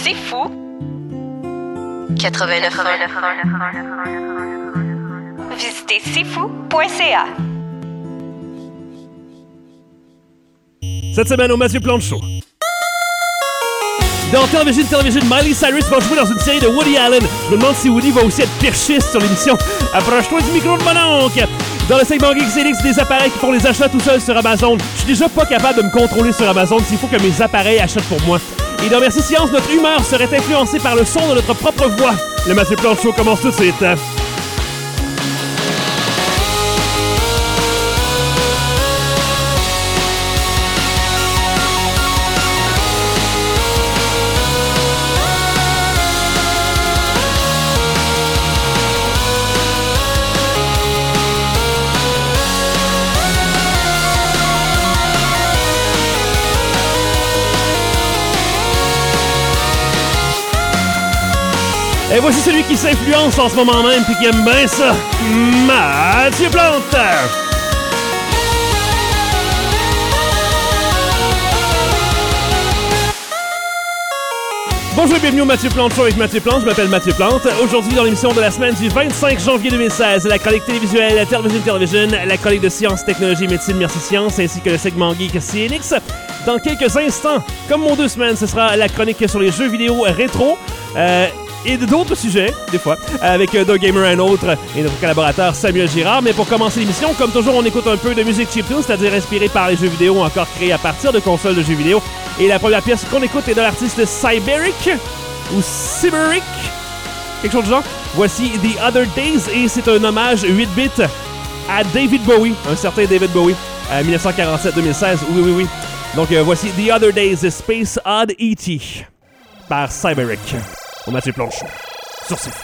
C'est fou. 89. Visitez cfou.ca. Cette semaine au Mathieu Plante Show. Dans Television, Miley Cyrus va jouer dans une série de Woody Allen. Je me demande si Woody va aussi être perchiste sur l'émission. Approche-toi du micro de mon oncle. Dans le segment Geeks Elix, des appareils qui font les achats tout seuls sur Amazon. Je suis déjà pas capable de me contrôler sur Amazon s'il faut que mes appareils achètent pour moi. Et dans Merci Science, notre humeur serait influencée par le son de notre propre voix. Le Mathieu Plante Show commence tout de suite. Et voici celui qui s'influence en ce moment même puis qui aime bien ça, Mathieu Plante! Bonjour et bienvenue au Mathieu Plante Show avec Mathieu Plante, je m'appelle Mathieu Plante. Aujourd'hui dans l'émission de la semaine du 25 janvier 2016, la chronique télévisuelle Television, la chronique de sciences, technologie, médecine, merci science, ainsi que le segment Geek CNX. Dans quelques instants, comme mon 2 semaines, ce sera la chronique sur les jeux vidéo rétro. Et d'autres sujets, des fois, avec Doug Gamer and autres et notre collaborateur Samuel Girard. Mais pour commencer l'émission, comme toujours, on écoute un peu de musique chiptune, c'est-à-dire inspirée par les jeux vidéo ou encore créée à partir de consoles de jeux vidéo. Et la première pièce qu'on écoute est de l'artiste Cyberic, ou Cyberic, quelque chose du genre. Voici The Other Days, et c'est un hommage 8-bit à David Bowie, un certain David Bowie, 1947-2016, oui. Donc voici The Other Days, Space Odd E.T. par Cyberic. Au Mathieu Plante Show. Sur ce.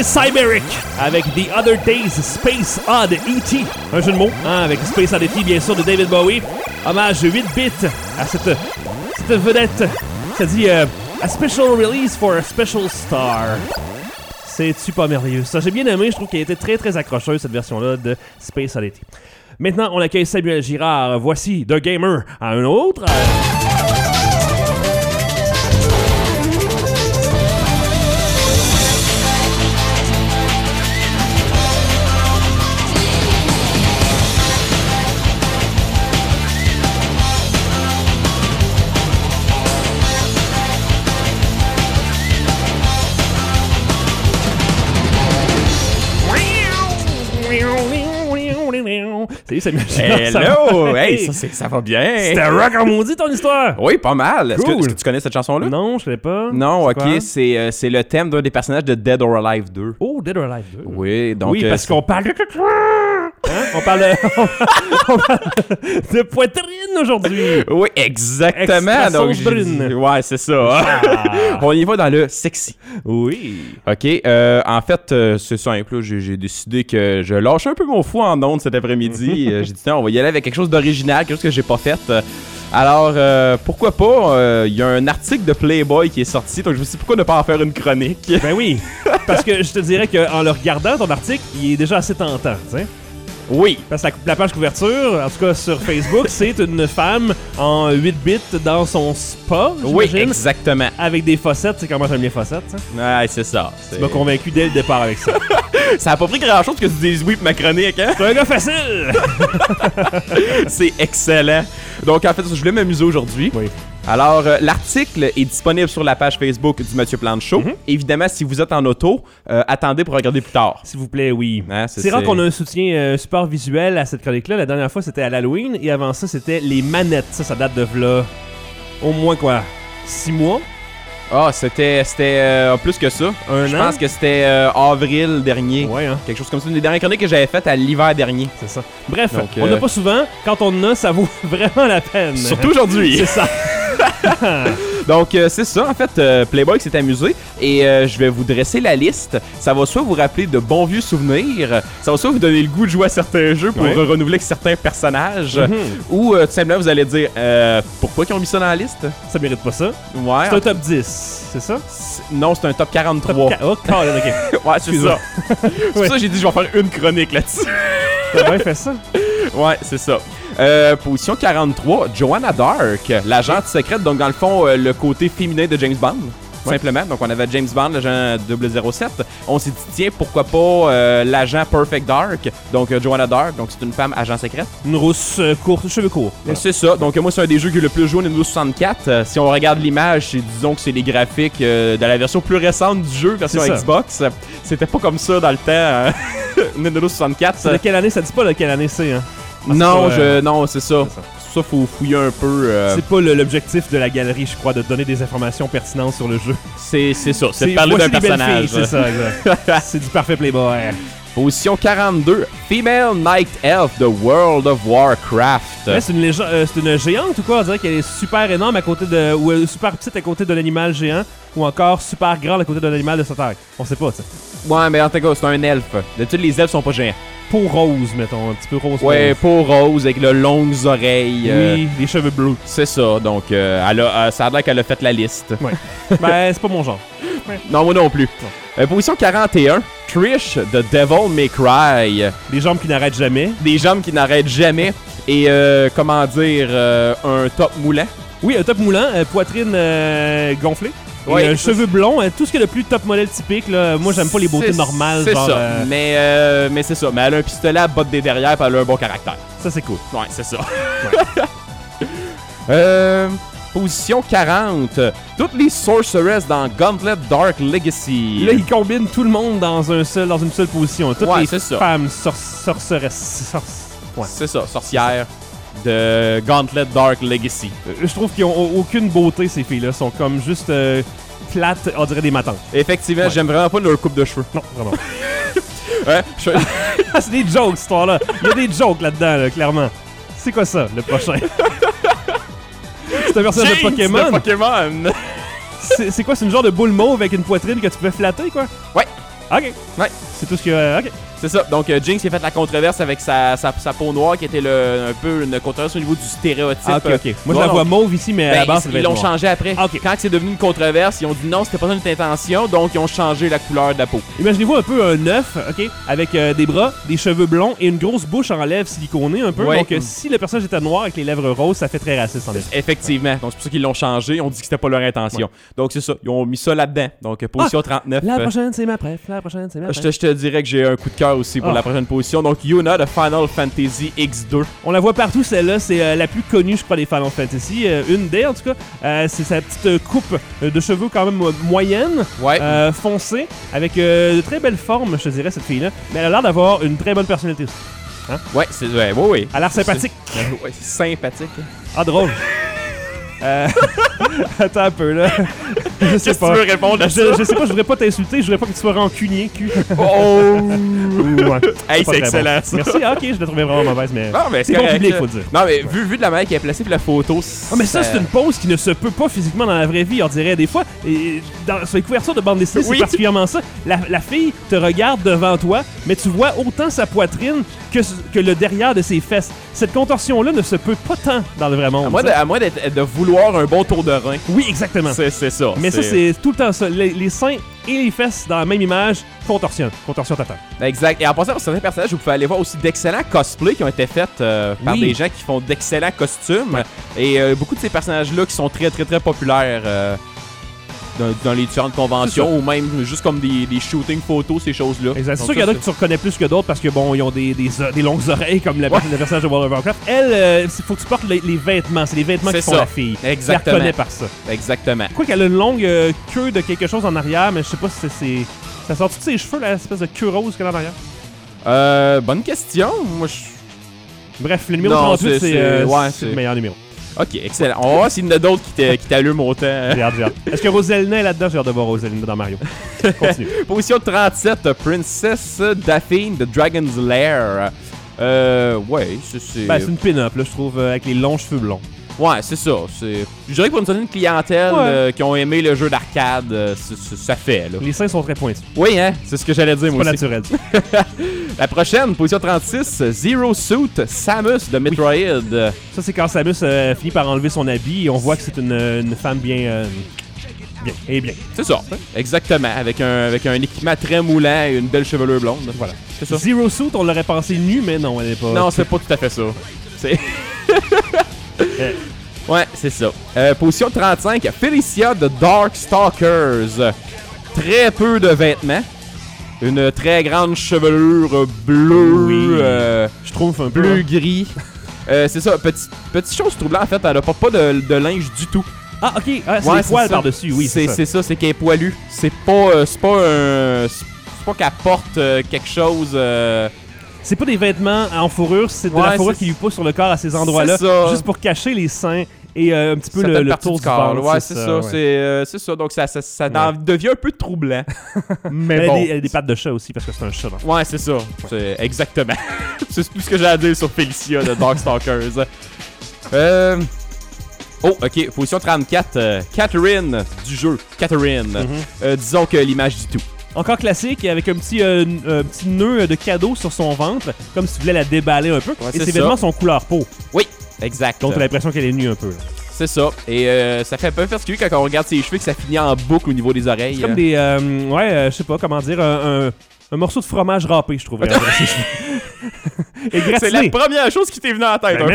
Cyberic avec The Other Days Space Odd E.T. Un jeu de mots, hein, avec Space Odd E.T. bien sûr de David Bowie. Hommage 8 bits à cette vedette. Ça dit A Special Release for a Special Star. C'est super merveilleux. Ça, j'ai bien aimé. Je trouve qu'elle était très très accrocheuse cette version-là de Space Odd E.T. Maintenant, on accueille Samuel Girard. Voici The Gamer à un autre. Salut Samuel Girard. Hello! Hey, ça va bien! C'était rock en maudit ton histoire! Oui, pas mal. Est-ce Cool. que tu connais cette chanson-là? Non, je connais pas. Non, C'est quoi? c'est le thème d'un des personnages de Dead or Alive 2. Oh, Dead or Alive 2. Oui, donc... Oui, parce qu'on parle de... Hein? On parle de poitrine aujourd'hui. Oui, exactement. Extra Donc, sauce brune. Ouais, c'est ça. On y va dans le sexy. Oui. OK. En fait, c'est simple. Là. J'ai décidé que je lâche un peu mon fou en ondes cet après-midi. J'ai dit, tiens, on va y aller avec quelque chose d'original, quelque chose que j'ai pas fait. Alors, pourquoi pas? Il y a un article de Playboy qui est sorti, donc je me suis dit, pourquoi ne pas en faire une chronique? Ben oui. Parce que je te dirais qu'en le regardant, ton article, il est déjà assez tentant, tu sais. Oui. Parce que la page couverture, en tout cas sur Facebook, c'est une femme en 8 bits dans son spa, Oui, j'imagine. exactement. Avec des fossettes, c'est comment j'aime les fossettes, ça? Ouais, c'est ça. Tu m'as convaincu dès le départ avec ça. Ça a pas pris grand-chose que tu dises oui pour ma chronique, hein? C'est un gars facile! C'est excellent. Donc, en fait, je voulais m'amuser aujourd'hui. Oui. Alors, l'article est disponible sur la page Facebook du Mathieu Plante Show. Évidemment, si vous êtes en auto, attendez pour regarder plus tard. S'il vous plaît, oui. Hein, c'est rare qu'on a un soutien support visuel à cette chronique-là. La dernière fois, c'était à l'Halloween. Et avant ça, c'était les manettes. Ça date de là au moins, 6 mois? Ah, c'était plus que ça. Je pense que c'était avril dernier. Ouais, hein. Quelque chose comme ça. Une des dernières chroniques que j'avais faites à l'hiver dernier. C'est ça. Bref, donc, on n'a pas souvent. Quand on en a, ça vaut vraiment la peine. Surtout aujourd'hui. C'est ça. Donc, c'est ça. En fait, Playboy s'est amusé et je vais vous dresser la liste. Ça va soit vous rappeler de bons vieux souvenirs, ça va soit vous donner le goût de jouer à certains jeux pour renouveler avec certains personnages, ou tout simplement vous allez dire pourquoi ils ont mis ça dans la liste. Ça mérite pas ça. Ouais. C'est un top 10, c'est ça? Non, c'est un top 43. Oh, carrément, ok. Ouais, c'est ça. C'est pour ça que j'ai dit je vais faire une chronique là-dessus. T'as bien fait ça. Ouais, c'est ça. Position 43, Joanna Dark, l'agente secrète, donc dans le fond, le côté féminin de James Bond. Simplement. Donc, on avait James Bond, l'agent 007. On s'est dit, tiens, pourquoi pas l'agent Perfect Dark, donc Joanna Dark, donc c'est une femme agent secrète. Une rousse courte, cheveux courts. Voilà. C'est ça. Donc, moi, c'est un des jeux que le plus joué, Nintendo 64. Si on regarde l'image, disons que c'est les graphiques de la version plus récente du jeu, version Xbox. C'était pas comme ça dans le temps, Nintendo 64. C'est de quelle année? Ça dit pas de quelle année c'est, hein? Non, c'est ça. Ça, faut fouiller un peu. C'est pas l'objectif de la galerie, je crois, de donner des informations pertinentes sur le jeu. C'est ça, c'est de parler d'un personnage. C'est ça, exact. C'est du parfait Playboy. Position 42, Female Night Elf de World of Warcraft. Ouais, c'est une géante ou quoi? On dirait qu'elle est super énorme à côté de... ou super petite à côté d'un animal géant, ou encore super grande à côté d'un animal de sa taille. On sait pas, tu sais. Ouais, mais en tout cas, c'est un elfe. D'habitude, les elfes sont pas géants. Peau rose, mettons, un petit peu rose. Ouais, peau rose avec de longues oreilles. Oui, les cheveux bleus. C'est ça, donc ça a l'air qu'elle a fait la liste. Ouais. Ben, c'est pas mon genre. Ouais. Non, moi non plus. Position 41, Trish de Devil May Cry. Des jambes qui n'arrêtent jamais. Des jambes qui n'arrêtent jamais. Et, comment dire, un top moulant. Oui, un top moulant, poitrine gonflée. Ouais, cheveux blonds, tout ce qui est le plus top modèle typique. Là. Moi, j'aime pas les beautés normales. C'est genre, ça. Mais c'est ça. Mais elle a un pistolet à botte des derrière et elle a un bon caractère. Ça, c'est cool. Ouais, c'est ça. Ouais. Position 40. Toutes les sorceresses dans Gauntlet Dark Legacy. Là, ils combinent tout le monde dans une seule position. Toutes les femmes sorceresses. Ouais. C'est ça, sorcières de Gauntlet Dark Legacy. Je trouve qu'ils ont aucune beauté, ces filles-là. Sont comme juste plates, on dirait des matantes. Effectivement, j'aime vraiment pas leur coupe de cheveux. Non, vraiment. Ouais, c'est des jokes, cette histoire-là. Il y a des jokes là-dedans, là, clairement. C'est quoi ça, le prochain? C'est un personnage de Pokémon. De Pokémon. C'est quoi? C'est une genre de boule mauve avec une poitrine que tu peux flatter, quoi? Ouais. Ok. Ouais. C'est tout ce que. Ok. C'est ça. Donc, Jinx qui a fait la controverse avec sa peau noire, qui était un peu une controverse au niveau du stéréotype. Ah, ok. Moi, je la vois mauve ici, mais à la base, ils l'ont changé après. Ah, ok. Quand c'est devenu une controverse, ils ont dit non, c'était pas notre intention, donc ils ont changé la couleur de la peau. Imaginez-vous un peu un œuf, ok, avec des bras, des cheveux blonds et une grosse bouche en lèvres siliconées un peu. Ouais. Donc, si le personnage était noir avec les lèvres roses, ça fait très raciste en effet. Effectivement. Donc, c'est pour ça qu'ils l'ont changé. Ils ont dit que c'était pas leur intention. Donc, c'est ça. Ils ont mis ça là-dedans. Donc, position 39. La prochaine, c'est ma préf. La prochaine, c'est ma préf. Je te dirais que j'ai un coup de cœur aussi pour la prochaine position. Donc, Yuna de Final Fantasy X2. On la voit partout, celle-là. C'est la plus connue, je crois, des Final Fantasy. Une des, en tout cas. C'est sa petite coupe de cheveux quand même moyenne, foncée, avec de très belles formes, je te dirais, cette fille-là. Mais elle a l'air d'avoir une très bonne personnalité aussi. Hein? Ouais, c'est ouais. Elle a l'air sympathique. Ouais, c'est sympathique. Ah, drôle. Attends un peu, là. Je sais pas. Tu veux répondre à ça? Je sais pas, je voudrais pas t'insulter, je voudrais pas que tu sois rancunier, cul. Oh! Ouais, Hey, c'est excellent, bon. ça. Merci, ok, je l'ai trouvé vraiment mauvaise, mais. Non, mais c'est correct, bon public, faut le dire. Non, mais vu de la manière qui est placée pour la photo. Ah, mais ça, c'est une pose qui ne se peut pas physiquement dans la vraie vie, on dirait. Des fois, sur les couvertures de bande dessinée, c'est particulièrement ça. La fille te regarde devant toi, mais tu vois autant sa poitrine que le derrière de ses fesses. Cette contorsion-là ne se peut pas tant dans le vrai monde. À moins de vouloir un bon tour de rein. Oui, exactement. C'est ça. Mais ça, c'est tout le temps ça. Les seins et les fesses dans la même image, contorsion totale. Exact. Et en passant pour certains personnages, vous pouvez aller voir aussi d'excellents cosplays qui ont été faits par des gens qui font d'excellents costumes. Et beaucoup de ces personnages-là qui sont très, très, très populaires dans les différentes conventions ou même juste comme des shootings photos, ces choses-là. Exact. C'est sûr qu'il y en a que tu reconnais plus que d'autres parce que bon, ils ont des longues oreilles comme le personnage de World of Warcraft. Elle, il faut que tu portes les vêtements. C'est les vêtements qui font la fille. Exactement. Tu la reconnais par ça. Exactement. Quoi qu'elle a une longue queue de quelque chose en arrière, mais je sais pas si c'est... Ça sort tous ses cheveux, là, l'espèce de queue rose qu'elle a en arrière? Bonne question. Moi, Bref, le numéro 38, c'est le meilleur numéro. Ok, excellent. On va voir s'il y en a d'autres qui t'allument autant. J'ai hâte. Est-ce que Rosalina est là-dedans? J'ai hâte de voir Rosalina dans Mario. Continue. Position 37, Princess Daphne de Dragon's Lair. Ouais, c'est... Ben, c'est une pin-up, là, je trouve, avec les longs cheveux blonds. Ouais, c'est ça. Je dirais que pour une certaine clientèle qui ont aimé le jeu d'arcade, ça fait, là. Les seins sont très pointus. Oui, hein? C'est ce que j'allais dire, moi aussi. C'est pas naturel. La prochaine, position 36, Zero Suit Samus de Metroid. Oui. Ça, c'est quand Samus finit par enlever son habit et on voit que c'est une femme bien. Bien. C'est ça, exactement. Avec un équipement très moulant et une belle chevelure blonde. Voilà. C'est ça. Zero Suit, on l'aurait pensé nu, mais non, elle n'est pas. Non, c'est pas tout à fait ça. C'est. Ouais, c'est ça. Position 35, Felicia de Darkstalkers. Très peu de vêtements. Une très grande chevelure bleue. Oui. Je trouve un peu. Bleu gris. C'est ça. Petite chose troublante, en fait, elle n'a pas de linge du tout. Ah, ok. Ah, c'est les poils par-dessus, oui. C'est ça, c'est qu'elle est poilue. C'est pas qu'elle porte quelque chose. C'est pas des vêtements en fourrure, c'est de la fourrure qui lui pousse sur le corps à ces endroits-là. Juste pour cacher les seins et un petit peu le tour du corps. Ouais, c'est ça. C'est ça. Donc ça devient un peu troublant. Mais bon. Elle a des pattes de chat aussi parce que c'est un chat. Ouais, c'est ça. C'est exactement. C'est tout ce que j'ai à dire sur Felicia de Darkstalkers. Oh, ok. Position 34. Catherine du jeu. Catherine. Disons que l'image dit tout. Encore classique, avec un petit nœud de cadeau sur son ventre, comme si tu voulais la déballer un peu. Ouais, et ses vêtements sont couleur peau. Oui, exact. Donc t'as l'impression qu'elle est nue un peu. Là. C'est ça. Et ça fait un peu particulier quand on regarde ses cheveux que ça finit en boucle au niveau des oreilles. C'est comme des... je sais pas comment dire, un morceau de fromage râpé, je trouverais. Et c'est la première chose qui t'est venue en tête.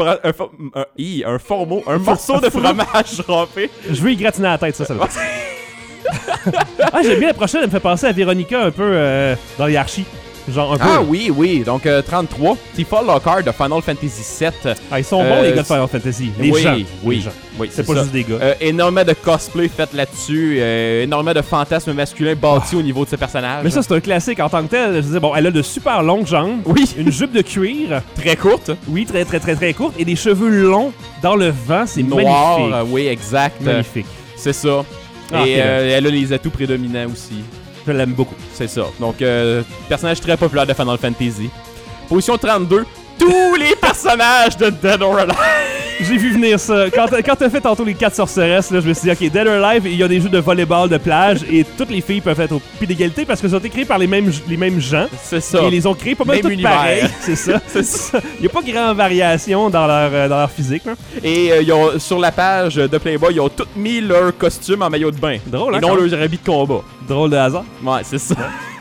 Un morceau de fromage râpé. Je veux y gratiner la tête, ça va. J'aime bien la prochaine, elle me fait penser à Véronica un peu dans les archis. Genre un peu. Ah oui. Donc 33, Tifa Lockhart de Final Fantasy VII. Ah, ils sont bons les gars de Final Fantasy. Les gens. Oui, c'est pas juste des gars. Énormément de cosplay fait là-dessus. Énormément de fantasmes masculins bâtis au niveau de ce personnage. Mais ça, c'est un classique en tant que tel. Je disais, bon, elle a de super longues jambes. Oui. Une jupe de cuir. Très courte. Oui, très, très, très, très courte. Et des cheveux longs dans le vent. C'est noir, magnifique. Oui, exact. Magnifique. C'est ça. Et elle a les atouts prédominants aussi. Je l'aime beaucoup. C'est ça. Donc, personnage très populaire de Final Fantasy. Position 32, tous les personnages de Dead or Alive. J'ai vu venir ça. Quand t'as fait tantôt les 4 sorceresses, là, je me suis dit, OK, Dead or Alive, il y a des jeux de volleyball de plage et toutes les filles peuvent être au pied d'égalité parce qu'ils ont été créés par les mêmes gens. C'est ça. Et ils les ont créés pas mal Même toutes univers. pareilles. C'est ça. Il n'y a pas grand variation dans leur physique. Là. Et ils ont, sur la page de Playboy, ils ont tous mis leur costume en maillot de bain. Drôle, hein, Et non quand même. leur habit de combat. Drôle de hasard. Ouais, c'est ça.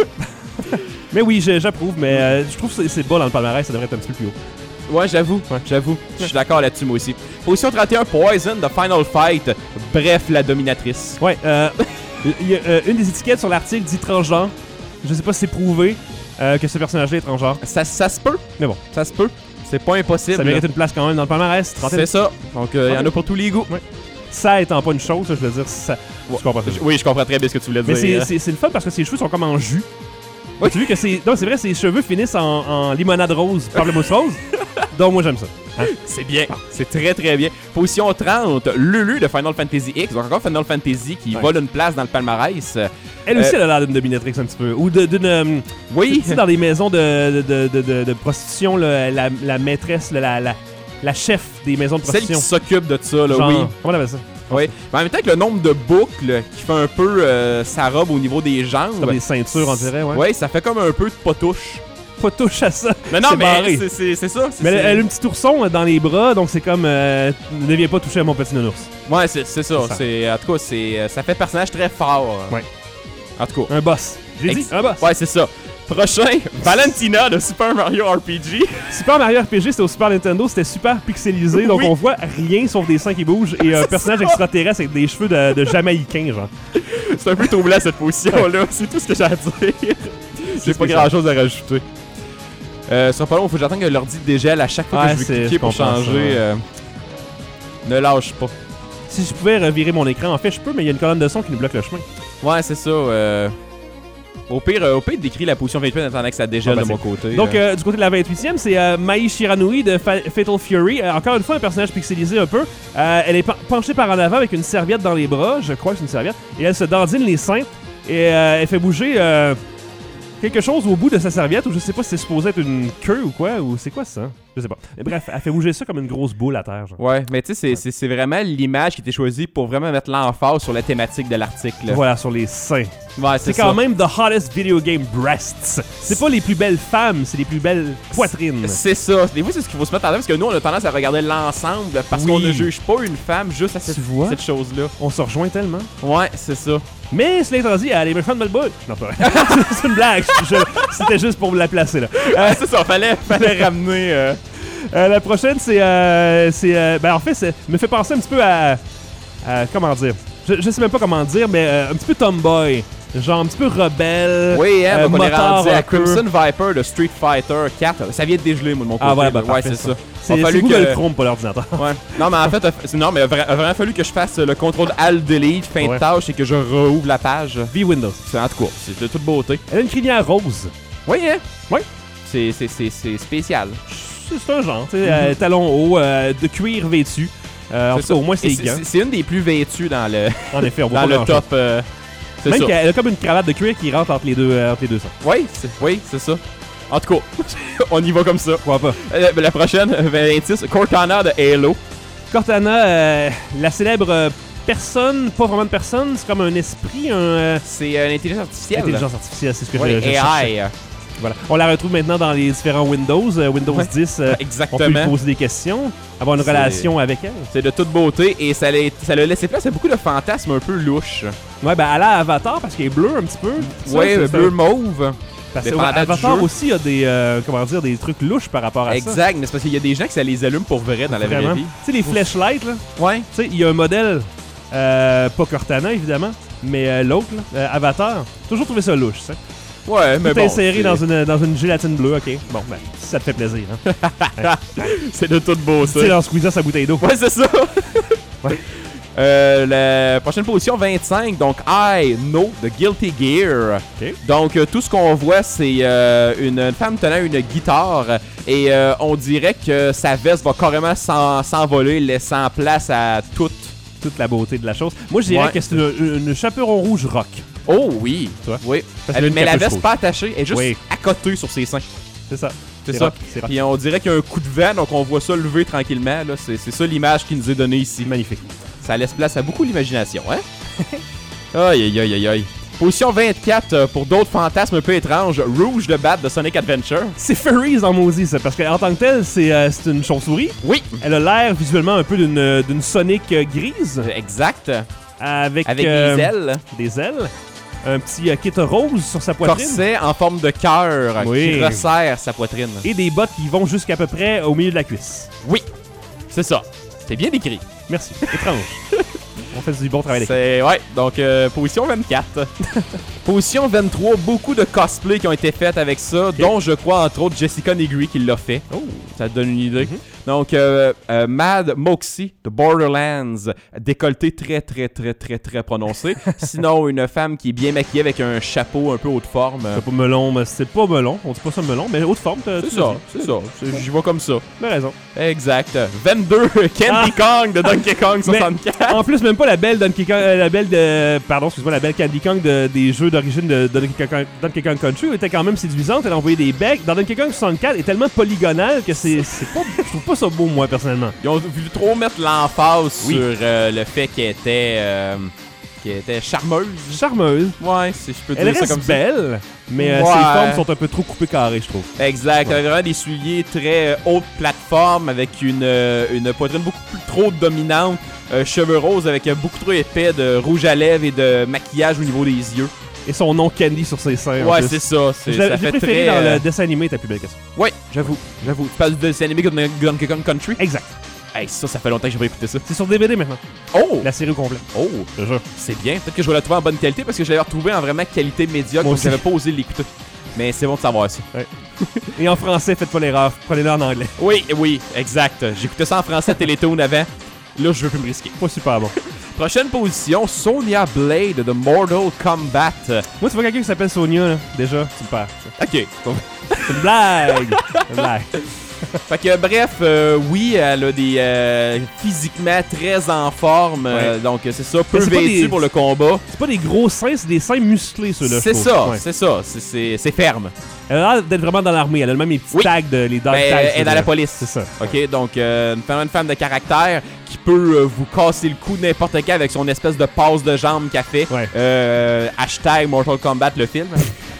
Mais oui, j'approuve, mais je trouve que c'est bas dans le palmarès, ça devrait être un petit peu plus haut. Ouais, j'avoue. Je suis d'accord là-dessus, moi aussi. Position 31, Poison, The Final Fight. Bref, la dominatrice. Ouais, il y a, une des étiquettes sur l'article dit transgenre. Je sais pas si c'est prouvé que ce personnage-là est transgenre. Ça se peut. Mais bon, Ça se peut. C'est pas impossible. ça mérite une place quand même dans le palmarès. C'est ça. Donc, il y en a pour tous les goûts. Ouais. Ça étant pas une chose, je veux dire, ça. Tu comprends ça? Oui, je comprends très bien ce que tu voulais Mais dire. c'est le fun parce que ses cheveux sont comme en jus. Oui. Tu as vu que c'est. Non, c'est vrai, ses cheveux finissent en limonade rose, pamplemousse rose. Donc, moi, j'aime ça. Hein? C'est bien. C'est très, très bien. Position 30, Lulu de Final Fantasy X. Donc, encore Final Fantasy qui vole une place dans le palmarès. Elle aussi, elle a l'air d'une dominatrix un petit peu. Ou d'une. Oui. Tu sais, dans les maisons de prostitution, là, la maîtresse, la chef des maisons de Celle prostitution. qui s'occupe de ça, là, Genre, oui. comment on appelle ça? Oui. Mais en même temps que le nombre de boucles qui fait un peu sa robe au niveau des jambes. Comme des ceintures, on dirait, ouais. Ouais, ça fait comme un peu de potouche. Pas touche à ça. Non, C'est mais barré. c'est ça. Mais elle a un petit ourson dans les bras, donc c'est comme ne viens pas toucher à mon petit nounours. Ouais, c'est ça. ça. En tout cas, ça fait personnage très fort. Ouais. En tout cas. Un boss. J'ai dit, un boss. Ouais, c'est ça. Prochain, Valentina de Super Mario RPG. Super Mario RPG, c'était au Super Nintendo, c'était super pixelisé, donc Oui. on voit rien sauf des seins qui bougent et un personnage extraterrestre avec des cheveux de Jamaïcain, genre. C'est un peu troublant cette position-là. C'est tout ce que j'ai à dire. J'ai pas spécial. grand-chose à rajouter. Ça sera pas long, faut que j'attende que l'ordi dégèle à chaque fois Ouais, que je vais je cliquer pour comprends ça, changer. ouais. Ne lâche pas. Si je pouvais revirer mon écran, en fait, je peux, mais il y a une colonne de son qui nous bloque le chemin. Ouais, c'est ça. Au pire, décris la position 28 en attendant que ça dégèle Ah, de bah, mon côté. Donc, du côté de la 28e, c'est Mai Shiranui de Fatal Fury. Encore une fois, un personnage pixelisé un peu. Elle est penchée par en avant avec une serviette dans les bras, je crois que c'est une serviette, et elle se dandine les seins, et elle fait bouger quelque chose au bout de sa serviette, ou je sais pas si c'est supposé être une queue ou quoi, ou c'est quoi ça? Je sais pas. Mais bref, elle fait bouger ça comme une grosse boule à terre, genre. Ouais, mais tu sais, c'est vraiment l'image qui était choisie pour vraiment mettre l'emphase sur la thématique de l'article. Voilà, sur les seins. Ouais, C'est ça. quand même the hottest video game breasts. C'est pas les plus belles femmes, c'est les plus belles poitrines. C'est ça. Des fois, c'est ce qu'il faut se mettre en tête parce que nous, on a tendance à regarder l'ensemble parce Oui. qu'on ne juge pas une femme juste à cette vois? chose-là. On se rejoint tellement. Ouais, c'est ça. Mais cela étant dit, elle est méchante de le bout. Non, pas vrai. C'est une blague. C'était juste pour la placer, là. C'est ça, fallait ramener. La prochaine, ben, en fait, me fait penser un petit peu à comment dire? Je sais même pas comment dire, mais un petit peu tomboy. Genre un petit peu rebelle. Oui, hein, donc on est moteur rendu à un peu. Crimson Viper de Street Fighter 4. Ça vient de dégeler, moi, de mon côté. Ah, voilà, bah, ouais, parfait, c'est ça. C'est Il a fallu Google que... Chrome, pas l'ordinateur. Ouais. Non, mais en fait, non, mais il a vraiment fallu que je fasse le contrôle Alt-Delete, fin Ouais. de tâche, et que je rouvre la page. V-Windows. C'est en tout cas, c'est de toute beauté. Elle a une crinière rose. Oui, hein? Ouais. C'est spécial. C'est un genre, tu sais, talons hauts, de cuir vêtu. En tout cas, au moins, c'est Et gants. c'est une des plus vêtues dans le, En effet, on voit dans pas le grand-chose. top. C'est Même ça. qu'elle a comme une cravate de cuir qui rentre entre les deux sens. Oui, c'est ça. En tout cas, on y va comme ça. Pourquoi pas? La prochaine, 26, Cortana de Halo. Cortana, la célèbre personne, pas vraiment de personne, c'est comme un esprit, C'est une intelligence artificielle. intelligence artificielle, c'est ce que Ouais, je cherchais. AI. Voilà. On la retrouve maintenant dans les différents Windows. Windows Ouais. 10, on peut lui Exactement. poser des questions, avoir une C'est- relation avec elle. C'est de toute beauté et ça l'a laissé place à beaucoup de fantasmes un peu louches. Ouais, ben elle a Avatar parce qu'elle est bleue un petit peu. Ça, Ouais, c'est bleu un- mauve. Parce que dépendant du Avatar jeu. aussi a des, comment dire, des trucs louches par rapport à ça. Exact, mais c'est parce qu'il y a des gens que ça les allume pour vrai dans la vraie Vraiment. vie. Tu sais, les flashlights, là. Ouais. Tu sais, il y a un modèle, pas Cortana évidemment, mais l'autre, là, Avatar. Toujours trouvé ça louche, ça. Ouais, mais Tout bon. inséré dans une gélatine bleue, ok. Bon, ben, si ça te fait plaisir. Hein. C'est de toute Tu beauté. sais, en squeezant sa bouteille d'eau. Ouais, c'est ça. Ouais. La prochaine position, 25. Donc, I Know de Guilty Gear. Ok. Donc, tout ce qu'on voit, c'est une femme tenant une guitare. Et on dirait que sa veste va carrément s'envoler, laissant place à toute. Toute la beauté de la chose. Moi, je dirais Ouais. que c'est une chaperon rouge rock. Oh oui. Tu vois? Oui. Parce qu'elle a une Mais la capuche veste rouge. pas attachée, elle est juste Oui. à côté sur ses seins. C'est ça. C'est ça. rock, c'est rock. Puis on dirait qu'il y a un coup de vent, donc on voit ça lever tranquillement. Là. C'est ça l'image qui nous est donnée ici. Magnifique. Ça laisse place à beaucoup l'imagination, hein? Aïe, aïe, aïe, aïe, aïe. Position 24, pour d'autres fantasmes un peu étranges, Rouge de Bat de Sonic Adventure. C'est Furries en maudit, ça, parce qu'en tant que telle, c'est une chauve-souris. Oui, Elle a l'air visuellement un peu d'une Sonic grise. exact. Avec Avec des ailes. Des ailes. Un petit kit rose sur sa poitrine. Corset en forme de cœur Oui. qui resserre sa poitrine. Et des bottes qui vont jusqu'à peu près au milieu de la cuisse. Oui, c'est ça. C'est bien décrit. Merci. Étrange. On fait du bon travail d'équipe. Ouais, donc position 24. Position 23, beaucoup de cosplays qui ont été faits avec ça, dont je crois entre autres Jessica Negri qui l'a fait. Oh. Ça te donne une idée. Donc, Mad Moxie de Borderlands, décolleté très, très, très, très, très prononcé. Sinon, une femme qui est bien maquillée avec un chapeau un peu haute forme. C'est pas melon, mais c'est pas melon. On dit pas ça melon, mais haute forme. C'est ça, c'est ça. J'y vois comme ça. T'as raison. Exact. 22, Candy Kong de Donkey Kong 64. En plus, même pas la belle Donkey Kong, la belle Candy Kong des jeux d'origine de Donkey Kong Country était quand même séduisante. Elle envoyait des becs. Dans Donkey Kong 64, elle est tellement polygonale que c'est pas, je trouve pas ça beau, moi, personnellement. Ils ont voulu trop mettre l'emphase Oui. sur le fait qu'elle était charmeuse. Charmeuse. Ouais, si je peux Elle dire ça reste comme ça. belle, mais Ouais. ses formes sont un peu trop coupées carrées, je trouve. Exact. Ouais. Elle avait vraiment des souliers très haute plateforme avec une poitrine beaucoup plus trop dominante. Cheveux roses avec beaucoup trop épais de rouge à lèvres et de maquillage au niveau des yeux. Et son nom Candy sur ses seins. en Ouais, plus. c'est ça. Je Ça l'ai fait préféré très. dans le dessin animé, t'as plus belle que ça. Ouais, j'avoue. Tu parles de dessin animé comme Donkey Kong Country? Exact. Hey, ça fait longtemps que j'ai pas écouté ça. C'est sur DVD maintenant. Oh! La série au complet. Oh! Je te jure. C'est bien. Peut-être que je vais la trouver en bonne qualité parce que je l'avais retrouvé en vraiment qualité médiocre. Moi Donc aussi. j'avais pas osé l'écouter. Mais c'est bon de savoir ça. Et en français, faites pas l'erreur. Prenez-le en anglais. Oui, exact. J'écoutais ça en français Télétoon avant. Là, je veux plus me risquer. Pas super bon. Prochaine position, Sonya Blade de Mortal Kombat. Moi, tu vois quelqu'un qui s'appelle Sonia, là. Déjà, tu me perds. Ok. C'est une blague. C'est une blague. Fait que bref, oui, elle a des physiquement très en forme. Donc c'est ça, peu Mais c'est pas vêtue des- pour le combat. C'est pas des gros seins, c'est des seins musclés, ceux-là. C'est je ça, trouve. Ouais. c'est ça. C'est ferme. Elle a l'air d'être vraiment dans l'armée. Elle a même les petits Oui. tags, les dog Ben, tags. elle est dans la police. C'est ça. Ok, donc une femme de caractère qui peut vous casser le cou n'importe quand avec son espèce de passe de jambe qu'elle fait. Ouais. Hashtag Mortal Kombat le film.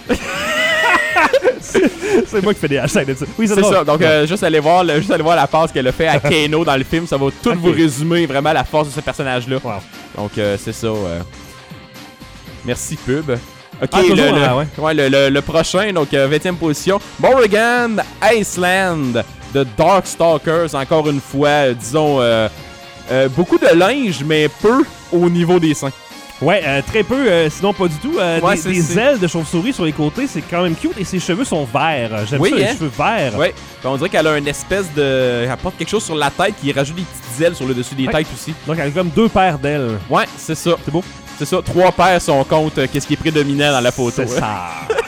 C'est moi qui fais des hashtags de ça. Oui, C'est drôle. ça, donc juste aller voir la passe qu'elle a fait à Kano dans le film, ça va tout Ok. vous résumer vraiment la force de ce personnage-là. Wow. Donc c'est ça. Merci pub. Ok, Ah, toujours, ouais. le prochain, donc 20e position, Morrigan Iceland de Darkstalkers, encore une fois, disons, beaucoup de linge, mais peu au niveau des seins. Ouais, très peu, sinon pas du tout. Ouais, c'est- des c'est- ailes de chauve-souris sur les côtés, c'est quand même cute et ses cheveux sont verts. J'aime Oui, ça, les hein? cheveux verts. Ouais, on dirait qu'elle a une espèce de... Elle porte quelque chose sur la tête qui rajoute des petites ailes sur le dessus des Ouais. têtes aussi. Donc elle a comme 2 paires d'ailes. Ouais, c'est ça. C'est beau? C'est ça, 3 paires sont contre qu'est-ce qui est prédominant dans la photo. C'est ça.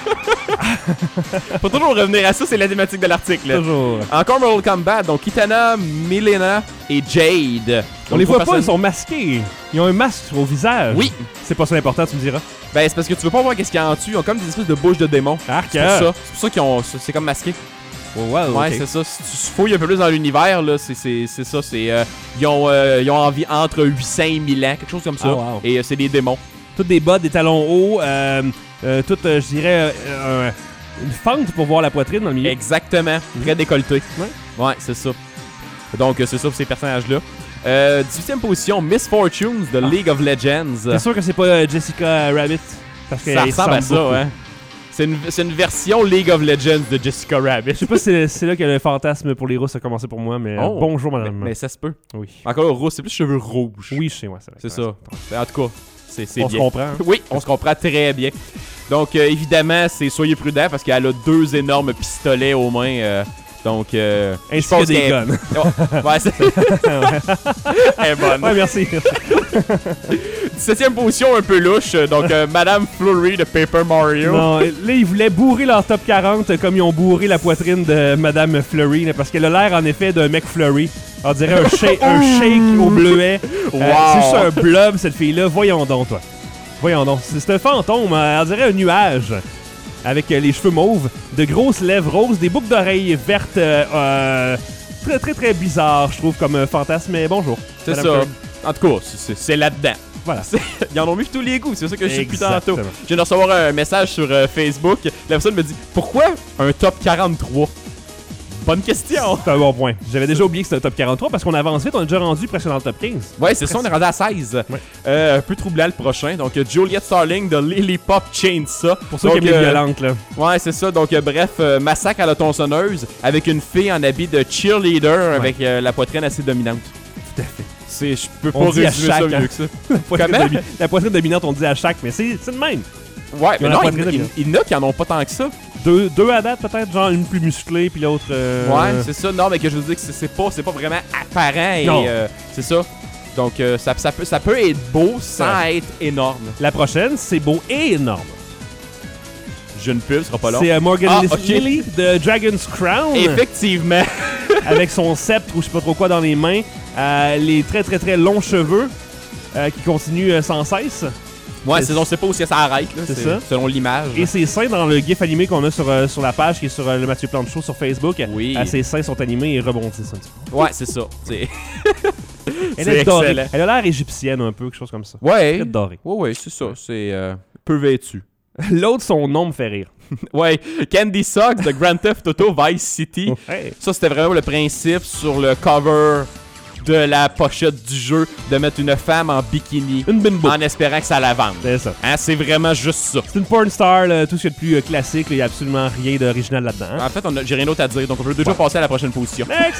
Faut toujours revenir à ça, c'est la thématique de l'article. Toujours. Encore Mortal Kombat, donc Kitana, Milena et Jade. On Donc, les voit trois pas, ils personnes- sont masqués. Ils ont un masque au visage. Oui. C'est pas ça l'important, tu me diras. Ben c'est parce que tu veux pas voir qu'est-ce qu'il y a en dessus, ils ont comme des espèces de bouches de démons. Arc. C'est pour ça. C'est pour ça qu'ils ont... C'est comme masqué. Ouais, Ouais, c'est ça. Si tu fouilles un peu plus dans l'univers, là, c'est ça. Ils ont envie entre 800 et 1000 ans, quelque chose comme ça. Ah, wow. Et c'est des démons. Toutes des bottes, des talons hauts, toutes, je dirais, une fente pour voir la poitrine dans le milieu. Exactement. Très décolleté. Ouais. Ouais, c'est ça. Donc, c'est ça pour ces personnages-là. 18e position, Miss Fortunes de League of Legends. C'est sûr que c'est pas Jessica Rabbit. Parce que Ça il ressemble à ça, beaucoup. ouais. C'est une version League of Legends de Jessica Rabbit. Je sais pas si c'est là que le fantasme pour les Russes a commencé pour moi, mais Oh. bonjour madame. Mais ça se peut. Oui. Encore rouge, c'est plus cheveux rouges. Oui, je sais, ouais, c'est vrai. C'est ça. En tout cas, c'est On bien. se comprend. Oui, on se comprend très bien. Donc, évidemment, soyez prudents parce qu'elle a 2 énormes pistolets aux mains. Donc, je Ainsi pense que des qu'elle- guns. Ouais, c'est... Elle est bonne. Ouais, merci. 17e position, un peu louche. Donc, Madame Flurry de Paper Mario. Non, là, ils voulaient bourrer leur top 40 comme ils ont bourré la poitrine de Madame Flurry, là, parce qu'elle a l'air, en effet, d'un mec Flurry. On dirait un shake au bleuet. Wow. C'est juste un blob, cette fille-là. Voyons donc, toi. Voyons donc. C'est un fantôme. On dirait un nuage. avec les cheveux mauves, de grosses lèvres roses, des boucles d'oreilles vertes, très très très bizarre, je trouve, comme fantasme, mais bonjour. C'est Madame ça. Kirk. En tout cas, c'est là-dedans. Voilà. Ils en ont mis tous les goûts, c'est ça que je suis depuis tantôt. Exactement. Je viens de recevoir un message sur Facebook. La personne me dit pourquoi un top 43? Bonne question. C'est un bon point. J'avais déjà oublié que c'était le top 43 parce qu'on avance vite, on est déjà rendu presque dans le top 15. Ouais, c'est ça, on est rendu à 16. Ouais. Un peu troublant le prochain. Donc, Juliet Starling de Lily Pop Chainsaw. Pour ceux qui aiment les violentes, là. Ouais, c'est ça. Donc, bref, massacre à la tronçonneuse avec une fille en habit de cheerleader avec la poitrine assez dominante. Tout à fait. Je peux pas On dit à résumer ça chaque, mieux hein. que ça. Comment? La poitrine dominante, on dit à chaque, mais c'est le même. Ouais, mais la non, poitrine dominante. il y en a qui en ont pas tant que ça. Deux à date, peut-être, genre une plus musclée, puis l'autre. Ouais, c'est ça. Non, mais que je veux dire que c'est pas vraiment apparent et Non. c'est ça. Donc, ça peut être beau sans être énorme. La prochaine, c'est beau et énorme. J'ai une pub, ce sera pas long. C'est Morgan ok. Lily de Dragon's Crown. Effectivement. Avec son sceptre ou je sais pas trop quoi dans les mains. Les très très très longs cheveux qui continuent sans cesse. Ouais, on sait pas où ça arrête. Là. C'est ça. Selon l'image. Et ses seins dans le gif animé qu'on a sur la page qui est sur le Mathieu Plante Show sur Facebook. Oui. Ses seins sont animés et rebondissent un petit peu. Ouais, c'est ça. C'est Elle c'est est dorée. excellent. Elle a l'air égyptienne un peu, quelque chose comme ça. Ouais. Elle est dorée. Ouais, c'est ça. C'est peu vêtu. L'autre, son nom me fait rire. Ouais, Candy Socks de Grand Theft Auto Vice City. Ouais. Ça, c'était vraiment le principe sur le cover de la pochette du jeu de mettre une femme en bikini Une bimbo. en espérant que ça la vende. C'est ça. Hein, c'est vraiment juste ça. C'est une porn star, là, tout ce qu'il y a de plus classique. Il n'y a absolument rien d'original là-dedans. Hein? En fait, j'ai rien d'autre à dire, donc on peut déjà passer à la prochaine position. Next!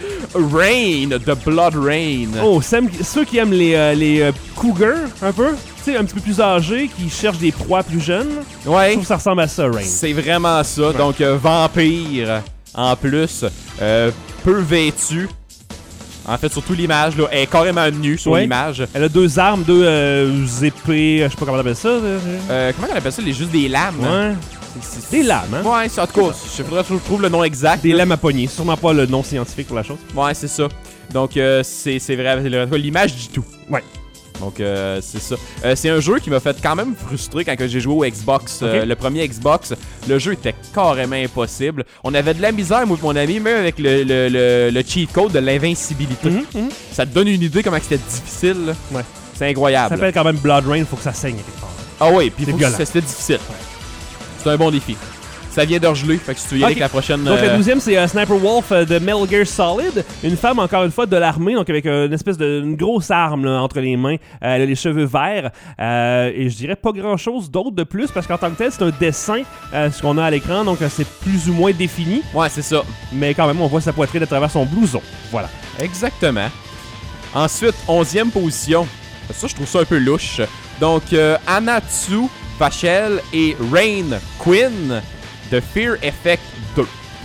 Rain de Blood Rain. Oh, ceux qui aiment les cougars, un peu, tu sais, un petit peu plus âgés, qui cherchent des proies plus jeunes, je Ouais, trouve que ça ressemble à ça, Rain. c'est vraiment ça. Donc, vampire en plus, peu vêtu. En fait, surtout l'image, là, elle est carrément nue sur Ouais. l'image. Elle a deux armes, deux épées, je sais pas comment on appelle ça. Comment on appelle ça? Juste des lames. Ouais. Des lames, hein? Ouais, c'est en tout cas, je faudrait que je trouve le nom exact. Des là. lames à poignée. Sûrement pas le nom scientifique pour la chose. Ouais, c'est ça. Donc, c'est vrai. L'image dit tout. Ouais. Donc, c'est ça. C'est un jeu qui m'a fait quand même frustrer quand j'ai joué au Xbox. Ok. Le premier Xbox, le jeu était carrément impossible. On avait de la misère, moi et mon ami, même avec le cheat code de l'invincibilité. Ça te donne une idée comment c'était difficile. Là. Ouais. C'est Ça incroyable. s'appelle quand même Blood Rain, faut que ça saigne quelque part. Ah oui, puis C'est violent. c'était difficile. C'est un bon défi. Ça vient de regeler, fait que si tu veux y aller Ok. avec la prochaine... Donc, la 12e, c'est Sniper Wolf de Metal Gear Solid. Une femme, encore une fois, de l'armée, donc avec une espèce une grosse arme là, entre les mains. Elle a les cheveux verts. Et je dirais pas grand-chose d'autre de plus, parce qu'en tant que tel, c'est un dessin, ce qu'on a à l'écran, donc c'est plus ou moins défini. Ouais, c'est ça. Mais quand même, on voit sa poitrine à travers son blouson. Voilà. Exactement. Ensuite, 11e position. Ça, je trouve ça un peu louche. Donc, Anatsu Vachel et Rain Quinn de Fear Effect 2.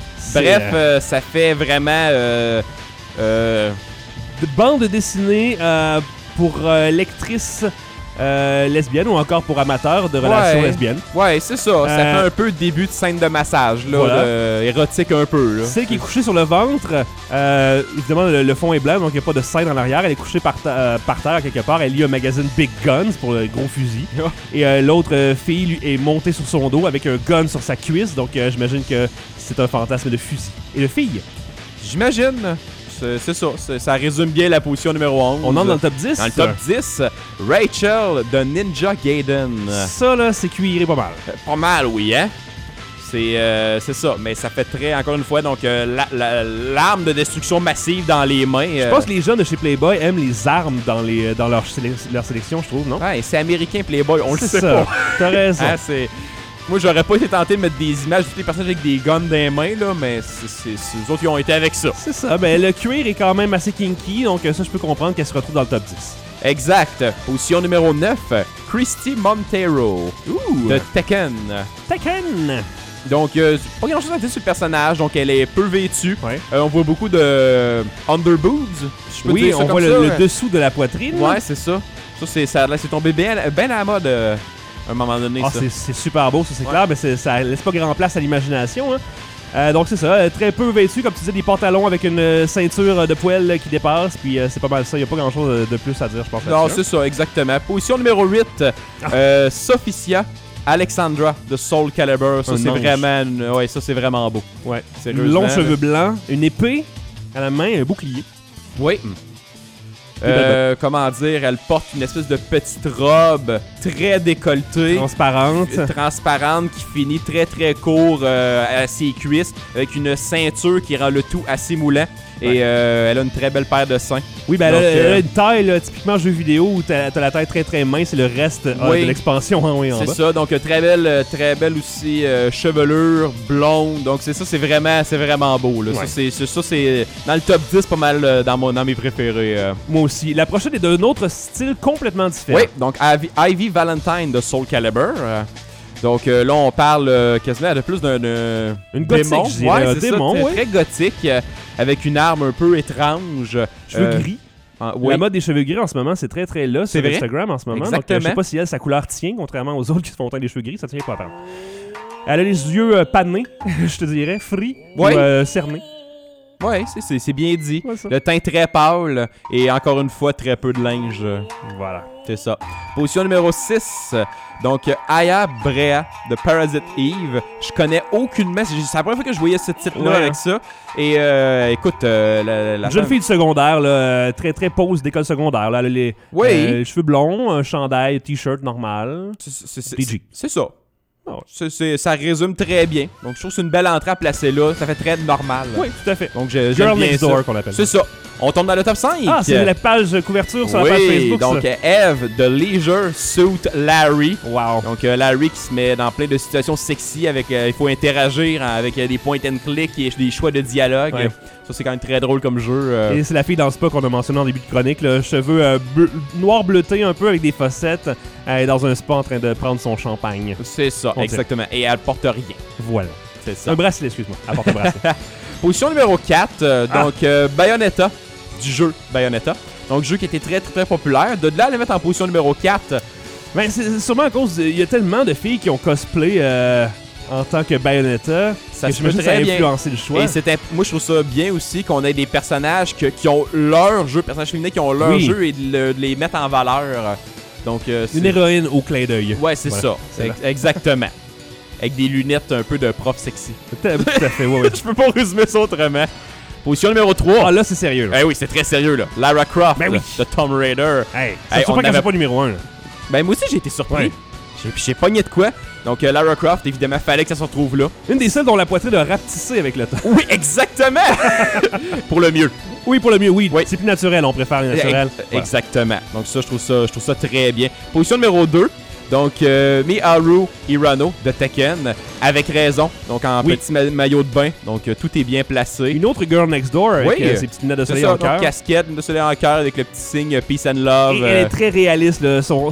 Bref, ça fait vraiment... de bande dessinée pour lectrices lesbiennes ou encore pour amateurs de relations lesbiennes. Ouais, c'est ça. Ça fait un peu début de scène de massage, là, Voilà. érotique un peu. Là. Celle qui est couchée sur le ventre, évidemment le fond est blanc, donc il n'y a pas de sein dans l'arrière. Elle est couchée par terre quelque part. Elle lit un magazine Big Guns pour le gros fusil. Et l'autre fille lui, est montée sur son dos avec un gun sur sa cuisse. Donc j'imagine que c'est un fantasme de fusil. Et de fille. J'imagine. C'est ça. Ça résume bien la position numéro 11. On entre dans le top 10. Dans le top 10, Rachel de Ninja Gaiden. Ça, là, c'est cuiré pas mal. Pas mal, oui, hein? C'est ça, mais ça fait très, encore une fois, donc l'arme de destruction massive dans les mains. Je pense que les jeunes de chez Playboy aiment les armes dans leur sélection, je trouve, non? Ouais, c'est américain Playboy, on le C'est sait ça. pas. T'as raison. Hein, moi, j'aurais pas été tenté de mettre des images de tous les personnages avec des guns dans les mains, là, mais les autres, ils ont été avec ça. C'est ça. Ben, le cuir est quand même assez kinky, donc ça, je peux comprendre qu'elle se retrouve dans le top 10. Exact. Position numéro 9, Christy Montero de Tekken. Tekken! Donc, pas grand chose à dire sur le personnage, donc elle est peu vêtue. Ouais. On voit beaucoup de underboobs, si je peux Oui, dire ça on comme voit ça. le dessous de la poitrine. Ouais, c'est ça. Ça c'est tombé bien à la mode à un moment donné. Ah, ça. c'est super beau, ça c'est Ouais. clair, mais ça laisse pas grand place à l'imagination. Hein. Donc c'est ça, très peu vêtu, comme tu disais, des pantalons avec une ceinture de poêle qui dépasse, puis c'est pas mal ça, il y a pas grand chose de plus à dire, je pense. Non, là-dessus, c'est ça, exactement. Position numéro 8, Sophicia Alexandra de Soul Calibur. Ça, c'est vraiment, ouais, ça, c'est vraiment beau. Ouais. Longs cheveux blancs, une épée à la main, un bouclier. Oui. Comment dire, elle porte une espèce de petite robe très décolletée. Transparente qui finit très très court à ses cuisses avec une ceinture qui rend le tout assez moulant. Et elle a une très belle paire de seins. Oui, ben elle a une taille, là, typiquement jeu vidéo, où t'as la taille très très mince et le reste de l'expansion en bas. C'est ça, donc très belle aussi chevelure, blonde. Donc c'est vraiment beau. Là. Ouais. Ça, c'est dans le top 10 pas mal dans mes préférés. Moi aussi. La prochaine est d'un autre style complètement différent. Oui, donc Ivy Valentine de Soul Calibur. Donc là, on parle quasiment de plus d'un une gothique, démon. Je dirais, un démon, très gothique, avec une arme un peu étrange. Cheveux gris. La mode des cheveux gris en ce moment, c'est très très là sur Instagram en ce moment. Exactement. Donc, je sais pas si sa couleur tient, contrairement aux autres qui se font teindre les cheveux gris, ça tient pas à prendre. Elle a les yeux panés, je te dirais, frits ou cernés. Oui, c'est bien dit. Ouais, le teint très pâle et encore une fois, très peu de linge. Voilà. C'est ça. Position numéro 6. Donc, Aya Brea de Parasite Eve. Je connais aucunement. C'est la première fois que je voyais ce titre-là avec ça. Et écoute, la jeune fille du secondaire, là, très très pause d'école secondaire. Là, elle a les cheveux blonds, un chandail, t-shirt normal. C'est ça. Oh. Ça résume très bien. Donc, je trouve que c'est une belle entrée à placer là. Ça fait très normal. Oui, tout à fait. Donc, j'aime Girl bien Next ça. Door qu'on appelle. C'est ça. On tombe dans le top 5. Ah, c'est la page couverture sur la page Facebook. Donc, ça. Eve de Leisure Suit Larry. Wow. Donc, Larry qui se met dans plein de situations sexy avec. Il faut interagir avec des point and click et des choix de dialogue. Ouais. Ça, c'est quand même très drôle comme jeu. Et c'est la fille dans le spa qu'on a mentionné en début de chronique. Là, cheveux noir bleuté un peu avec des fossettes. Elle est dans un spa en train de prendre son champagne. C'est ça, exactement. Et elle porte rien. Voilà. C'est ça. Un bracelet, excuse-moi. Elle porte un bracelet. Position numéro 4. Donc, Bayonetta. Du jeu Bayonetta. Donc, jeu qui était très, très, très populaire. De là, à le mettre en position numéro 4. Ben, c'est sûrement à cause. Il y a tellement de filles qui ont cosplay en tant que Bayonetta. Ça se peut très bien influencer le choix. Et moi, je trouve ça bien aussi qu'on ait des personnages qui ont leur jeu, personnages féminins qui ont leur jeu et de les mettre en valeur. Donc, une héroïne au clin d'œil. Ouais, c'est ça. Exactement. Avec des lunettes un peu de prof sexy. Tout à fait, ouais. Je peux pas résumer ça autrement. Position numéro 3. Ah, là, c'est sérieux. Là. Eh oui, c'est très sérieux, là. Lara Croft de Tomb Raider. Ça surprend qu'elle soit pas numéro 1. Là. Ben, moi aussi, j'ai été surpris. Ouais. J'ai pogné de quoi. Donc, Lara Croft, évidemment, fallait que ça se retrouve là. Une des seules dont la poitrine a rapetissé avec le temps. Oui, exactement. Pour le mieux. Oui, pour le mieux, oui. C'est plus naturel, on préfère le naturel. Exactement. Donc, ça, je trouve ça très bien. Position numéro 2. Donc, Miharu Hirano de Tekken, avec raison. Donc, en petit maillot de bain. Donc, tout est bien placé. Une autre Girl Next Door avec ses petites lunettes de soleil en cœur. Casquette, lunettes de soleil en cœur avec le petit signe Peace and Love. Et elle est très réaliste. Là. Son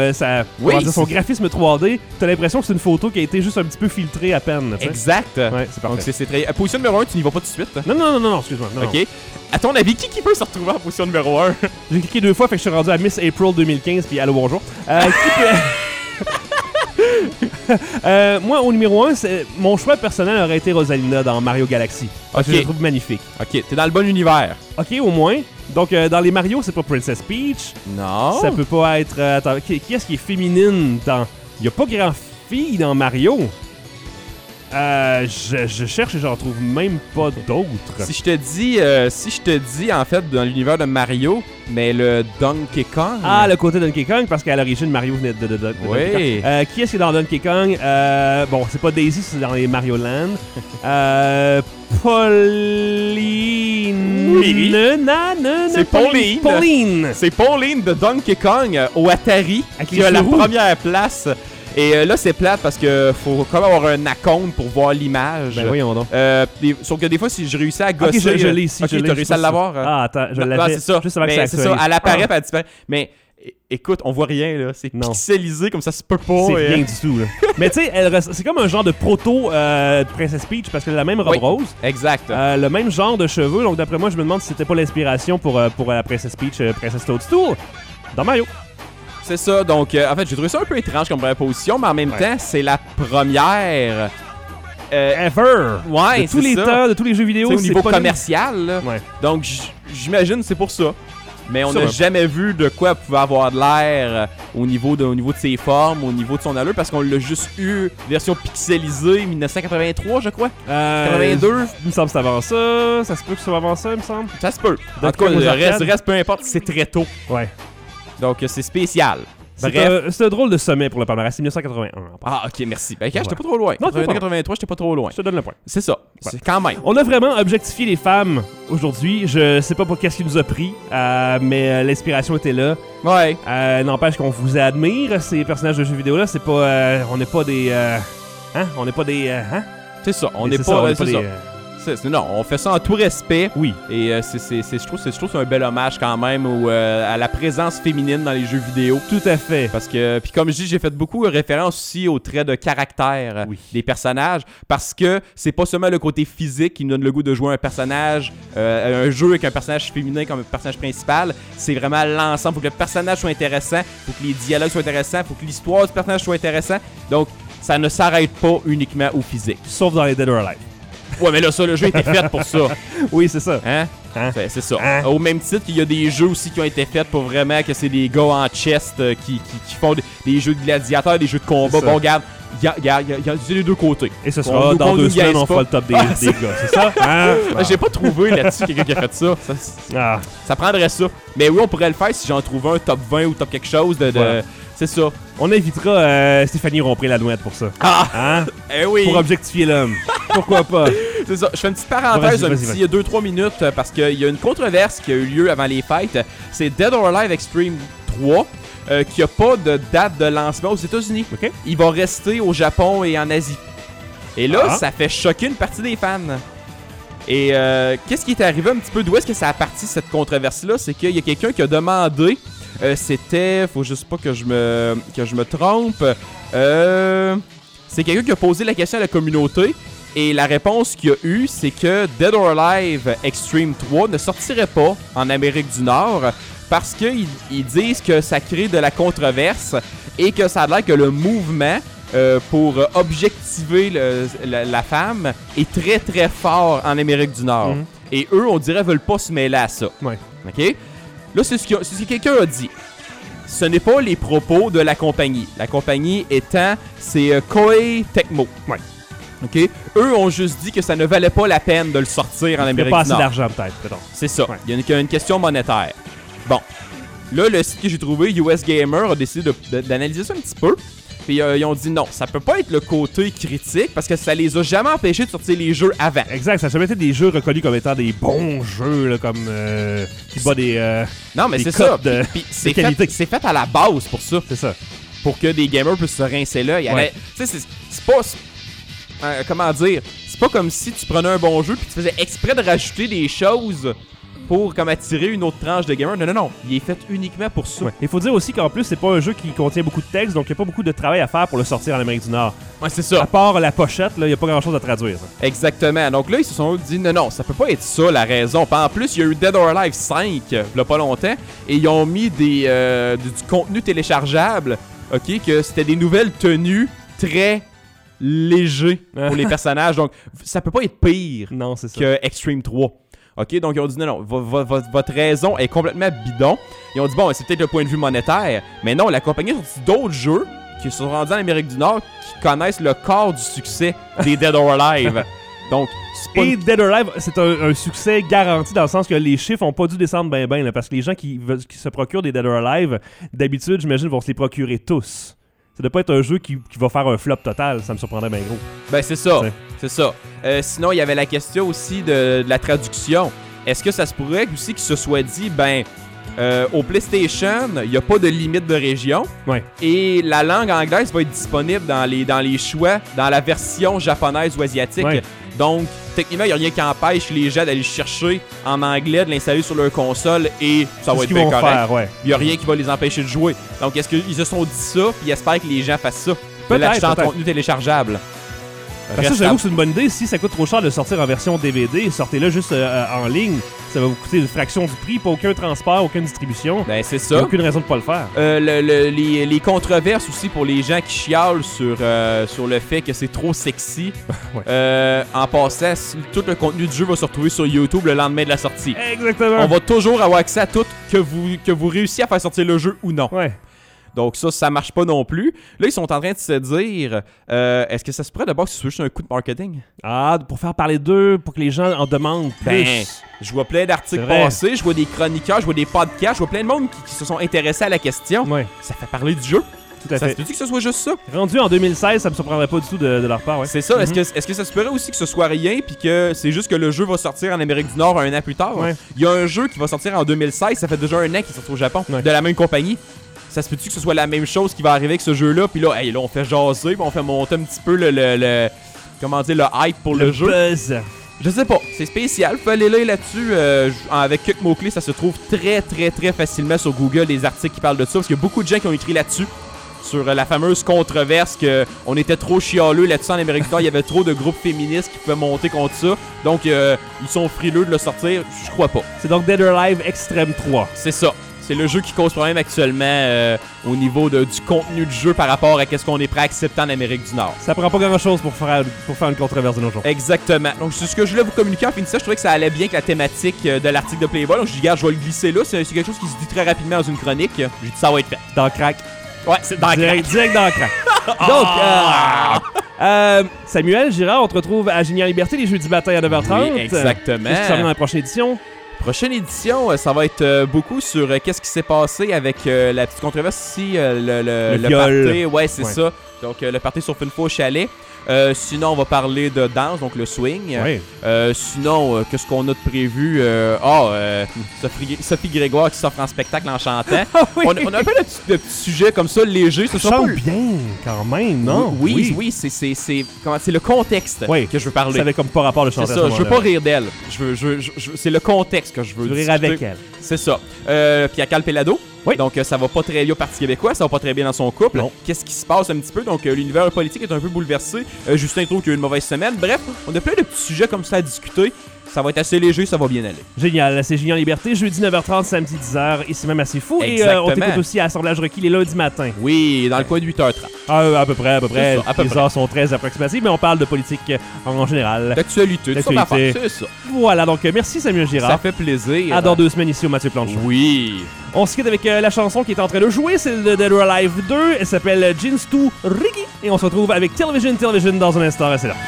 graphisme 3D, t'as l'impression que c'est une photo qui a été juste un petit peu filtrée à peine. T'sais. Exact. Ouais, c'est parfait. Donc, c'est très... Position numéro 1, tu n'y vas pas tout de suite. Non, excuse-moi. Non, OK. À ton avis, qui peut se retrouver en position numéro 1? J'ai cliqué 2 fois, fait que je suis rendu à Miss April 2015, puis allô, bonjour. Moi, au numéro 1, mon choix personnel aurait été Rosalina dans Mario Galaxy. Je la trouve magnifique. Ok, t'es dans le bon univers. Ok, au moins. Donc, dans les Mario, c'est pas Princess Peach. Non. Ça peut pas être... attends, qui est-ce qui est féminine dans... Il y a pas grand fille dans Mario. Je cherche et j'en trouve même pas d'autres. Si je te dis en fait dans l'univers de Mario, mais le Donkey Kong. Ah, le côté Donkey Kong parce qu'à l'origine Mario venait de Donkey Kong. Qui est-ce qui est dans Donkey Kong? Bon, c'est pas Daisy, c'est dans les Mario Land. Pauline. Oui. C'est Pauline. Pauline. C'est Pauline de Donkey Kong au Atari qui a la première place. Et là, c'est plate parce que faut quand même avoir un account pour voir l'image. Ben voyons donc. Sauf que des fois, si je réussis à gosser... Ok, je l'ai ici. Ok, t'as réussi à l'avoir? Ah, attends, je l'avais. C'est ça. Juste avant que ça c'est ça, elle apparaît, puis elle disparaît. Mais écoute, on voit rien, là. C'est pixelisé comme ça se peut pas. C'est rien du tout, là. Mais tu sais, c'est comme un genre de proto Princess Peach parce qu'elle a la même robe rose. Exact. Le même genre de cheveux. Donc, d'après moi, je me demande si c'était pas l'inspiration pour la Princess Peach, Princess Toadstool dans Mario. C'est ça, donc en fait j'ai trouvé ça un peu étrange comme première position, mais en même temps c'est la première ever de tous les temps, de tous les jeux vidéo. C'est au niveau commercial là. Ouais. Donc j'imagine c'est pour ça. mais on n'a jamais vu de quoi elle pouvait avoir de l'air au niveau de ses formes, au niveau de son allure, parce qu'on l'a juste eu version pixelisée 1983, je crois. 82. Il me semble que c'est avant ça. Ça se peut que ce soit avant ça, il me semble. Ça se peut. En tout cas, le reste, peu importe, c'est très tôt. Ouais. Donc, c'est spécial. C'est un drôle de sommet pour le palmarès, c'est 1981. Ah, ok, merci. Ben, j'étais pas trop loin. Non, 83, j'étais pas trop loin. Je te donne le point. C'est ça. Ouais. C'est quand même. On a vraiment objectifié les femmes aujourd'hui. Je sais pas pour qu'est-ce qui nous a pris, mais l'inspiration était là. Ouais. N'empêche qu'on vous admire, ces personnages de jeux vidéo-là. C'est pas... on n'est pas des... On n'est pas des... C'est ça. On n'est c'est pas... ça, c'est ça. Non, on fait ça en tout respect. Oui. Et je trouve que c'est un bel hommage quand même à la présence féminine dans les jeux vidéo. Tout à fait. Parce que, puis comme je dis, j'ai fait beaucoup référence aussi aux traits de caractère des personnages. Parce que c'est pas seulement le côté physique qui nous donne le goût de jouer un personnage, un jeu avec un personnage féminin comme personnage principal. C'est vraiment l'ensemble. Faut que le personnage soit intéressant, faut que les dialogues soient intéressants, faut que l'histoire du personnage soit intéressante. Donc, ça ne s'arrête pas uniquement au physique. Sauf dans les Dead or Alive. Ouais, mais là, ça, le jeu était fait pour ça. Oui, c'est ça. Hein? C'est ça. Au même titre qu'il y a des jeux aussi qui ont été faits pour vraiment que c'est des gars en chest qui font des jeux de gladiateurs, des jeux de combat. Bon, regarde, il y a les deux côtés. Et ce sera dans 2 semaines, on fera le top des gars, c'est ça? J'ai pas trouvé là-dessus quelqu'un qui a fait ça. Ça prendrait ça. Mais oui, on pourrait le faire si j'en trouvais un top 20 ou top quelque chose de voilà. C'est ça. On invitera Stéphanie Rompré-Ladouette pour ça. Oui. Pour objectifier l'homme. Pourquoi pas? C'est ça. Je fais une petite parenthèse, il y a 2-3 minutes, parce qu'il y a une controverse qui a eu lieu avant les fêtes. C'est Dead or Alive Extreme 3, qui a pas de date de lancement aux États-Unis. Okay. Il va rester au Japon et en Asie. Et là, ça fait choquer une partie des fans. Et qu'est-ce qui est arrivé un petit peu? D'où est-ce que ça a parti, cette controverse-là? C'est qu'il y a quelqu'un qui a demandé... c'était... Faut juste pas que je me trompe. C'est quelqu'un qui a posé la question à la communauté. Et la réponse qu'il y a eu, c'est que Dead or Alive Extreme 3 ne sortirait pas en Amérique du Nord parce qu'ils disent que ça crée de la controverse et que ça a l'air que le mouvement pour objectiver la femme est très très fort en Amérique du Nord. Et eux, on dirait, veulent pas se mêler à ça. Ouais. OK? Là, c'est ce que quelqu'un a dit. Ce n'est pas les propos de la compagnie. La compagnie étant, c'est Koei Tecmo. Ouais. OK? Eux ont juste dit que ça ne valait pas la peine de le sortir en Amérique du Nord. Il n'y a pas assez d'argent, peut-être. C'est ça. Ouais. Il y a une question monétaire. Bon. Là, le site que j'ai trouvé, US Gamer, a décidé d'analyser ça un petit peu. Puis ils ont dit non, ça peut pas être le côté critique parce que ça les a jamais empêchés de sortir les jeux avant. Exact, ça a jamais été des jeux reconnus comme étant des bons jeux, là, comme qui bat des non, mais des c'est ça. Puis c'est fait à la base pour ça. C'est ça. Pour que des gamers puissent se rincer là. Ouais. Tu sais, c'est pas... comment dire? C'est pas comme si tu prenais un bon jeu puis tu faisais exprès de rajouter des choses pour comme attirer une autre tranche de gamers. Non. Il est fait uniquement pour ça. Ouais. Il faut dire aussi qu'en plus, c'est pas un jeu qui contient beaucoup de texte, donc il n'y a pas beaucoup de travail à faire pour le sortir en Amérique du Nord. Ouais, c'est ça. À part la pochette, il n'y a pas grand-chose à traduire. Ça. Exactement. Donc là, ils se sont dit non, ça peut pas être ça la raison. Puis en plus, il y a eu Dead or Alive 5, il y a pas longtemps, et ils ont mis du contenu téléchargeable, ok, que c'était des nouvelles tenues très légers pour les personnages. Donc, ça peut pas être pire que Extreme 3. OK, donc ils ont dit non, votre raison est complètement bidon. Ils ont dit bon, c'est peut-être le point de vue monétaire, mais non, la compagnie a sorti d'autres jeux qui se sont rendus en Amérique du Nord qui connaissent le corps du succès des Dead or Alive. Donc, et Dead or Alive, c'est un succès garanti dans le sens que les chiffres ont pas dû descendre bien, parce que les gens qui se procurent des Dead or Alive, d'habitude, j'imagine, vont se les procurer tous. Ça doit pas être un jeu qui va faire un flop total, ça me surprendrait bien gros. Ben c'est ça, c'est ça. Sinon, il y avait la question aussi de la traduction. Est-ce que ça se pourrait aussi qu'il se soit dit, au PlayStation, il n'y a pas de limite de région. Ouais. Et la langue anglaise va être disponible dans les choix, dans la version japonaise ou asiatique. Ouais. Donc, techniquement, il n'y a rien qui empêche les gens d'aller chercher en anglais, de l'installer sur leur console et ça va être bien correct. Il n'y a rien qui va les empêcher de jouer. Donc, est-ce qu'ils se sont dit ça puis ils espèrent que les gens fassent ça? De l'acheter en contenu téléchargeable? Parce que j'avoue que c'est une bonne idée. Si ça coûte trop cher de sortir en version DVD, sortez-le juste en ligne. Ça va vous coûter une fraction du prix, pas aucun transport, aucune distribution. Ben, c'est Il n'y a ça. aucune raison de pas le faire. Les controverses aussi pour les gens qui chialent sur le fait que c'est trop sexy. Ouais. En passant, tout le contenu du jeu va se retrouver sur YouTube le lendemain de la sortie. Exactement. On va toujours avoir accès à tout, que vous réussissiez à faire sortir le jeu ou non. Ouais. Donc ça marche pas non plus. Là, ils sont en train de se dire, est-ce que ça se pourrait d'abord que ce soit juste un coup de marketing? Ah, pour faire parler d'eux, pour que les gens en demandent plus. Ben, je vois plein d'articles C'est vrai. passés, je vois des chroniqueurs, je vois des podcasts, je vois plein de monde qui se sont intéressés à la question. Ouais, Ça fait parler du jeu. tout à Ça se fait. peut-tu que ce soit juste ça? Rendu en 2016, ça me surprendrait pas du tout de leur part, ouais. C'est ça. Mhm. Est-ce que ça se pourrait aussi que ce soit rien puis que c'est juste que le jeu va sortir en Amérique du Nord un an plus tard? Ouais. Il y a un jeu qui va sortir en 2016, ça fait déjà un an qu'il sort au Japon, Ouais. de la même compagnie. Ça se peut-tu que ce soit la même chose qui va arriver avec ce jeu-là? Puis là, là, on fait jaser, puis on fait monter un petit peu le comment dire, le hype pour le jeu. Buzz. Je sais pas, c'est spécial. Faut aller là-dessus. Avec quelques mots-clés, ça se trouve très, très, très facilement sur Google, des articles qui parlent de ça. Parce qu'il y a beaucoup de gens qui ont écrit là-dessus. Sur la fameuse controverse qu'on était trop chialeux là-dessus en Amérique du Nord. Il y avait trop de groupes féministes qui pouvaient monter contre ça. Donc, ils sont frileux de le sortir. Je crois pas. C'est donc Dead or Alive Extreme 3. C'est ça. C'est le jeu qui cause problème actuellement au niveau du contenu du jeu par rapport à ce qu'on est prêt à accepter en Amérique du Nord. Ça prend pas grand-chose pour faire une controverse de nos jours. Exactement. Donc, c'est ce que je voulais vous communiquer en finissant. Je trouvais que ça allait bien avec la thématique de l'article de Playboy. Donc, je dis, regarde, je vais le glisser là. C'est quelque chose qui se dit très rapidement dans une chronique. J'ai dit, ça va être fait. Dans Crack. Ouais, c'est dans Direct dans Crack. Donc, Samuel, Girard, on te retrouve à Génial Liberté les jeudis matin à 9h30. Oui, exactement. Qu'est-ce qui s'en vient dans la prochaine édition? Prochaine édition, ça va être beaucoup sur qu'est-ce qui s'est passé avec la petite controverse ici, le viol. party. Ouais, c'est Ouais. ça. Donc, le party sur Funfo au chalet. Sinon, on va parler de danse, donc le swing. Oui. Sinon, qu'est-ce qu'on a de prévu? Sophie Grégoire qui s'offre en spectacle en chantant. Oui. On a un peu de petits sujets comme ça, légers. Ce Ça sera chante pas... bien, quand même, non? Oui, c'est le contexte Oui. que je veux parler. Ça avait comme pas rapport de C'est chanter à ça, ce je veux moment-là. pas rire d'elle. C'est le contexte que je veux Je veux rire discuter. avec elle. C'est ça. Puis à Cal Pelado. Oui. Donc ça va pas très bien au Parti québécois, ça va pas très bien dans son couple. Non. Qu'est-ce qui se passe un petit peu? Donc l'univers politique est un peu bouleversé. Justin trouve qu'il y a eu une mauvaise semaine. Bref, on a plein de petits sujets comme ça à discuter. Ça va être assez léger, ça va bien aller. Génial, c'est Génial Liberté, jeudi 9h30, samedi 10h, ici même assez fou. Et Exactement. on t'écoute aussi à Assemblage requis les lundis matin. Oui, dans le coin de 8h30. À peu près. C'est ça, à peu Les près. heures sont très approximatives, mais on parle de politique en général. D'actualité, tout ça D'actualité. d'affaires, c'est ça. Voilà, donc merci Samuel Ça Girard. fait plaisir. À dans 2 semaines ici au Mathieu Planchon. Oui. On se quitte avec la chanson qui est en train de jouer, c'est de Dead or Alive 2. Elle s'appelle Jinstu Rigi. Et on se retrouve avec Television dans un instant. Restez là.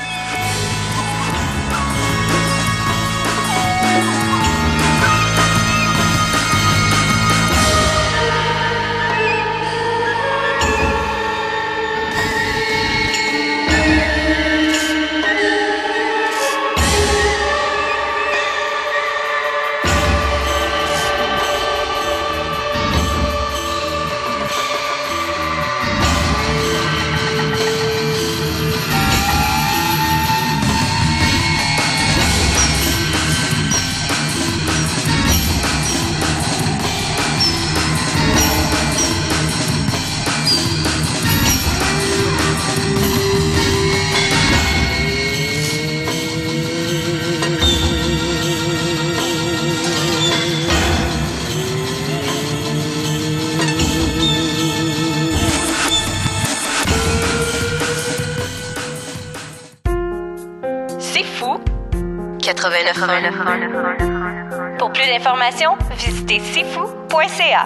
C'est fou. 89.1. Pour plus d'informations, visitez sifou.ca.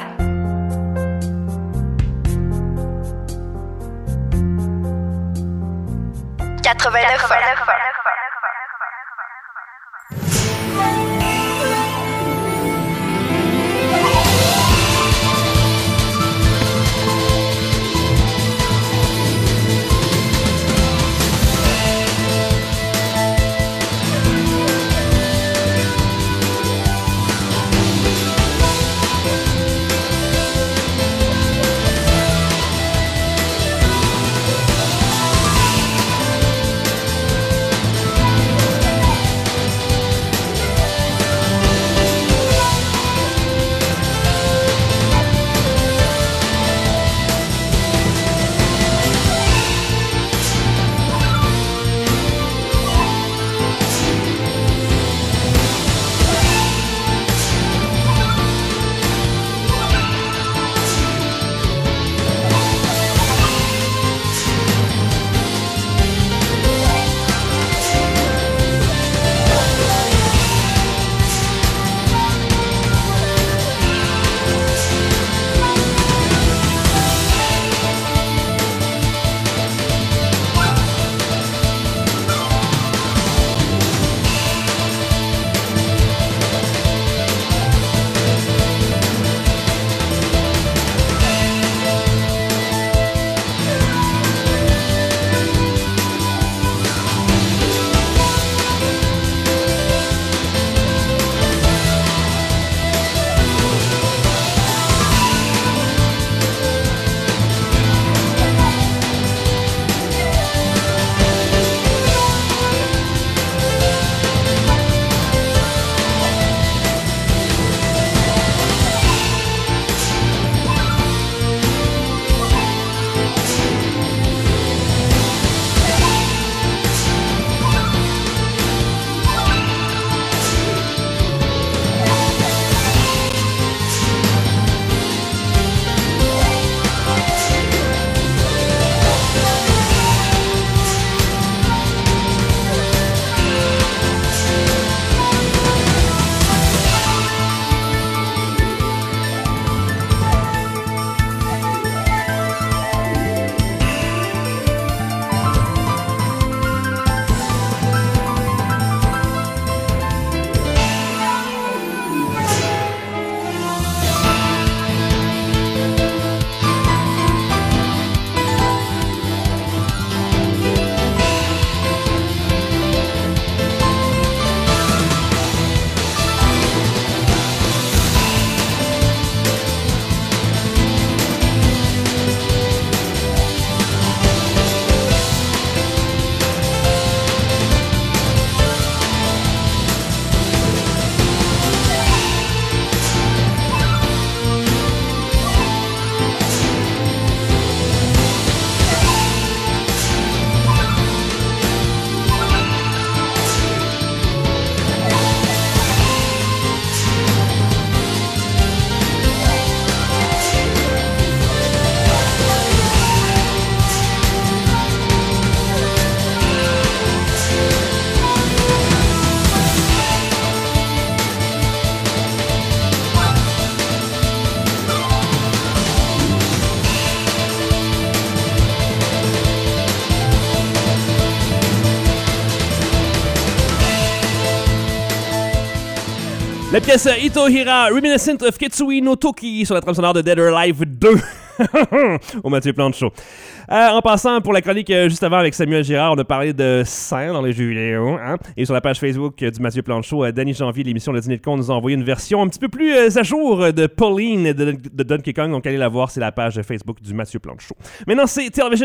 La pièce Itohira, Reminiscent of Ketsui no Toki sur la trame sonore de Dead or Alive 2 au Mathieu Plante Show. En passant, pour la chronique juste avant avec Samuel Girard, on a parlé de seins dans les jeux vidéo. Hein? Et sur la page Facebook du Mathieu Plante Show, Danny Janvier, l'émission Le Dîner de Con, nous a envoyé une version un petit peu plus à jour de Pauline de Donkey Kong. Donc allez la voir, c'est la page Facebook du Mathieu Plante Show. Maintenant, c'est Television.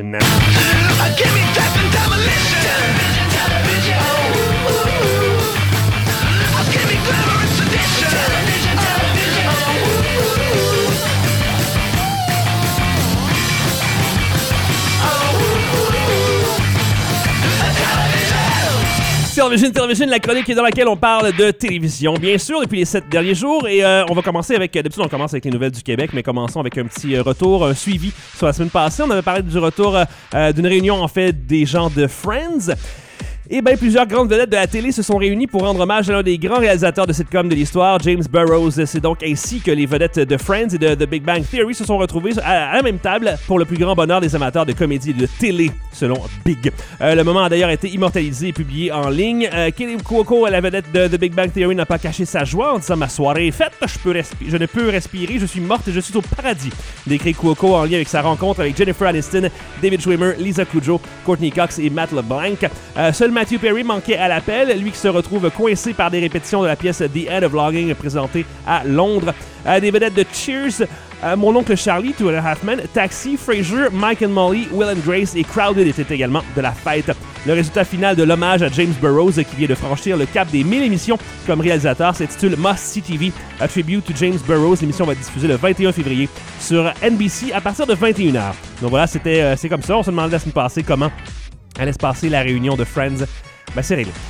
Television, la chronique dans laquelle on parle de télévision, bien sûr, depuis les 7 derniers jours. Et on va commencer avec, d'habitude on commence avec les nouvelles du Québec, mais commençons avec un petit retour, un suivi sur la semaine passée. On avait parlé du retour d'une réunion, en fait, des gens de Friends. Et bien, plusieurs grandes vedettes de la télé se sont réunies pour rendre hommage à l'un des grands réalisateurs de sitcom de l'histoire, James Burrows. C'est donc ainsi que les vedettes de Friends et de The Big Bang Theory se sont retrouvées à la même table pour le plus grand bonheur des amateurs de comédie et de télé, selon Big. Le moment a d'ailleurs été immortalisé et publié en ligne. Kelly Cuoco, la vedette de The Big Bang Theory, n'a pas caché sa joie en disant « Ma soirée est faite, je ne peux respirer, je suis morte et je suis au paradis », décrit Cuoco en lien avec sa rencontre avec Jennifer Aniston, David Schwimmer, Lisa Kudrow, Courtney Cox et Matt LeBlanc. Seul Matthew Perry manquait à l'appel, lui qui se retrouve coincé par des répétitions de la pièce The End of Logging présentée à Londres. Des vedettes de Cheers, Mon oncle Charlie, Two and a Half Men, Taxi, Frasier, Mike and Molly, Will and Grace et Crowded étaient également de la fête. Le résultat final de l'hommage à James Burrows, qui vient de franchir le cap des 1000 émissions comme réalisateur, s'intitule Must See TV, A Tribute to James Burrows. L'émission va être diffusée le 21 février sur NBC à partir de 21h. Donc voilà, c'est comme ça. On se demandait la semaine passée comment allait se passer la réunion de Friends. Ben, c'est réglé.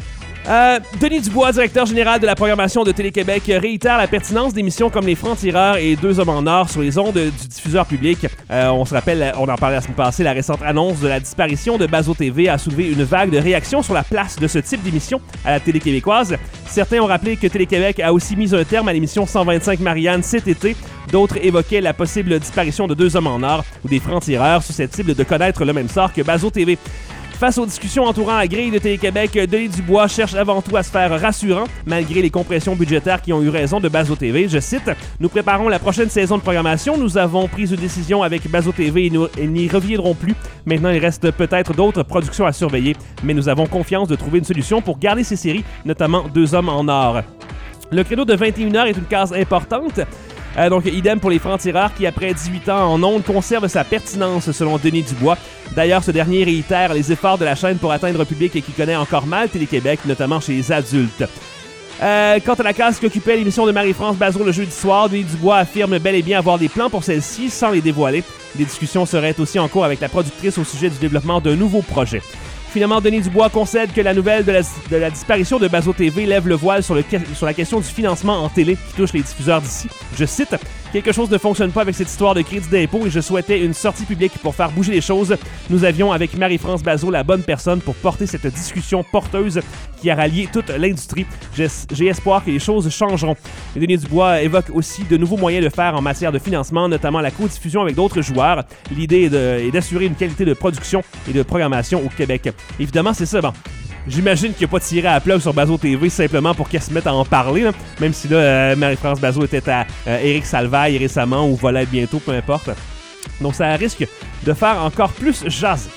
Denis Dubois, directeur général de la programmation de Télé-Québec, réitère la pertinence d'émissions comme Les Francs-Tireurs et Deux Hommes en or sur les ondes du diffuseur public. On se rappelle, on en parlait la semaine passée, la récente annonce de la disparition de Bazo TV a soulevé une vague de réactions sur la place de ce type d'émission à la télé québécoise. Certains ont rappelé que Télé-Québec a aussi mis un terme à l'émission 125 Marianne cet été. D'autres évoquaient la possible disparition de Deux Hommes en or ou des Francs-Tireurs susceptibles de connaître le même sort que Bazo TV. Face aux discussions entourant la grille de Télé-Québec, Denis Dubois cherche avant tout à se faire rassurant, malgré les compressions budgétaires qui ont eu raison de Bazo TV. Je cite, « Nous préparons la prochaine saison de programmation. Nous avons pris une décision avec Bazo TV et n'y reviendrons plus. Maintenant, il reste peut-être d'autres productions à surveiller, mais nous avons confiance de trouver une solution pour garder ces séries, notamment Deux Hommes en or. » Le créneau de 21h est une case importante. Donc, idem pour les Francs-Tireurs qui, après 18 ans en ondes, conservent sa pertinence selon Denis Dubois. D'ailleurs, ce dernier réitère les efforts de la chaîne pour atteindre un public qui connaît encore mal Télé-Québec, notamment chez les adultes. Quant à la case qu'occupait l'émission de Marie-France Bazot le jeudi soir, Denis Dubois affirme bel et bien avoir des plans pour celle-ci sans les dévoiler. Des discussions seraient aussi en cours avec la productrice au sujet du développement d'un nouveau projet. Finalement, Denis Dubois concède que la nouvelle de la disparition de Bazo TV lève le voile sur la question du financement en télé qui touche les diffuseurs d'ici. Je cite, « Quelque chose ne fonctionne pas avec cette histoire de crédit d'impôt et je souhaitais une sortie publique pour faire bouger les choses. Nous avions avec Marie-France Bazot la bonne personne pour porter cette discussion porteuse qui a rallié toute l'industrie. J'ai espoir que les choses changeront. » Denis Dubois évoque aussi de nouveaux moyens de faire en matière de financement, notamment la co-diffusion avec d'autres joueurs. L'idée est d'assurer une qualité de production et de programmation au Québec. Évidemment, c'est ça, bon. J'imagine qu'il n'a pas tiré à la plug sur Bazo TV simplement pour qu'elle se mette à en parler, là. Même si là, Marie-France Bazot était à Éric Salvaille récemment ou va l'être bientôt, peu importe. Donc ça risque de faire encore plus jaser.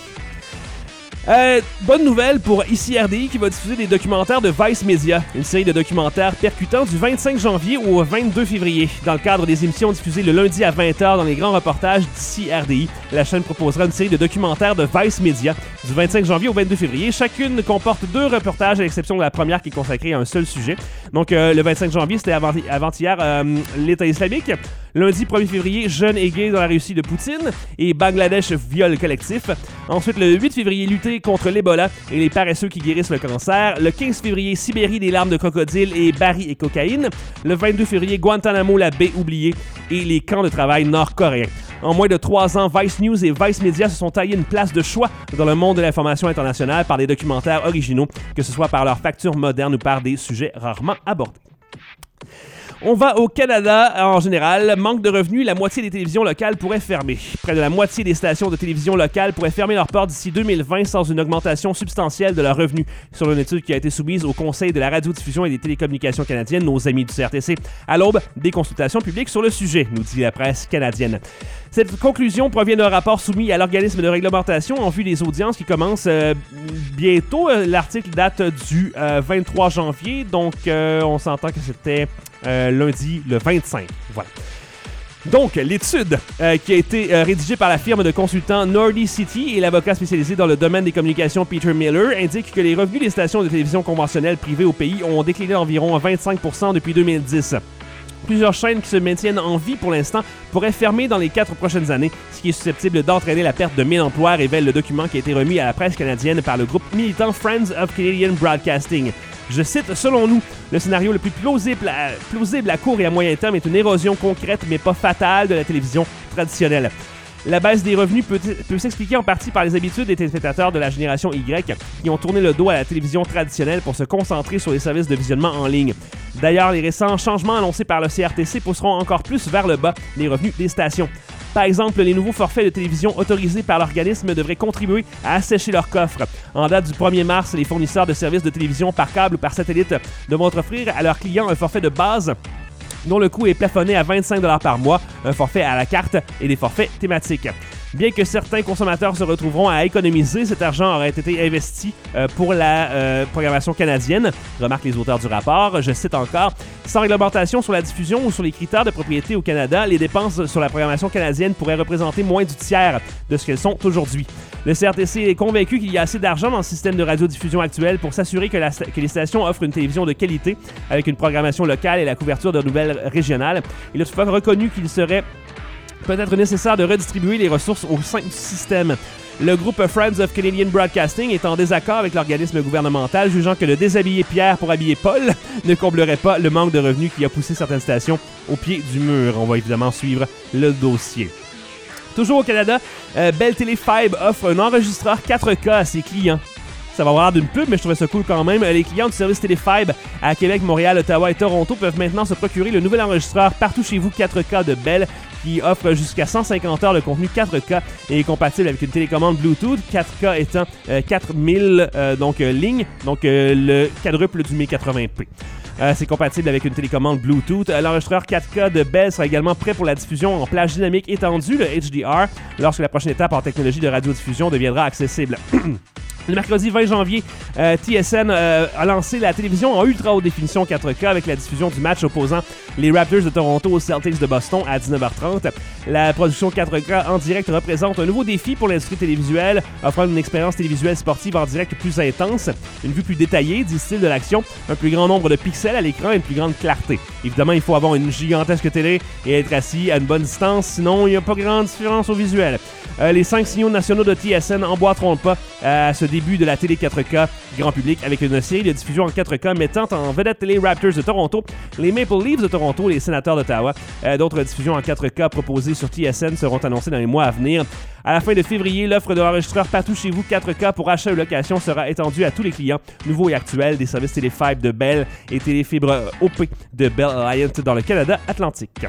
Bonne nouvelle pour Ici RDI qui va diffuser des documentaires de Vice Media, une série de documentaires percutants du 25 janvier au 22 février. Dans le cadre des émissions diffusées le lundi à 20h dans les grands reportages d'Ici RDI, la chaîne proposera une série de documentaires de Vice Media du 25 janvier au 22 février. Chacune comporte 2 reportages à l'exception de la première qui est consacrée à un seul sujet. Donc le 25 janvier, c'était avant-hier, l'État islamique. Lundi 1er février, Jeunes et gays dans la Russie de Poutine et Bangladesh viol collectif. Ensuite, le 8 février, lutter contre l'Ebola et les paresseux qui guérissent le cancer. Le 15 février, Sibérie, des larmes de crocodile et Barry et cocaïne. Le 22 février, Guantanamo, la baie oubliée et les camps de travail nord-coréens. En moins de 3 ans, Vice News et Vice Media se sont taillés une place de choix dans le monde de l'information internationale par des documentaires originaux, que ce soit par leur facture moderne ou par des sujets rarement abordés. On va au Canada en général. Manque de revenus, la moitié des télévisions locales pourraient fermer. Près de la moitié des stations de télévision locales pourraient fermer leurs portes d'ici 2020 sans une augmentation substantielle de leurs revenus. Selon une étude qui a été soumise au Conseil de la radiodiffusion et des télécommunications canadiennes, nos amis du CRTC, à l'aube des consultations publiques sur le sujet, nous dit la presse canadienne. Cette conclusion provient d'un rapport soumis à l'organisme de réglementation en vue des audiences qui commencent bientôt. L'article date du 23 janvier, donc on s'entend que c'était lundi le 25. Voilà. Donc, l'étude qui a été rédigée par la firme de consultants Nordy City et l'avocat spécialisé dans le domaine des communications Peter Miller indique que les revenus des stations de télévision conventionnelles privées au pays ont décliné d'environ 25% depuis 2010. Plusieurs chaînes qui se maintiennent en vie pour l'instant pourraient fermer dans les 4 prochaines années, ce qui est susceptible d'entraîner la perte de 1000 emplois, révèle le document qui a été remis à la presse canadienne par le groupe militant Friends of Canadian Broadcasting. Je cite, « Selon nous, le scénario le plus plausible à court et à moyen terme est une érosion concrète mais pas fatale de la télévision traditionnelle. » La baisse des revenus peut s'expliquer en partie par les habitudes des téléspectateurs de la génération Y qui ont tourné le dos à la télévision traditionnelle pour se concentrer sur les services de visionnement en ligne. D'ailleurs, les récents changements annoncés par le CRTC pousseront encore plus vers le bas les revenus des stations. Par exemple, les nouveaux forfaits de télévision autorisés par l'organisme devraient contribuer à assécher leurs coffres. En date du 1er mars, les fournisseurs de services de télévision par câble ou par satellite devront offrir à leurs clients un forfait de base dont le coût est plafonné à 25$ par mois, un forfait à la carte et des forfaits thématiques. Bien que certains consommateurs se retrouveront à économiser, cet argent aurait été investi pour la programmation canadienne, remarquent les auteurs du rapport. Je cite encore, « Sans réglementation sur la diffusion ou sur les critères de propriété au Canada, les dépenses sur la programmation canadienne pourraient représenter moins du tiers de ce qu'elles sont aujourd'hui. Le CRTC est convaincu qu'il y a assez d'argent dans le système de radiodiffusion actuel pour s'assurer que les stations offrent une télévision de qualité avec une programmation locale et la couverture de nouvelles régionales. Il a toutefois reconnu qu'il serait peut-être nécessaire de redistribuer les ressources au sein du système. Le groupe Friends of Canadian Broadcasting est en désaccord avec l'organisme gouvernemental, jugeant que le déshabiller Pierre pour habiller Paul ne comblerait pas le manque de revenus qui a poussé certaines stations au pied du mur. On va évidemment suivre le dossier. Toujours au Canada, Bell Téléfibre offre un enregistreur 4K à ses clients. Ça va avoir l'air d'une pub, mais je trouvais ça cool quand même. Les clients du service Téléfibre à Québec, Montréal, Ottawa et Toronto peuvent maintenant se procurer le nouvel enregistreur Partout chez vous 4K de Bell qui offre jusqu'à 150 heures de contenu 4K et est compatible avec une télécommande Bluetooth, 4K étant 4000 lignes, donc le quadruple du 1080p. C'est compatible avec une télécommande Bluetooth. L'enregistreur 4K de Bell sera également prêt pour la diffusion en plage dynamique étendue, le HDR, lorsque la prochaine étape en technologie de radiodiffusion deviendra accessible. Le mercredi 20 janvier, TSN a lancé la télévision en ultra haute définition 4K avec la diffusion du match opposant les Raptors de Toronto aux Celtics de Boston à 19h30. La production 4K en direct représente un nouveau défi pour l'industrie télévisuelle, offrant une expérience télévisuelle sportive en direct plus intense, une vue plus détaillée, du style de l'action, un plus grand nombre de pixels à l'écran et une plus grande clarté. Évidemment, il faut avoir une gigantesque télé et être assis à une bonne distance, sinon il n'y a pas grande différence au visuel. Les 5 signaux nationaux de TSN n'emboîteront pas à ce début de la télé 4K grand public avec une série de diffusion en 4K mettant en vedette les Raptors de Toronto, les Maple Leafs de Toronto, les Sénateurs d'Ottawa. D'autres diffusions en 4K proposées sur TSN seront annoncées dans les mois à venir. À la fin de février, l'offre de l'enregistreur Partout chez vous 4K pour achat ou location sera étendue à tous les clients nouveaux et actuels des services Téléfibre de Bell et Téléfibre OP de Bell Alliance dans le Canada Atlantique.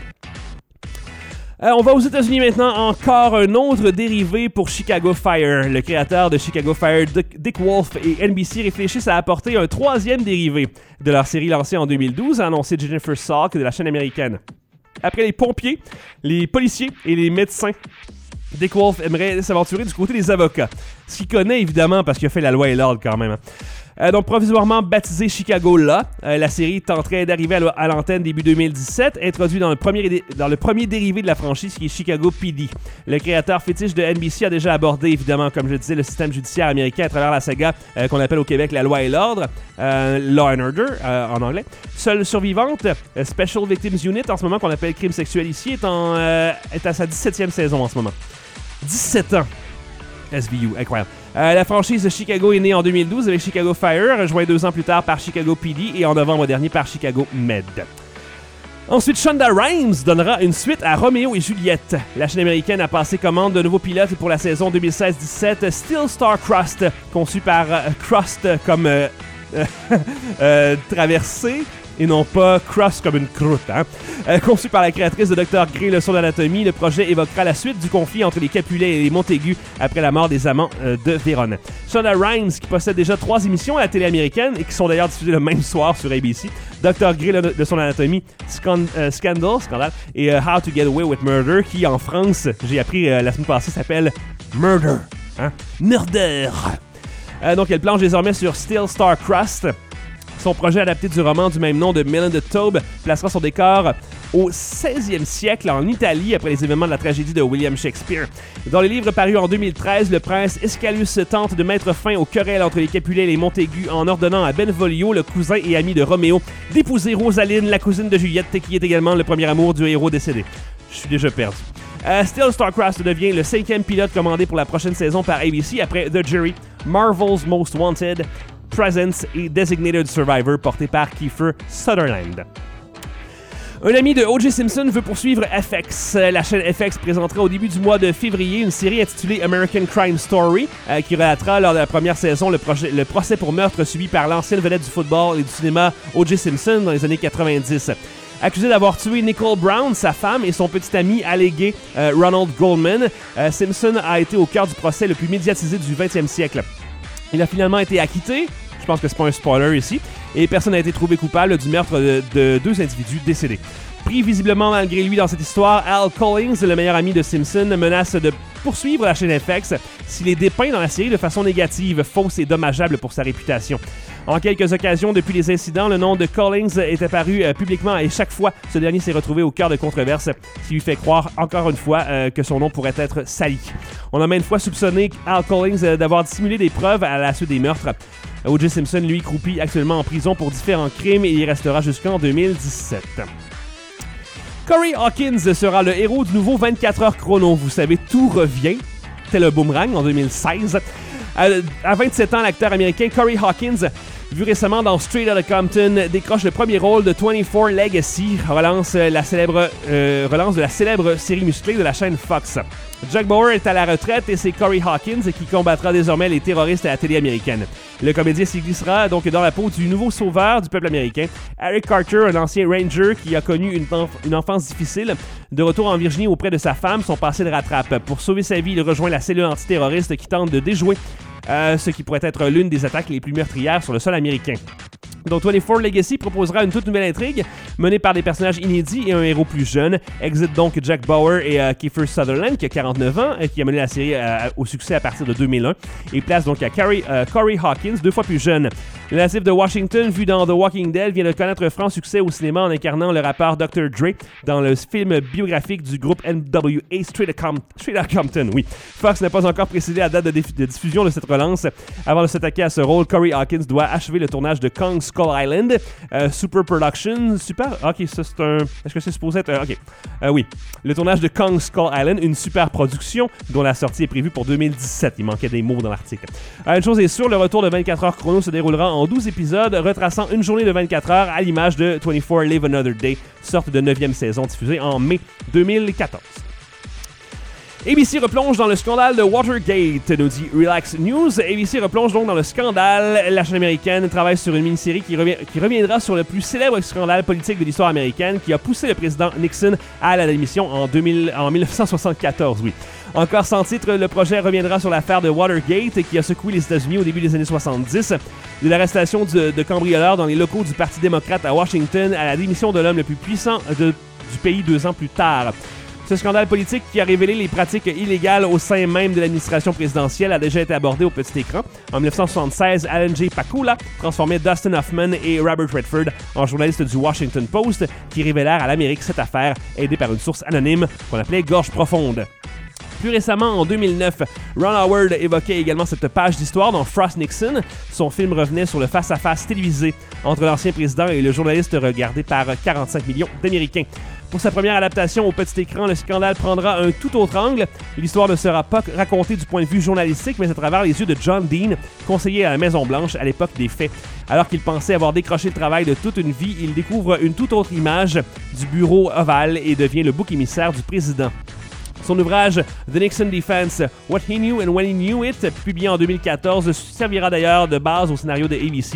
On va aux États-Unis maintenant. Encore un autre dérivé pour Chicago Fire. Le créateur de Chicago Fire, Dick Wolf, et NBC réfléchissent à apporter un troisième dérivé de leur série lancée en 2012, a annoncé Jennifer Salk de la chaîne américaine. Après les pompiers, les policiers et les médecins, Dick Wolf aimerait s'aventurer du côté des avocats. Ce qu'il connaît évidemment parce qu'il a fait la loi et l'ordre quand même. Donc provisoirement baptisé Chicago Law, la série tenterait d'arriver à l'antenne début 2017, introduit dans le premier dérivé de la franchise qui est Chicago PD. Le créateur fétiche de NBC a déjà abordé évidemment, comme je disais, le système judiciaire américain à travers la saga qu'on appelle au Québec la loi et l'ordre, Law and Order en anglais. Seule survivante, Special Victims Unit en ce moment qu'on appelle crime sexuel ici, est à sa 17e saison en ce moment. 17 ans. SVU, incroyable. La franchise de Chicago est née en 2012 avec Chicago Fire, rejoint 2 ans plus tard par Chicago PD et en novembre dernier par Chicago Med. Ensuite, Shonda Rhimes donnera une suite à Roméo et Juliette. La chaîne américaine a passé commande de nouveaux pilotes pour la saison 2016-17, Still Star Crossed, conçu par Crossed comme traversée et non pas cross comme une croûte. Conçu par la créatrice de Dr. Grey, leçon d'anatomie, le projet évoquera la suite du conflit entre les Capulets et les Montaigu après la mort des amants de Vérone. Shonda Rhimes, qui possède déjà 3 émissions à la télé américaine et qui sont d'ailleurs diffusées le même soir sur ABC, Dr. Grey, leçon d'anatomie, Scandal et How to Get Away with Murder, qui en France, j'ai appris la semaine passée, s'appelle Murder. Murder! Donc elle planche désormais sur Still Star Crust. Son projet adapté du roman du même nom de Melinda Taube placera son décor au 16e siècle en Italie après les événements de la tragédie de William Shakespeare. Dans le livre paru en 2013, le prince Escalus tente de mettre fin aux querelles entre les Capulets et les Montaigu en ordonnant à Benvolio, le cousin et ami de Roméo, d'épouser Rosaline, la cousine de Juliette, qui est également le premier amour du héros décédé. Je suis déjà perdu. Still Starcraft devient le 5e pilote commandé pour la prochaine saison par ABC après The Jury, Marvel's Most Wanted, Presence et Designated Survivor porté par Kiefer Sutherland. Un ami de O.J. Simpson veut poursuivre FX. La chaîne FX présentera au début du mois de février une série intitulée American Crime Story qui relatera lors de la première saison le procès pour meurtre subi par l'ancienne vedette du football et du cinéma O.J. Simpson dans les années 90. Accusé d'avoir tué Nicole Brown, sa femme et son petit ami allégué Ronald Goldman, Simpson a été au cœur du procès le plus médiatisé du 20e siècle. Il a finalement été acquitté, je pense que c'est pas un spoiler ici, et personne n'a été trouvé coupable du meurtre de 2 individus décédés. Pris visiblement malgré lui dans cette histoire, Al Collins, le meilleur ami de Simpson, menace de poursuivre la chaîne FX s'il est dépeint dans la série de façon négative, fausse et dommageable pour sa réputation. En quelques occasions depuis les incidents, le nom de Collins est apparu publiquement et chaque fois, ce dernier s'est retrouvé au cœur de controverses, ce qui lui fait croire encore une fois que son nom pourrait être sali. On a maintes fois soupçonné Al Collins d'avoir dissimulé des preuves à la suite des meurtres. O.J. Simpson, lui, croupit actuellement en prison pour différents crimes et y restera jusqu'en 2017. Corey Hawkins sera le héros du nouveau 24 heures chrono. Vous savez, tout revient, tel un boomerang en 2016. À 27 ans, l'acteur américain Corey Hawkins, vu récemment dans Straight Outta Compton, décroche le premier rôle de 24 Legacy, relance de la célèbre série musclée de la chaîne Fox. Jack Bauer est à la retraite et c'est Corey Hawkins qui combattra désormais les terroristes à la télé américaine. Le comédien s'y glissera donc dans la peau du nouveau sauveur du peuple américain, Eric Carter, un ancien ranger qui a connu une enfance difficile. De retour en Virginie auprès de sa femme, son passé le rattrape. Pour sauver sa vie, il rejoint la cellule antiterroriste qui tente de déjouer ce qui pourrait être l'une des attaques les plus meurtrières sur le sol américain. Donc 24 Legacy proposera une toute nouvelle intrigue menée par des personnages inédits et un héros plus jeune. Exit donc Jack Bauer et Kiefer Sutherland qui a 49 ans et qui a mené la série au succès à partir de 2001 et place donc à Corey Hawkins, 2 fois plus jeune. Le natif de Washington, vu dans The Walking Dead, vient de connaître un franc succès au cinéma en incarnant le rappeur Dr. Dre dans le film biographique du groupe NWA Straight Outta Compton. Oui. Fox n'a pas encore précisé la date de diffusion de cette relance. Avant de s'attaquer à ce rôle, Corey Hawkins doit achever le tournage de Kong Skull Island, Super Production, ok, ça c'est un... Est-ce que c'est supposé être... ok, oui. Le tournage de Kong Skull Island, une super production dont la sortie est prévue pour 2017. Il manquait des mots dans l'article. Une chose est sûre, le retour de 24 heures chrono se déroulera en 12 épisodes, retraçant une journée de 24 heures à l'image de 24 Live Another Day, sorte de 9e saison diffusée en mai 2014. ABC replonge dans le scandale de Watergate, nous dit Relax News. ABC replonge donc dans le scandale. La chaîne américaine travaille sur une mini-série qui reviendra sur le plus célèbre scandale politique de l'histoire américaine qui a poussé le président Nixon à la démission en 1974, oui. Encore sans titre, le projet reviendra sur l'affaire de Watergate qui a secoué les États-Unis au début des années 70, de l'arrestation de cambrioleurs dans les locaux du Parti démocrate à Washington à la démission de l'homme le plus puissant du pays 2 ans plus tard. Ce scandale politique qui a révélé les pratiques illégales au sein même de l'administration présidentielle a déjà été abordé au petit écran. En 1976, Alan J. Pakula transformait Dustin Hoffman et Robert Redford en journalistes du Washington Post qui révélèrent à l'Amérique cette affaire, aidée par une source anonyme qu'on appelait Gorge Profonde. Plus récemment, en 2009, Ron Howard évoquait également cette page d'histoire dans Frost Nixon. Son film revenait sur le face-à-face télévisé entre l'ancien président et le journaliste regardé par 45 millions d'Américains. Pour sa première adaptation au petit écran, le scandale prendra un tout autre angle. L'histoire ne sera pas racontée du point de vue journalistique, mais à travers les yeux de John Dean, conseiller à la Maison-Blanche à l'époque des faits. Alors qu'il pensait avoir décroché le travail de toute une vie, il découvre une toute autre image du bureau ovale et devient le bouc émissaire du président. Son ouvrage The Nixon Defense, What He Knew and When He Knew It, publié en 2014, servira d'ailleurs de base au scénario de ABC.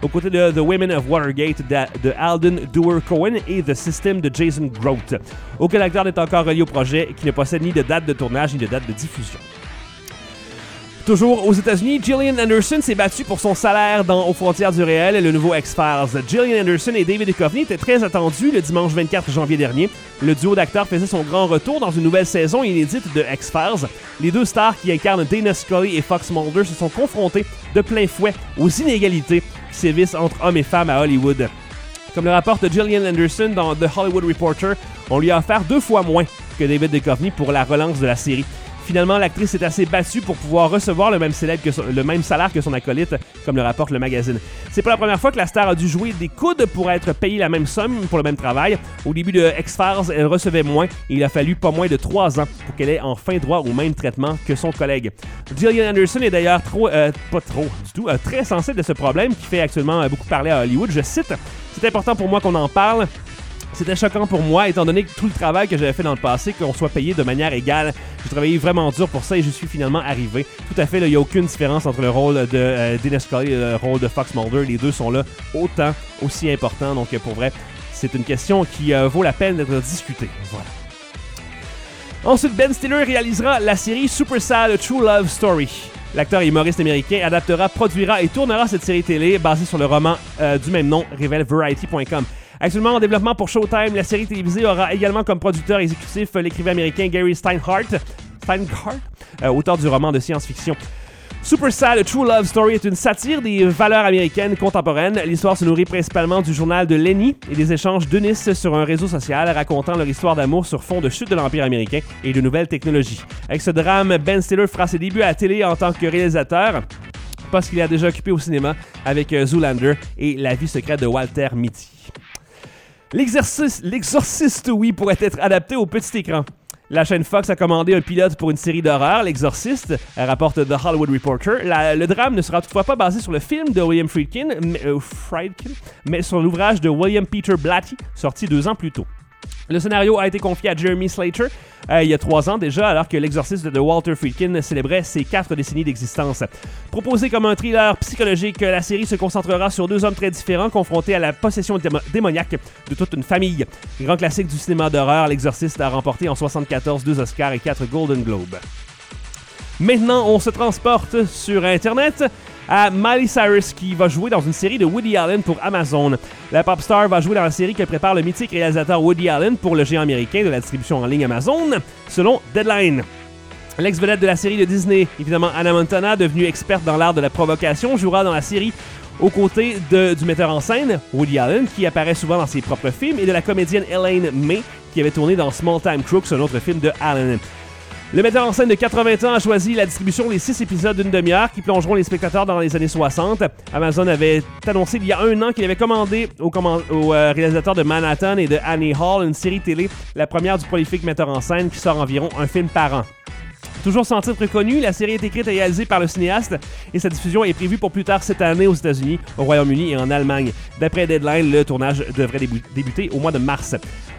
aux côtés de The Women of Watergate de Alden Doer-Cohen et The System de Jason Groth. Aucun acteur n'est encore relié au projet qui ne possède ni de date de tournage ni de date de diffusion. Toujours aux États-Unis, Gillian Anderson s'est battu pour son salaire Aux frontières du réel, le nouveau X-Files. Gillian Anderson et David Duchovny étaient très attendus le dimanche 24 janvier dernier. Le duo d'acteurs faisait son grand retour dans une nouvelle saison inédite de X-Files. Les deux stars qui incarnent Dana Scully et Fox Mulder se sont confrontés de plein fouet aux inégalités qui sévissent entre hommes et femmes à Hollywood. Comme le rapporte Gillian Anderson dans The Hollywood Reporter, on lui a offert 2 fois moins que David Duchovny pour la relance de la série. Finalement, l'actrice s'est assez battue pour pouvoir recevoir le même salaire que son acolyte, comme le rapporte le magazine. C'est pas la première fois que la star a dû jouer des coudes pour être payée la même somme pour le même travail. Au début de X-Files, elle recevait moins et il a fallu pas moins de 3 ans pour qu'elle ait enfin droit au même traitement que son collègue. Gillian Anderson est d'ailleurs très sensible de ce problème qui fait actuellement beaucoup parler à Hollywood. Je cite, « C'est important pour moi qu'on en parle. C'était choquant pour moi, étant donné que tout le travail que j'avais fait dans le passé, qu'on soit payé de manière égale. J'ai travaillé vraiment dur pour ça et je suis finalement arrivé. Tout à fait, il n'y a aucune différence entre le rôle de Dana Scully et le rôle de Fox Mulder. Les deux sont là aussi importants. Donc pour vrai, c'est une question qui vaut la peine d'être discutée. Voilà. Ensuite, Ben Stiller réalisera la série Super Sad True Love Story. L'acteur et humoriste américain adaptera, produira et tournera cette série télé basée sur le roman du même nom, révèle Variety.com. Actuellement en développement pour Showtime, la série télévisée aura également comme producteur exécutif l'écrivain américain Gary Steinhardt, auteur du roman de science-fiction. Super Sad True Love Story est une satire des valeurs américaines contemporaines. L'histoire se nourrit principalement du journal de Lenny et des échanges d'Eunice sur un réseau social racontant leur histoire d'amour sur fond de chute de l'Empire américain et de nouvelles technologies. Avec ce drame, Ben Stiller fera ses débuts à la télé en tant que réalisateur, parce qu'il a déjà occupé au cinéma avec Zoolander et La vie secrète de Walter Mitty. L'Exorciste, oui, pourrait être adapté au petit écran. La chaîne Fox a commandé un pilote pour une série d'horreur, L'Exorciste, rapporte The Hollywood Reporter. Le drame ne sera toutefois pas basé sur le film de William Friedkin, mais sur l'ouvrage de William Peter Blatty, sorti 2 ans plus tôt. Le scénario a été confié à Jeremy Slater il y a 3 ans déjà, alors que L'Exorciste de Walter Friedkin célébrait ses 4 décennies d'existence. Proposé comme un thriller psychologique, la série se concentrera sur 2 hommes très différents confrontés à la possession démoniaque de toute une famille. Grand classique du cinéma d'horreur, L'Exorciste a remporté en 1974 2 Oscars et 4 Golden Globes. Maintenant, on se transporte sur Internet à Miley Cyrus qui va jouer dans une série de Woody Allen pour Amazon. La pop star va jouer dans la série que prépare le mythique réalisateur Woody Allen pour le géant américain de la distribution en ligne Amazon, selon Deadline. L'ex-vedette de la série de Disney, évidemment Hannah Montana, devenue experte dans l'art de la provocation, jouera dans la série aux côtés du metteur en scène Woody Allen, qui apparaît souvent dans ses propres films, et de la comédienne Elaine May, qui avait tourné dans Small Time Crooks, un autre film de Allen. Le metteur en scène de 80 ans a choisi la distribution des 6 épisodes d'une demi-heure qui plongeront les spectateurs dans les années 60. Amazon avait annoncé il y a 1 an qu'il avait commandé au réalisateur de Manhattan et de Annie Hall une série télé, la première du prolifique metteur en scène qui sort environ un film par an. Toujours sans titre connu, la série est écrite et réalisée par le cinéaste et sa diffusion est prévue pour plus tard cette année aux États-Unis, au Royaume-Uni et en Allemagne. D'après Deadline, le tournage devrait débuter au mois de mars.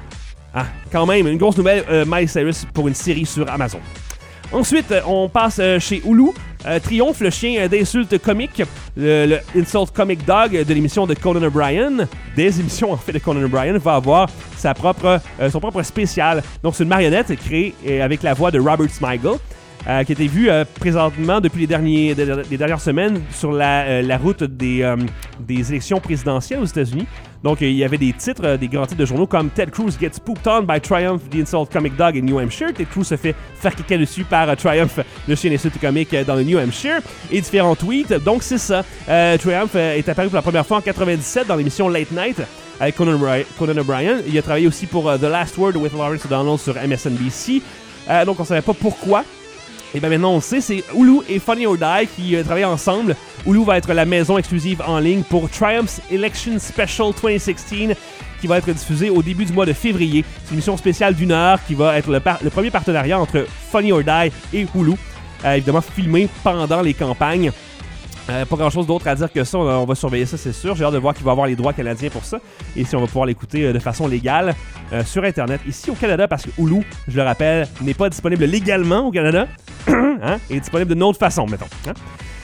Ah, quand même, une grosse nouvelle, Miley Cyrus pour une série sur Amazon. Ensuite, on passe chez Hulu. Triomphe, le chien d'insulte comique, le Insult Comic Dog de l'émission de Conan O'Brien, des émissions en fait de Conan O'Brien, va avoir son propre spécial. Donc, c'est une marionnette créée avec la voix de Robert Smigel, qui a été vue présentement depuis les dernières semaines sur la route des élections présidentielles aux États-Unis. Donc, il y avait des titres, des grands titres de journaux comme Ted Cruz gets pooped on by Triumph, the Insult Comic Dog in New Hampshire. Ted Cruz se fait faire caca dessus par Triumph, le chien d'insulte comique dans le New Hampshire. Et différents tweets. Donc, c'est ça. Triumph est apparu pour la première fois en 97 dans l'émission Late Night avec Conan O'Brien. Il a travaillé aussi pour The Last Word with Lawrence O'Donnell sur MSNBC. Donc, on ne savait pas pourquoi. Et bien maintenant on le sait, c'est Hulu et Funny or Die qui travaillent ensemble. Hulu va être la maison exclusive en ligne pour Triumph's Election Special 2016 qui va être diffusée au début du mois de février. C'est une émission spéciale d'1 heure qui va être le premier partenariat entre Funny or Die et Hulu. Évidemment filmé pendant les campagnes. Pas grand chose d'autre à dire que ça, on va surveiller ça, c'est sûr. J'ai hâte de voir qui va avoir les droits canadiens pour ça et si on va pouvoir l'écouter de façon légale sur Internet ici au Canada, parce que Hulu, je le rappelle, n'est pas disponible légalement au Canada, hein, et disponible d'une autre façon, mettons. Hein?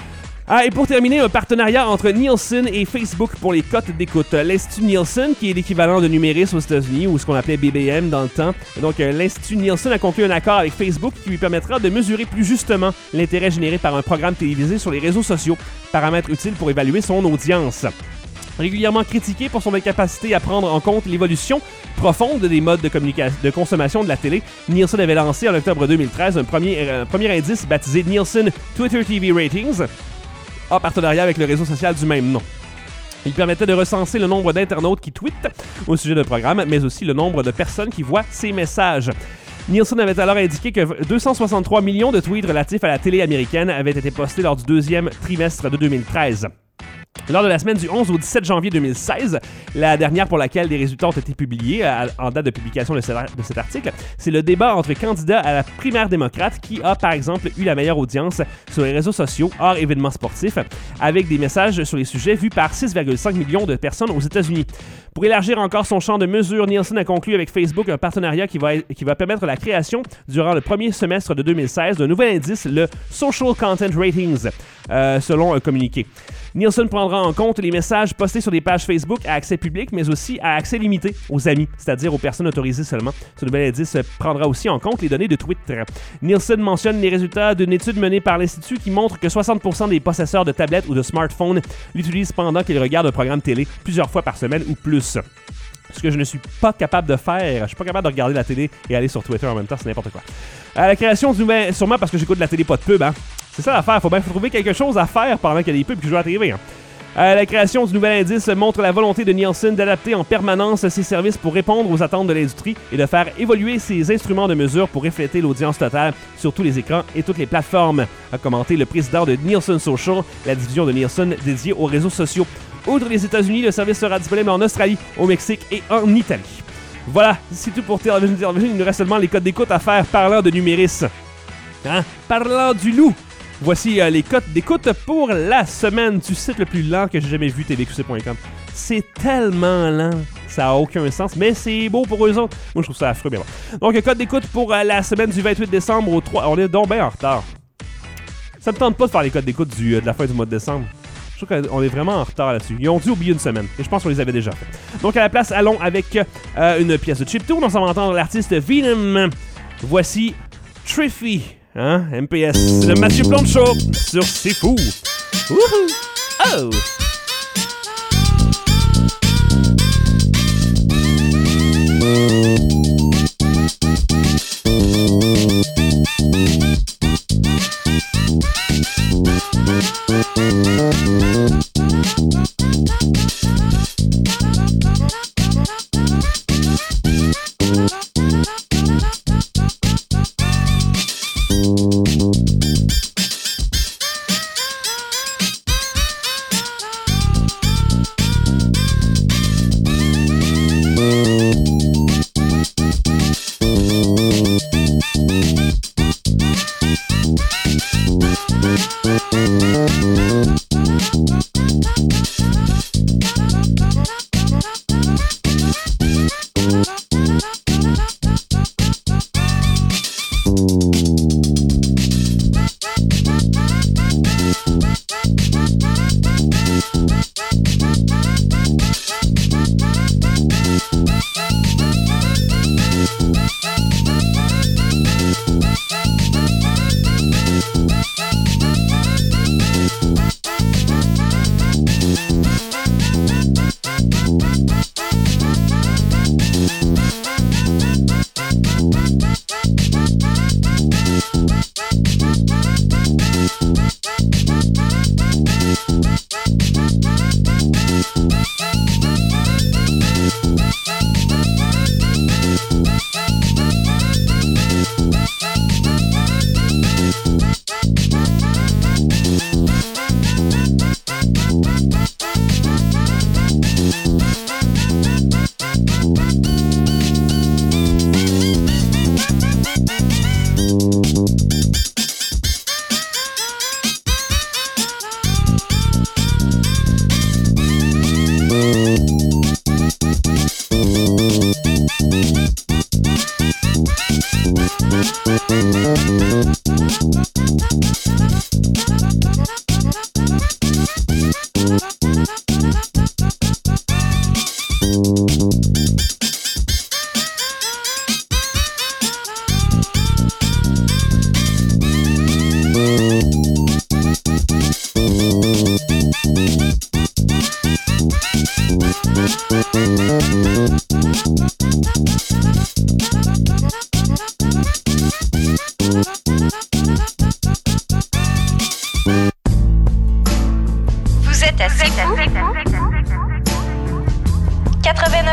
Et pour terminer, un partenariat entre Nielsen et Facebook pour les cotes d'écoute. L'Institut Nielsen, qui est l'équivalent de Numéris aux États-Unis, ou ce qu'on appelait BBM dans le temps. Donc, l'Institut Nielsen a conclu un accord avec Facebook qui lui permettra de mesurer plus justement l'intérêt généré par un programme télévisé sur les réseaux sociaux, paramètre utile pour évaluer son audience. Régulièrement critiqué pour son incapacité à prendre en compte l'évolution profonde des modes de consommation de la télé, Nielsen avait lancé en octobre 2013 un premier indice baptisé Nielsen Twitter TV Ratings, en partenariat avec le réseau social du même nom. Il permettait de recenser le nombre d'internautes qui tweetent au sujet de programme, mais aussi le nombre de personnes qui voient ces messages. Nielsen avait alors indiqué que 263 millions de tweets relatifs à la télé américaine avaient été postés lors du deuxième trimestre de 2013. Lors de la semaine du 11 au 17 janvier 2016, la dernière pour laquelle des résultats ont été publiés en date de publication de cet article, c'est le débat entre candidats à la primaire démocrate qui a par exemple eu la meilleure audience sur les réseaux sociaux hors événements sportifs, avec des messages sur les sujets vus par 6,5 millions de personnes aux États-Unis. Pour élargir encore son champ de mesure, Nielsen a conclu avec Facebook un partenariat qui va permettre la création, durant le premier semestre de 2016, d'un nouvel indice, le Social Content Ratings, selon un communiqué. Nielsen prendra en compte les messages postés sur des pages Facebook à accès public, mais aussi à accès limité aux amis, c'est-à-dire aux personnes autorisées seulement. Ce nouvel indice prendra aussi en compte les données de Twitter. Nielsen mentionne les résultats d'une étude menée par l'Institut qui montre que 60% des possesseurs de tablettes ou de smartphones l'utilisent pendant qu'ils regardent un programme télé plusieurs fois par semaine ou plus. Ce que je ne suis pas capable de faire. Je suis pas capable de regarder la télé et aller sur Twitter en même temps, c'est n'importe quoi. La création du nouvel... Sûrement parce que j'écoute de la télé, pas de pub, hein. C'est ça l'affaire, faut bien trouver quelque chose à faire pendant qu'il y a des pubs qui jouent à la télé, hein. La création du nouvel indice montre la volonté de Nielsen d'adapter en permanence ses services pour répondre aux attentes de l'industrie et de faire évoluer ses instruments de mesure pour refléter l'audience totale sur tous les écrans et toutes les plateformes, a commenté le président de Nielsen Social, la division de Nielsen dédiée aux réseaux sociaux. Outre les États-Unis, le service sera disponible en Australie, au Mexique et en Italie. Voilà, c'est tout pour Television. Il nous reste seulement les codes d'écoute à faire parlant de Numéris. Hein? Parlant du loup! Voici les codes d'écoute pour la semaine du site le plus lent que j'ai jamais vu, tvqc.com. C'est tellement lent, ça n'a aucun sens, mais c'est beau pour eux autres. Moi, je trouve ça affreux, mais bon. Donc, code d'écoute pour la semaine du 28 décembre au 3... On est donc bien en retard. Ça me tente pas de faire les codes d'écoute de la fin du mois de décembre. Je trouve qu'on est vraiment en retard là-dessus. Ils ont dû oublier une semaine, et je pense qu'on les avait déjà fait. Donc, à la place, allons avec une pièce de chiptune. On s'en va entendre l'artiste Venom. Voici Triffy. Hein? MPS, c'est le Mathieu Plante Show sur C'est Fou. Wouhou! Oh!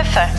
991.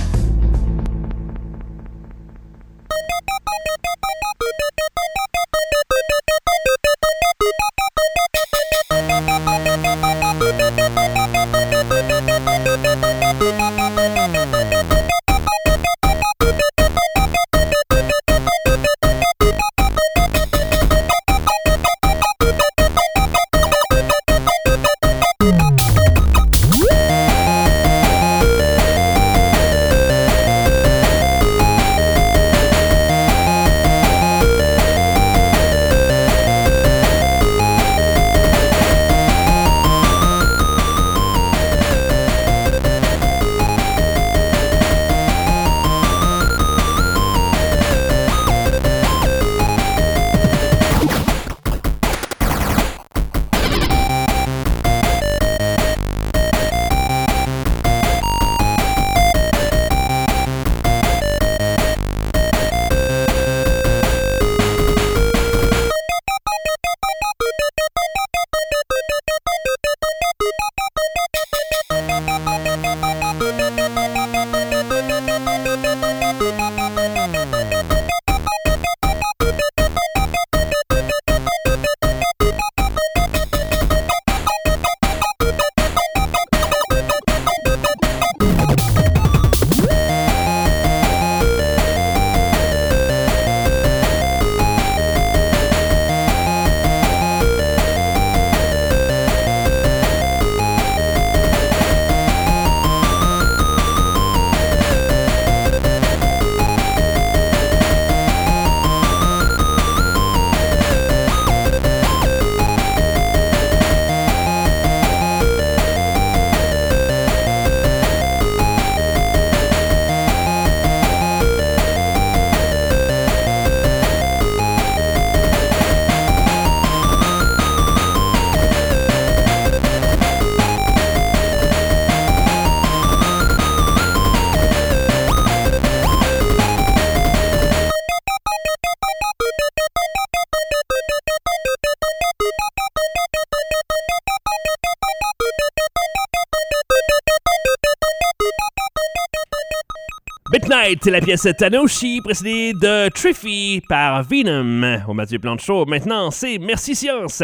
Midnight, c'est la pièce Tanoshi, précédée de Triffy par Venom. Au Mathieu Plante Show, maintenant, c'est Merci Science.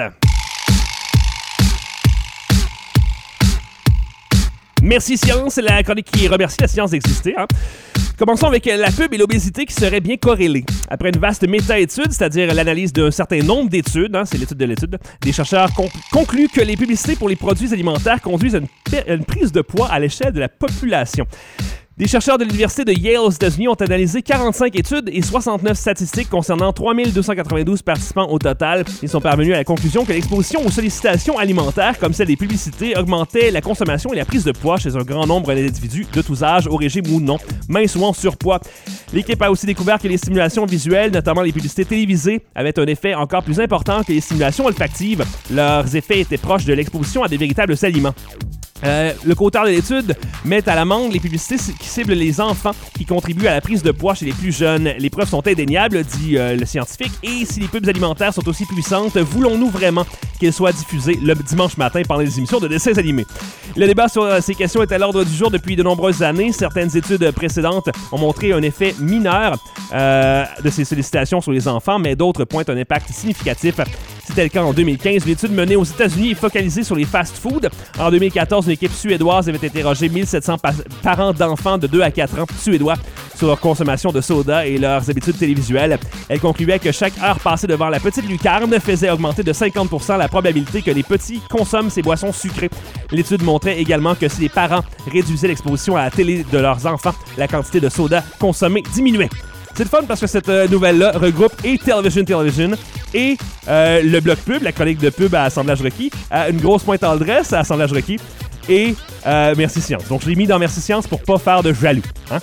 Merci Science, c'est la chronique qui remercie la science d'exister. Commençons avec la pub et l'obésité qui seraient bien corrélées. Après une vaste méta-étude, c'est-à-dire l'analyse d'un certain nombre d'études, c'est l'étude de l'étude, des chercheurs concluent que les publicités pour les produits alimentaires conduisent à une prise de poids à l'échelle de la population. Des chercheurs de l'Université de Yale aux États-Unis ont analysé 45 études et 69 statistiques concernant 3292 participants au total. Ils sont parvenus à la conclusion que l'exposition aux sollicitations alimentaires, comme celle des publicités, augmentait la consommation et la prise de poids chez un grand nombre d'individus de tous âges, au régime ou non, minces ou en surpoids. L'équipe a aussi découvert que les stimulations visuelles, notamment les publicités télévisées, avaient un effet encore plus important que les stimulations olfactives. Leurs effets étaient proches de l'exposition à des véritables aliments. Le co-auteur de l'étude met à l'amende les publicités qui ciblent les enfants qui contribuent à la prise de poids chez les plus jeunes. Les preuves sont indéniables, dit le scientifique, et si les pubs alimentaires sont aussi puissantes, voulons-nous vraiment qu'elles soient diffusées le dimanche matin pendant les émissions de dessins animés? Le débat sur ces questions est à l'ordre du jour depuis de nombreuses années. Certaines études précédentes ont montré un effet mineur de ces sollicitations sur les enfants, mais d'autres pointent un impact significatif. C'était le cas en 2015. Une étude menée aux États-Unis est focalisée sur les fast-foods. En 2014, une équipe suédoise avait interrogé 1700 parents d'enfants de 2 à 4 ans suédois sur leur consommation de soda et leurs habitudes télévisuelles. Elle concluait que chaque heure passée devant la petite lucarne faisait augmenter de 50% la probabilité que les petits consomment ces boissons sucrées. L'étude montrait également que si les parents réduisaient l'exposition à la télé de leurs enfants, la quantité de soda consommée diminuait. C'est le fun parce que cette nouvelle-là regroupe et Television et le bloc pub, la chronique de pub à Assemblage requis, une grosse pointe en dresse à Assemblage requis et Merci Science. Donc je l'ai mis dans Merci Science pour pas faire de jaloux.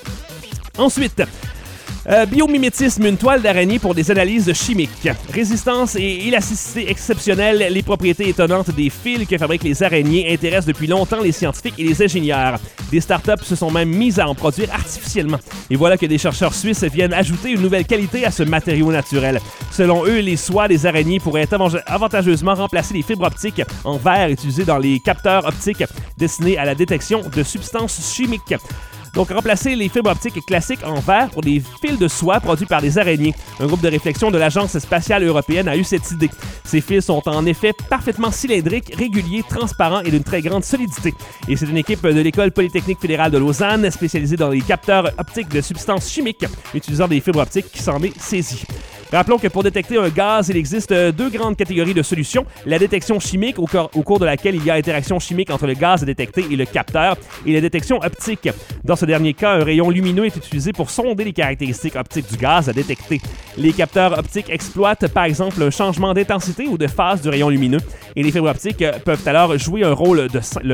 Ensuite, biomimétisme, une toile d'araignée pour des analyses chimiques. Résistance et élasticité exceptionnelle, les propriétés étonnantes des fils que fabriquent les araignées intéressent depuis longtemps les scientifiques et les ingénieurs. Des startups se sont même mises à en produire artificiellement. Et voilà que des chercheurs suisses viennent ajouter une nouvelle qualité à ce matériau naturel. Selon eux, les soies des araignées pourraient avantageusement remplacer les fibres optiques en verre utilisées dans les capteurs optiques destinés à la détection de substances chimiques. Donc, remplacer les fibres optiques classiques en verre pour des fils de soie produits par des araignées. Un groupe de réflexion de l'Agence spatiale européenne a eu cette idée. Ces fils sont en effet parfaitement cylindriques, réguliers, transparents et d'une très grande solidité. Et c'est une équipe de l'École polytechnique fédérale de Lausanne, spécialisée dans les capteurs optiques de substances chimiques, utilisant des fibres optiques qui s'en est saisie. Rappelons que pour détecter un gaz, il existe deux grandes catégories de solutions. La détection chimique, au cours de laquelle il y a interaction chimique entre le gaz détecté et le capteur, et la détection optique. Dans ce dernier cas, un rayon lumineux est utilisé pour sonder les caractéristiques optiques du gaz à détecter. Les capteurs optiques exploitent, par exemple, un changement d'intensité ou de phase du rayon lumineux, et les fibres optiques peuvent alors jouer le rôle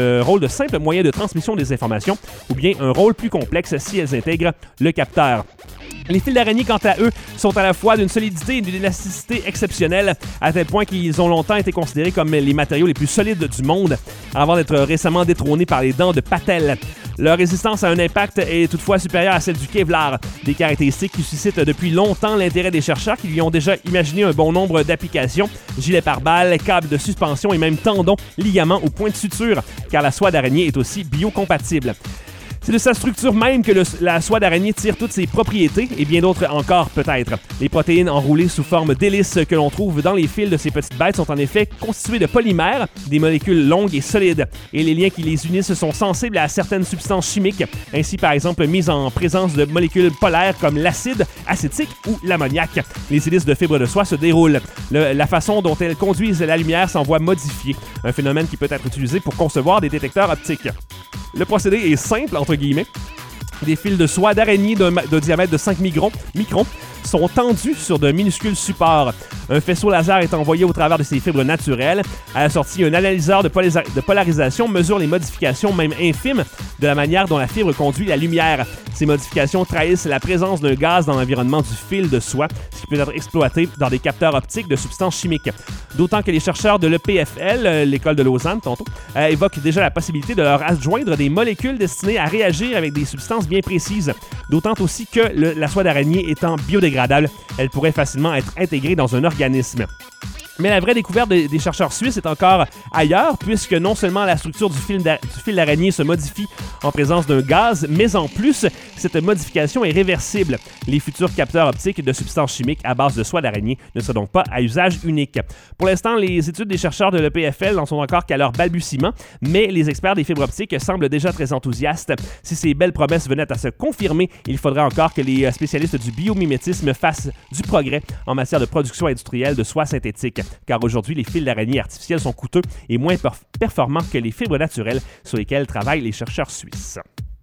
de simple moyen de transmission des informations, ou bien un rôle plus complexe si elles intègrent le capteur. Les fils d'araignée, quant à eux, sont à la fois d'une solidité et d'une élasticité exceptionnelle, à tel point qu'ils ont longtemps été considérés comme les matériaux les plus solides du monde, avant d'être récemment détrônés par les dents de Patel. Leur résistance à un impact est toutefois supérieure à celle du Kevlar, des caractéristiques qui suscitent depuis longtemps l'intérêt des chercheurs qui lui ont déjà imaginé un bon nombre d'applications, gilets pare-balles, câbles de suspension et même tendons, ligaments ou points de suture, car la soie d'araignée est aussi biocompatible. C'est de sa structure même que la soie d'araignée tire toutes ses propriétés et bien d'autres encore peut-être. Les protéines enroulées sous forme d'hélices que l'on trouve dans les fils de ces petites bêtes sont en effet constituées de polymères, des molécules longues et solides, et les liens qui les unissent sont sensibles à certaines substances chimiques, ainsi par exemple mises en présence de molécules polaires comme l'acide acétique ou l'ammoniac. Les hélices de fibres de soie se déroulent. La façon dont elles conduisent la lumière s'en voit modifiée, un phénomène qui peut être utilisé pour concevoir des détecteurs optiques. Le procédé est simple, entre guillemets. Des fils de soie d'araignée de diamètre de 5 microns sont tendus sur de minuscules supports. Un faisceau laser est envoyé au travers de ces fibres naturelles. À la sortie, un analyseur de polarisation mesure les modifications, même infimes, de la manière dont la fibre conduit la lumière. Ces modifications trahissent la présence d'un gaz dans l'environnement du fil de soie, ce qui peut être exploité dans des capteurs optiques de substances chimiques. D'autant que les chercheurs de l'EPFL, l'école de Lausanne, tantôt, évoquent déjà la possibilité de leur adjoindre des molécules destinées à réagir avec des substances bien précises. D'autant aussi que la soie d'araignée étant biodégradable, elle pourrait facilement être intégrée dans un organisme. Mais la vraie découverte des chercheurs suisses est encore ailleurs, puisque non seulement la structure du fil d'araignée se modifie en présence d'un gaz, mais en plus, cette modification est réversible. Les futurs capteurs optiques de substances chimiques à base de soie d'araignée ne sont donc pas à usage unique. Pour l'instant, les études des chercheurs de l'EPFL n'en sont encore qu'à leur balbutiement, mais les experts des fibres optiques semblent déjà très enthousiastes. Si ces belles promesses venaient à se confirmer, il faudrait encore que les spécialistes du biomimétisme fassent du progrès en matière de production industrielle de soie synthétique. Car aujourd'hui, les fils d'araignée artificiels sont coûteux et moins performants que les fibres naturelles sur lesquelles travaillent les chercheurs suisses.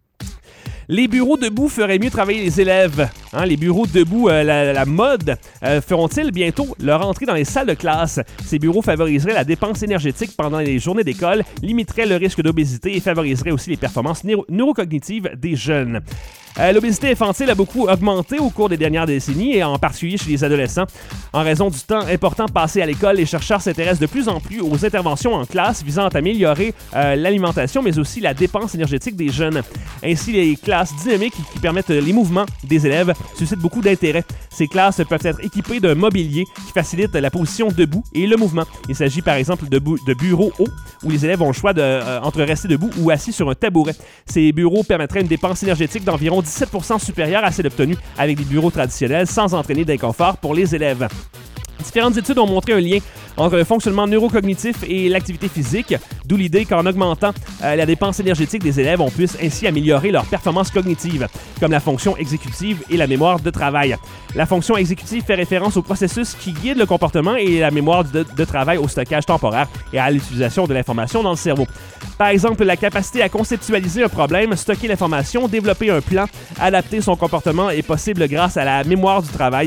Les bureaux debout feraient mieux travailler les élèves. Les bureaux debout, la mode, feront-ils bientôt leur entrée dans les salles de classe? Ces bureaux favoriseraient la dépense énergétique pendant les journées d'école, limiteraient le risque d'obésité et favoriseraient aussi les performances neurocognitives des jeunes. L'obésité infantile a beaucoup augmenté au cours des dernières décennies, et en particulier chez les adolescents. En raison du temps important passé à l'école, les chercheurs s'intéressent de plus en plus aux interventions en classe visant à améliorer l'alimentation, mais aussi la dépense énergétique des jeunes. Ainsi, les classes dynamiques qui permettent les mouvements des élèves suscitent beaucoup d'intérêt. Ces classes peuvent être équipées d'un mobilier qui facilite la position debout et le mouvement. Il s'agit par exemple de bureaux hauts, où les élèves ont le choix entre rester debout ou assis sur un tabouret. Ces bureaux permettraient une dépense énergétique d'environ 17% supérieure à celle obtenue avec des bureaux traditionnels sans entraîner d'inconfort pour les élèves. Différentes études ont montré un lien entre le fonctionnement neurocognitif et l'activité physique, d'où l'idée qu'en augmentant la dépense énergétique des élèves, on puisse ainsi améliorer leurs performances cognitives, comme la fonction exécutive et la mémoire de travail. La fonction exécutive fait référence au processus qui guide le comportement et la mémoire de travail au stockage temporaire et à l'utilisation de l'information dans le cerveau. Par exemple, la capacité à conceptualiser un problème, stocker l'information, développer un plan, adapter son comportement est possible grâce à la mémoire de travail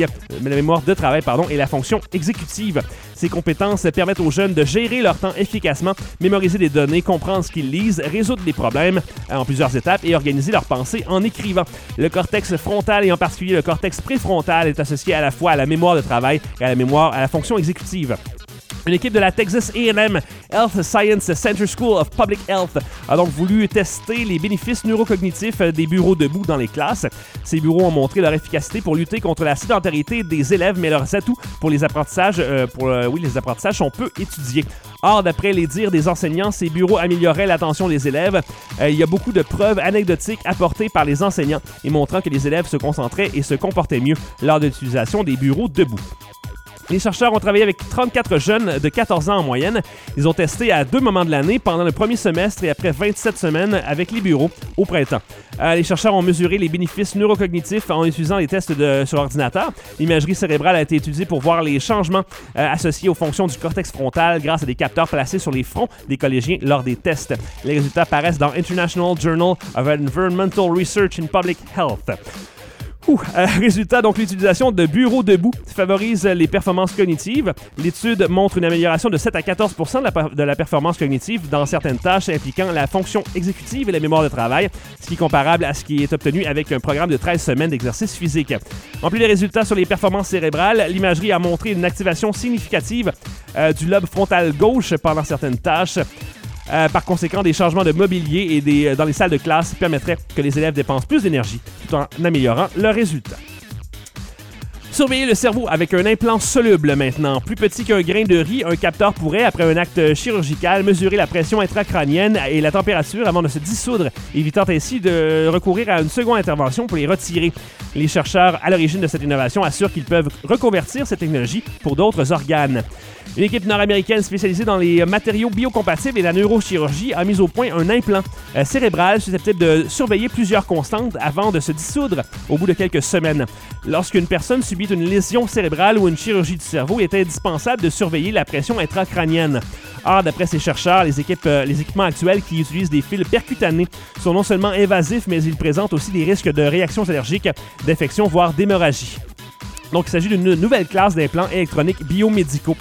et la fonction exécutive. Ces compétences permettent aux jeunes de gérer leur temps efficacement, mémoriser des données, comprendre ce qu'ils lisent, résoudre des problèmes en plusieurs étapes et organiser leurs pensées en écrivant. Le cortex frontal et en particulier le cortex préfrontal est associé à la fois à la mémoire de travail et à la fonction exécutive. Une équipe de la Texas A&M Health Science Center School of Public Health a donc voulu tester les bénéfices neurocognitifs des bureaux debout dans les classes. Ces bureaux ont montré leur efficacité pour lutter contre la sédentarité des élèves, mais leurs atouts pour les apprentissages, les apprentissages sont peu étudiés. Or, d'après les dires des enseignants, ces bureaux amélioraient l'attention des élèves. Il y a beaucoup de preuves anecdotiques apportées par les enseignants et montrant que les élèves se concentraient et se comportaient mieux lors de l'utilisation des bureaux debout. Les chercheurs ont travaillé avec 34 jeunes de 14 ans en moyenne. Ils ont testé à 2 moments de l'année, pendant le premier semestre et après 27 semaines avec les bureaux au printemps. Les chercheurs ont mesuré les bénéfices neurocognitifs en utilisant les tests sur l'ordinateur. L'imagerie cérébrale a été étudiée pour voir les changements associés aux fonctions du cortex frontal grâce à des capteurs placés sur les fronts des collégiens lors des tests. Les résultats apparaissent dans International Journal of Environmental Research in Public Health. Résultat, donc l'utilisation de bureaux debout favorise les performances cognitives. L'étude montre une amélioration de 7 à 14% de la performance cognitive dans certaines tâches impliquant la fonction exécutive et la mémoire de travail, ce qui est comparable à ce qui est obtenu avec un programme de 13 semaines d'exercice physique. En plus des résultats sur les performances cérébrales, l'imagerie a montré une activation significative du lobe frontal gauche pendant certaines tâches. Par conséquent, des changements de mobilier et dans les salles de classe permettraient que les élèves dépensent plus d'énergie tout en améliorant leurs résultats. Surveiller le cerveau avec un implant soluble maintenant. Plus petit qu'un grain de riz, un capteur pourrait, après un acte chirurgical, mesurer la pression intracrânienne et la température avant de se dissoudre, évitant ainsi de recourir à une seconde intervention pour les retirer. Les chercheurs à l'origine de cette innovation assurent qu'ils peuvent reconvertir cette technologie pour d'autres organes. Une équipe nord-américaine spécialisée dans les matériaux biocompatibles et la neurochirurgie a mis au point un implant cérébral susceptible de surveiller plusieurs constantes avant de se dissoudre au bout de quelques semaines. Lorsqu'une personne subit une lésion cérébrale ou une chirurgie du cerveau, il est indispensable de surveiller la pression intracrânienne. Or, d'après ces chercheurs, les équipements actuels qui utilisent des fils percutanés sont non seulement invasifs, mais ils présentent aussi des risques de réactions allergiques, d'infections, voire d'hémorragie. Donc, il s'agit d'une nouvelle classe d'implants électroniques biomédicaux.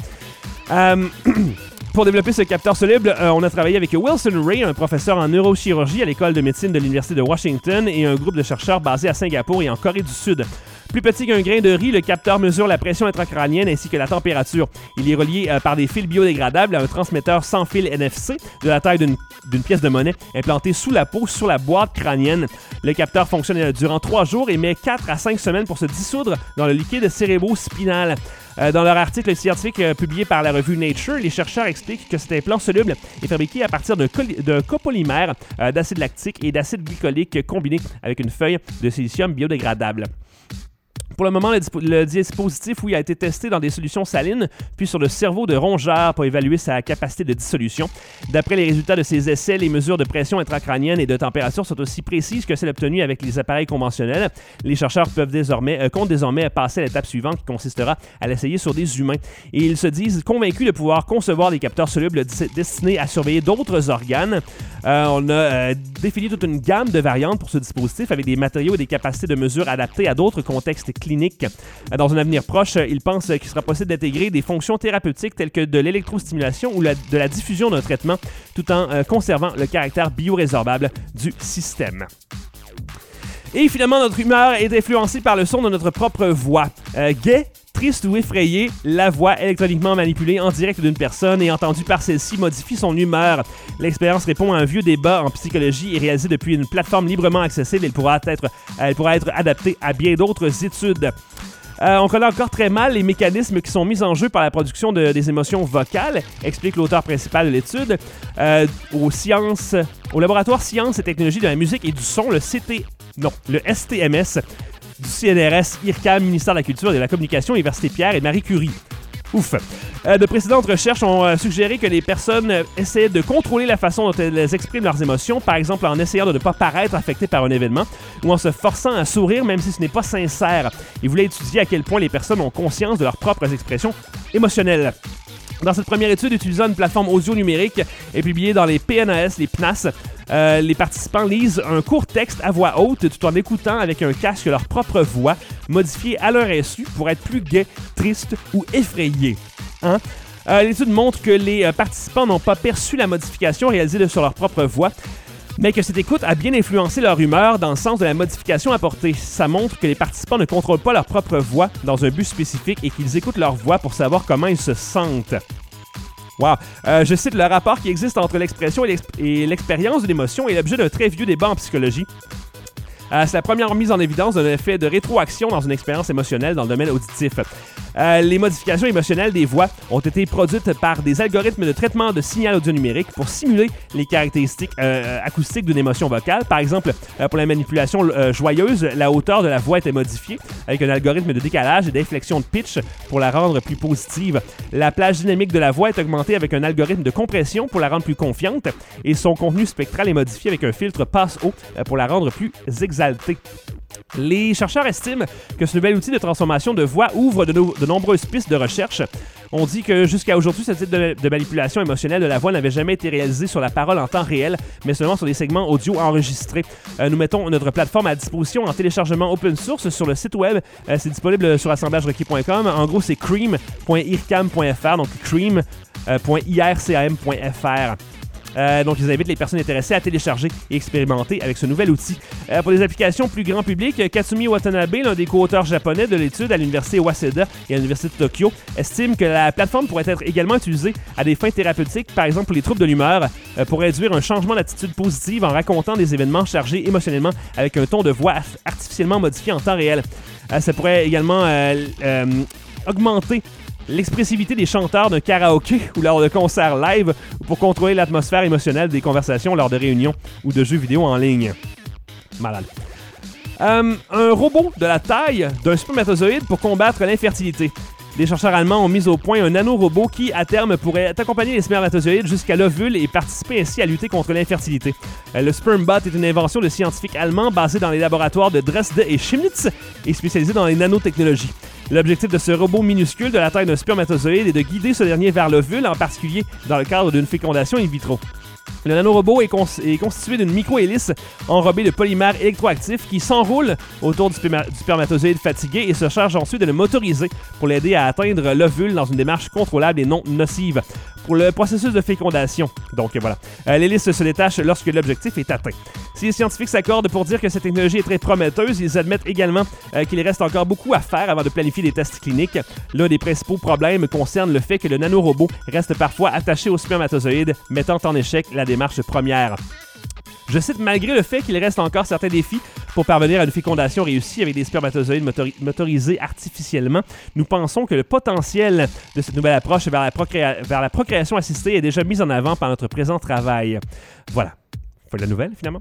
Pour développer ce capteur soluble, on a travaillé avec Wilson Ray, un professeur en neurochirurgie à l'école de médecine de l'Université de Washington, et un groupe de chercheurs basés à Singapour et en Corée du Sud. Plus petit qu'un grain de riz, le capteur mesure la pression intracrânienne ainsi que la température. Il est relié par des fils biodégradables à un transmetteur sans fil NFC de la taille d'une pièce de monnaie implanté sous la peau, sur la boîte crânienne. Le capteur fonctionne durant 3 jours et met 4 à 5 semaines pour se dissoudre dans le liquide cérébro-spinal. Dans leur article scientifique publié par la revue Nature, les chercheurs expliquent que cet implant soluble est fabriqué à partir d'un copolymère d'acide lactique et d'acide glycolique combiné avec une feuille de silicium biodégradable. Pour le moment, le dispositif a été testé dans des solutions salines, puis sur le cerveau de rongeur pour évaluer sa capacité de dissolution. D'après les résultats de ces essais, les mesures de pression intracrânienne et de température sont aussi précises que celles obtenues avec les appareils conventionnels. Les chercheurs comptent désormais passer à l'étape suivante qui consistera à l'essayer sur des humains. Et ils se disent convaincus de pouvoir concevoir des capteurs solubles destinés à surveiller d'autres organes. On a défini toute une gamme de variantes pour ce dispositif avec des matériaux et des capacités de mesure adaptées à d'autres contextes cliniques. Dans un avenir proche, ils pensent qu'il sera possible d'intégrer des fonctions thérapeutiques telles que de l'électrostimulation ou de la diffusion d'un traitement tout en conservant le caractère biorésorbable du système. Et finalement, notre humeur est influencée par le son de notre propre voix. Gai, triste ou effrayé, la voix électroniquement manipulée en direct d'une personne et entendue par celle-ci modifie son humeur. L'expérience répond à un vieux débat en psychologie et réalisée depuis une plateforme librement accessible. Elle pourra être adaptée à bien d'autres études. On connaît encore très mal les mécanismes qui sont mis en jeu par la production des émotions vocales, explique l'auteur principal de l'étude. Au laboratoire Sciences et Technologies de la musique et du son, le STMS, du CNRS, IRCAM, Ministère de la Culture et de la Communication, Université Pierre et Marie Curie. De précédentes recherches ont suggéré que les personnes essaient de contrôler la façon dont elles expriment leurs émotions, par exemple en essayant de ne pas paraître affectées par un événement ou en se forçant à sourire même si ce n'est pas sincère. Ils voulaient étudier à quel point les personnes ont conscience de leurs propres expressions émotionnelles. Dans cette première étude utilisant une plateforme audio numérique et publiée dans les PNAS, les PNAS, les participants lisent un court texte à voix haute tout en écoutant avec un casque leur propre voix, modifiée à leur insu pour être plus gai, triste ou effrayé. L'étude montre que les participants n'ont pas perçu la modification réalisée sur leur propre voix, mais que cette écoute a bien influencé leur humeur dans le sens de la modification apportée. Ça montre que les participants ne contrôlent pas leur propre voix dans un but spécifique et qu'ils écoutent leur voix pour savoir comment ils se sentent. Wow. Je cite le rapport qui existe entre l'expression et l'expérience d'une émotion est l'objet d'un très vieux débat en psychologie. C'est la première mise en évidence d'un effet de rétroaction dans une expérience émotionnelle dans le domaine auditif. Les modifications émotionnelles des voix ont été produites par des algorithmes de traitement de signal audio numérique pour simuler les caractéristiques acoustiques d'une émotion vocale. Par exemple, pour la manipulation joyeuse, la hauteur de la voix était modifiée avec un algorithme de décalage et d'inflexion de pitch pour la rendre plus positive. La plage dynamique de la voix est augmentée avec un algorithme de compression pour la rendre plus confiante et son contenu spectral est modifié avec un filtre passe-haut pour la rendre plus exaltée. Les chercheurs estiment que ce nouvel outil de transformation de voix ouvre de nombreuses pistes de recherche. On dit que jusqu'à aujourd'hui, ce type de manipulation émotionnelle de la voix n'avait jamais été réalisé sur la parole en temps réel, mais seulement sur des segments audio enregistrés. Nous mettons notre plateforme à disposition en téléchargement open source sur le site web. C'est disponible sur assemblagerequis.com. En gros, c'est cream.ircam.fr, donc cream.ircam.fr. Donc, ils invitent les personnes intéressées à télécharger et expérimenter avec ce nouvel outil. Pour les applications plus grand public, Katsumi Watanabe, l'un des co-auteurs japonais de l'étude à l'université Waseda et à l'université de Tokyo, estime que la plateforme pourrait être également utilisée à des fins thérapeutiques, par exemple pour les troubles de l'humeur, pour induire un changement d'attitude positive en racontant des événements chargés émotionnellement avec un ton de voix artificiellement modifié en temps réel. Ça pourrait également augmenter l'expressivité des chanteurs d'un karaoké ou lors de concerts live pour contrôler l'atmosphère émotionnelle des conversations lors de réunions ou de jeux vidéo en ligne. Malade. Un robot de la taille d'un spermatozoïde pour combattre l'infertilité. Les chercheurs allemands ont mis au point un nanorobot qui, à terme, pourrait accompagner les spermatozoïdes jusqu'à l'ovule et participer ainsi à lutter contre l'infertilité. Le SpermBot est une invention de scientifiques allemands basée dans les laboratoires de Dresde et Chemnitz et spécialisée dans les nanotechnologies. L'objectif de ce robot minuscule de la taille d'un spermatozoïde est de guider ce dernier vers l'ovule, en particulier dans le cadre d'une fécondation in vitro. Le nanorobot est constitué d'une micro-hélice enrobée de polymère électroactif qui s'enroule autour du spermatozoïde fatigué et se charge ensuite de le motoriser pour l'aider à atteindre l'ovule dans une démarche contrôlable et non nocive pour le processus de fécondation. Donc voilà, l'hélice se détache lorsque l'objectif est atteint. Si les scientifiques s'accordent pour dire que cette technologie est très prometteuse, ils admettent également qu'il reste encore beaucoup à faire avant de planifier des tests cliniques. L'un des principaux problèmes concerne le fait que le nanorobot reste parfois attaché au spermatozoïde, mettant en échec la démarche première. Je cite, malgré le fait qu'il reste encore certains défis pour parvenir à une fécondation réussie avec des spermatozoïdes motorisés artificiellement, nous pensons que le potentiel de cette nouvelle approche vers la procréation assistée est déjà mis en avant par notre présent travail. Voilà. Faut de la nouvelle, finalement.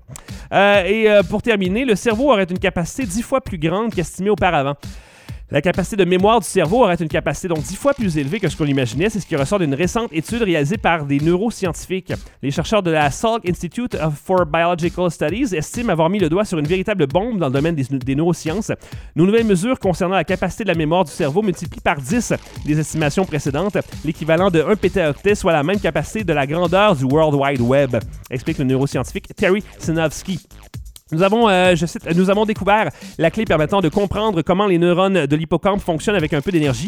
Pour terminer, le cerveau aurait une capacité 10 fois plus grande qu'estimée auparavant. La capacité de mémoire du cerveau aurait une capacité donc 10 fois plus élevée que ce qu'on imaginait. C'est ce qui ressort d'une récente étude réalisée par des neuroscientifiques. Les chercheurs de la Salk Institute for Biological Studies estiment avoir mis le doigt sur une véritable bombe dans le domaine des neurosciences. Nos nouvelles mesures concernant la capacité de la mémoire du cerveau multiplient par 10 les estimations précédentes, l'équivalent de 1 pétaoctet, soit la même capacité de la grandeur du World Wide Web, explique le neuroscientifique Terry Sinofsky. Nous avons découvert la clé permettant de comprendre comment les neurones de l'hippocampe fonctionnent avec peu d'énergie,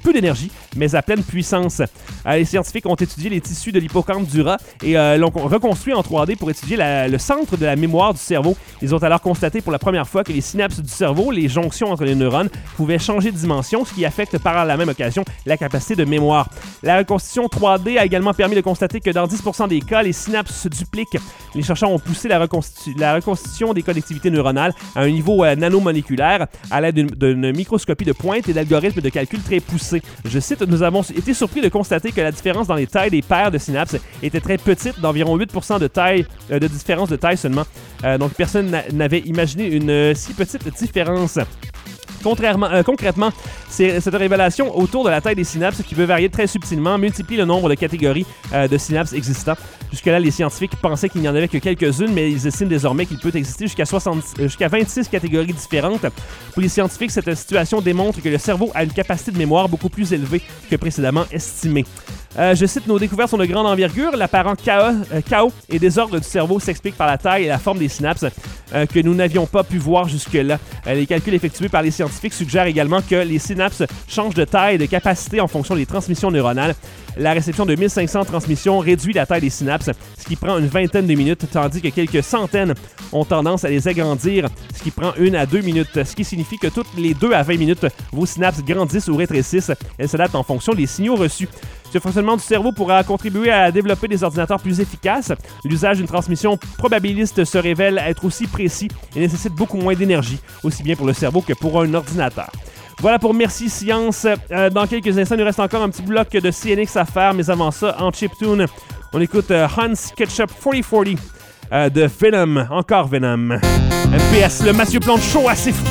mais à pleine puissance. Les scientifiques ont étudié les tissus de l'hippocampe du rat et l'ont reconstruit en 3D pour étudier le centre de la mémoire du cerveau. Ils ont alors constaté pour la première fois que les synapses du cerveau, les jonctions entre les neurones, pouvaient changer de dimension, ce qui affecte par la même occasion la capacité de mémoire. La reconstitution 3D a également permis de constater que dans 10% des cas, les synapses se dupliquent. Les chercheurs ont poussé la reconstitution des connectivités neuronales à un niveau nanomoléculaire à l'aide d'une microscopie de pointe et d'algorithmes de calcul très poussés. Je cite, nous avons été surpris de constater que la différence dans les tailles des paires de synapses était très petite, d'environ 8% de différence de taille seulement. Donc personne n'avait imaginé une si petite différence. Concrètement, cette révélation autour de la taille des synapses qui peut varier très subtilement multiplie le nombre de catégories de synapses existants. Jusque-là, les scientifiques pensaient qu'il n'y en avait que quelques-unes, mais ils estiment désormais qu'il peut exister jusqu'à 26 catégories différentes. Pour les scientifiques, cette situation démontre que le cerveau a une capacité de mémoire beaucoup plus élevée que précédemment estimée. Je cite, nos découvertes sont de grande envergure. L'apparent chaos et désordre du cerveau s'explique par la taille et la forme des synapses que nous n'avions pas pu voir jusque-là. Les calculs effectués par les scientifiques suggèrent également que les synapses changent de taille et de capacité en fonction des transmissions neuronales. La réception de 1500 transmissions réduit la taille des synapses, ce qui prend une vingtaine de minutes, tandis que quelques centaines ont tendance à les agrandir, ce qui prend 1 à 2 minutes, ce qui signifie que toutes les 2 à 20 minutes, vos synapses grandissent ou rétrécissent. Elles s'adaptent en fonction des signaux reçus. Ce fonctionnement du cerveau pourra contribuer à développer des ordinateurs plus efficaces. L'usage d'une transmission probabiliste se révèle être aussi précis et nécessite beaucoup moins d'énergie, aussi bien pour le cerveau que pour un ordinateur. Voilà pour Merci Science. Dans quelques instants, il nous reste encore un petit bloc de CNX à faire, mais avant ça, en chiptune, on écoute Hans Ketchup 4040 de Venom, encore Venom. PS, le Mathieu Plante Show assez fou.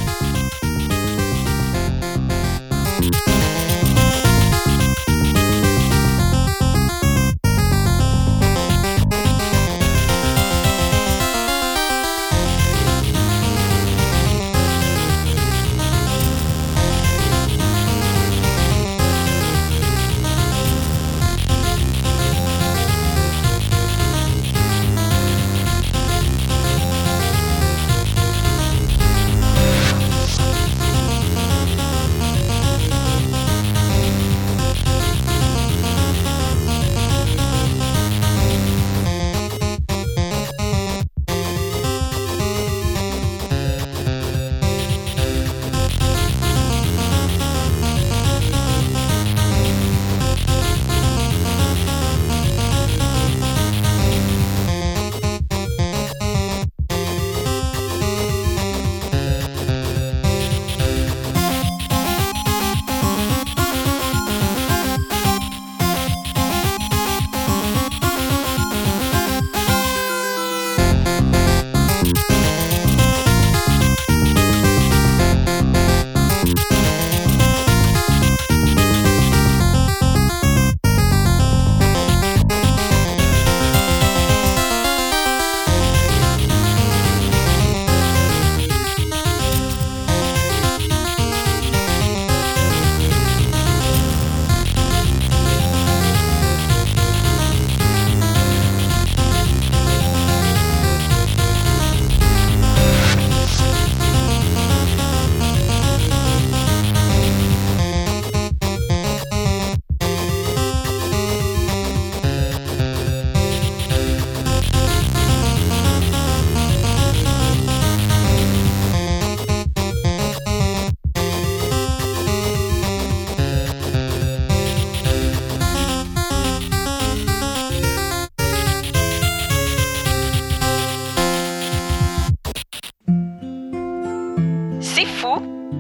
C'est fou.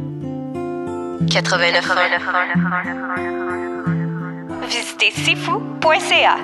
89. Visitez cfou.ca.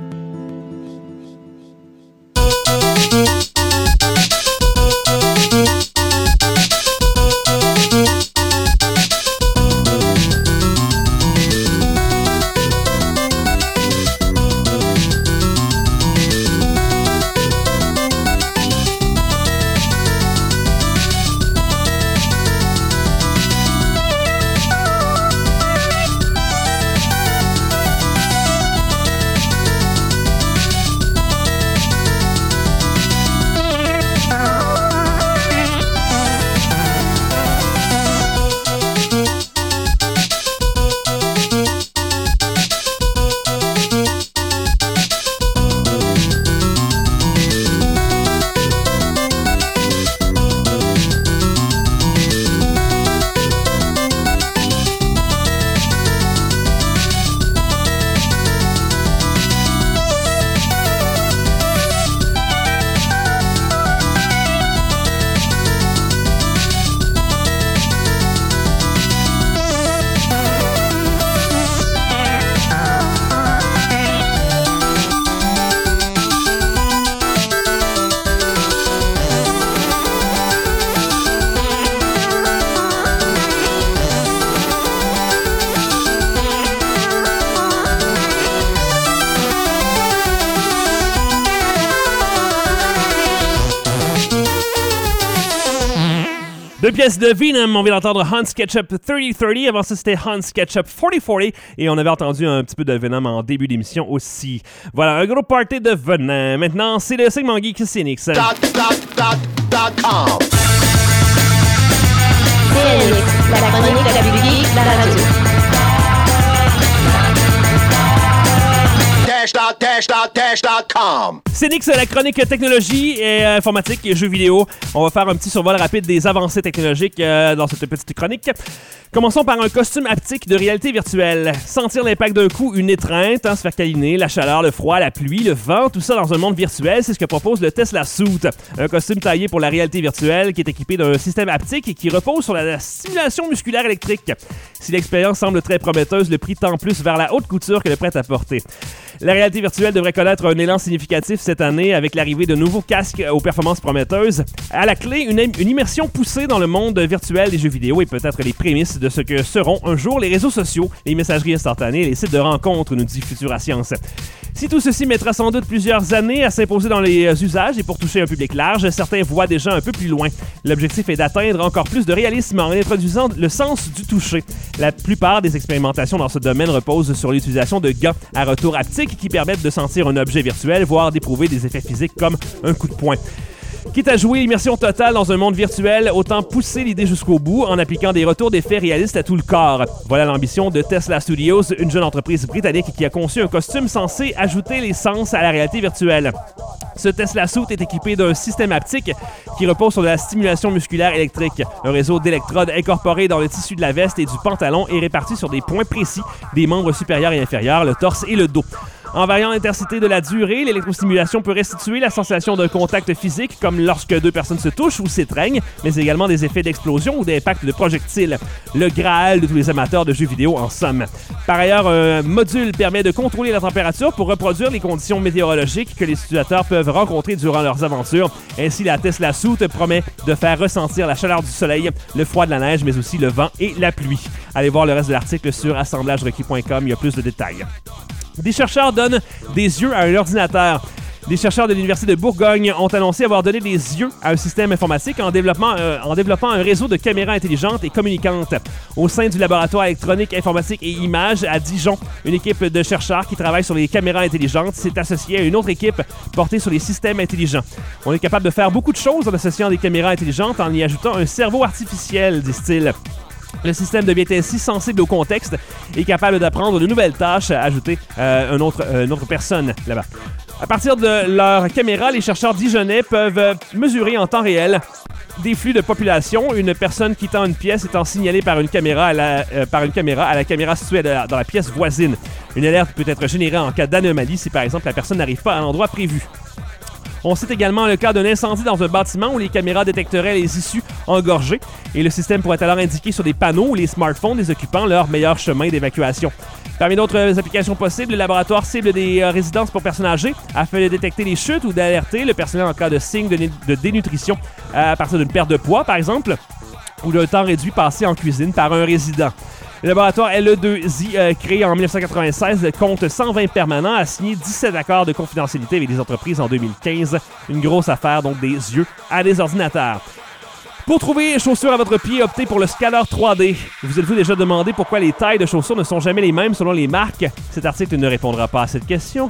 Deux pièces de Venom, on vient d'entendre Hans Ketchup 3030, avant ça c'était Hans Ketchup 4040, et on avait entendu un petit peu de Venom en début d'émission aussi. Voilà, un gros party de Venom. Maintenant, c'est le segment geek CNX. CNX, la chronique la plus geek de la radio. Dash.com. Cénix, la chronique technologie et informatique et jeux vidéo. On va faire un petit survol rapide des avancées technologiques dans cette petite chronique. Commençons par un costume haptique de réalité virtuelle. Sentir l'impact d'un coup, une étreinte, se faire câliner, la chaleur, le froid, la pluie, le vent, tout ça dans un monde virtuel, c'est ce que propose le Tesla Suit. Un costume taillé pour la réalité virtuelle qui est équipé d'un système haptique et qui repose sur la stimulation musculaire électrique. Si l'expérience semble très prometteuse, le prix tend plus vers la haute couture que le prêt-à-porter. La réalité virtuelle devrait connaître un élan significatif cette année avec l'arrivée de nouveaux casques aux performances prometteuses. À la clé, une immersion poussée dans le monde virtuel des jeux vidéo et peut-être les prémices de ce que seront un jour les réseaux sociaux, les messageries instantanées, les sites de rencontres, nous dit Futura Science. Si tout ceci mettra sans doute plusieurs années à s'imposer dans les usages et pour toucher un public large, certains voient déjà un peu plus loin. L'objectif est d'atteindre encore plus de réalisme en introduisant le sens du toucher. La plupart des expérimentations dans ce domaine reposent sur l'utilisation de gants à retour haptique qui permettent de sentir un objet virtuel, voire d'éprouver des effets physiques comme un coup de poing. Quitte à jouer immersion totale dans un monde virtuel, autant pousser l'idée jusqu'au bout en appliquant des retours d'effets réalistes à tout le corps. Voilà l'ambition de Tesla Studios, une jeune entreprise britannique qui a conçu un costume censé ajouter les sens à la réalité virtuelle. Ce Tesla Suit est équipé d'un système haptique qui repose sur de la stimulation musculaire électrique. Un réseau d'électrodes incorporés dans le tissu de la veste et du pantalon est réparti sur des points précis des membres supérieurs et inférieurs, le torse et le dos. En variant l'intensité de la durée, l'électrostimulation peut restituer la sensation d'un contact physique, comme lorsque deux personnes se touchent ou s'étreignent, mais également des effets d'explosion ou d'impact de projectiles. Le Graal de tous les amateurs de jeux vidéo en somme. Par ailleurs, un module permet de contrôler la température pour reproduire les conditions météorologiques que les utilisateurs peuvent rencontrer durant leurs aventures. Ainsi, la Tesla Suit promet de faire ressentir la chaleur du soleil, le froid de la neige, mais aussi le vent et la pluie. Allez voir le reste de l'article sur assemblagerequis.com, il y a plus de détails. Des chercheurs donnent des yeux à un ordinateur. Des chercheurs de l'Université de Bourgogne ont annoncé avoir donné des yeux à un système informatique en développant un réseau de caméras intelligentes et communicantes. Au sein du laboratoire électronique, informatique et images à Dijon, une équipe de chercheurs qui travaille sur les caméras intelligentes s'est associée à une autre équipe portée sur les systèmes intelligents. On est capable de faire beaucoup de choses en associant des caméras intelligentes en y ajoutant un cerveau artificiel, disent-ils. Le système devient ainsi sensible au contexte et capable d'apprendre de nouvelles tâches à ajouter une autre personne là-bas. À partir de leur caméra, les chercheurs dijonnais peuvent mesurer en temps réel des flux de population. Une personne quittant une pièce étant signalée par une caméra à la caméra située dans la pièce voisine. Une alerte peut être générée en cas d'anomalie si par exemple la personne n'arrive pas à l'endroit prévu. On cite également le cas d'un incendie dans un bâtiment où les caméras détecteraient les issues engorgées et le système pourrait alors indiquer sur des panneaux ou les smartphones des occupants leur meilleur chemin d'évacuation. Parmi d'autres applications possibles, le laboratoire cible des résidences pour personnes âgées afin de détecter les chutes ou d'alerter le personnel en cas de signes de dénutrition à partir d'une perte de poids, par exemple, ou d'un temps réduit passé en cuisine par un résident. Le laboratoire LE2I, créé en 1996, compte 120 permanents, a signé 17 accords de confidentialité avec des entreprises en 2015. Une grosse affaire, donc des yeux à des ordinateurs. Pour trouver chaussures à votre pied, optez pour le scanner 3D. Vous êtes-vous déjà demandé pourquoi les tailles de chaussures ne sont jamais les mêmes selon les marques? Cet article ne répondra pas à cette question,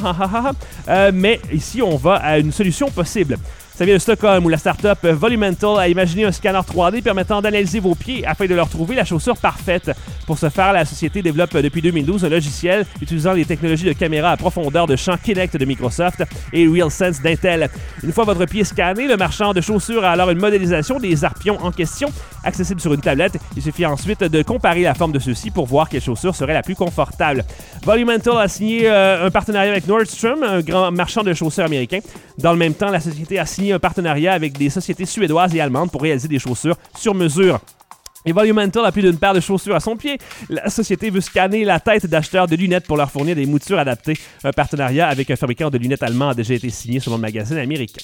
mais ici, on va à une solution possible. Ça vient de Stockholm où la start-up Volumental a imaginé un scanner 3D permettant d'analyser vos pieds afin de leur trouver la chaussure parfaite. Pour ce faire, la société développe depuis 2012 un logiciel utilisant les technologies de caméra à profondeur de champ Kinect de Microsoft et RealSense d'Intel. Une fois votre pied scanné, le marchand de chaussures a alors une modélisation des arpions en question, accessible sur une tablette. Il suffit ensuite de comparer la forme de ceux-ci pour voir quelle chaussure serait la plus confortable. Volumental a signé un partenariat avec Nordstrom, un grand marchand de chaussures américain. Dans le même temps, la société a signé un partenariat avec des sociétés suédoises et allemandes pour réaliser des chaussures sur mesure. Et Volumental a plus d'une paire de chaussures à son pied. La société veut scanner la tête d'acheteurs de lunettes pour leur fournir des moutures adaptées. Un partenariat avec un fabricant de lunettes allemand a déjà été signé selon le magazine américain.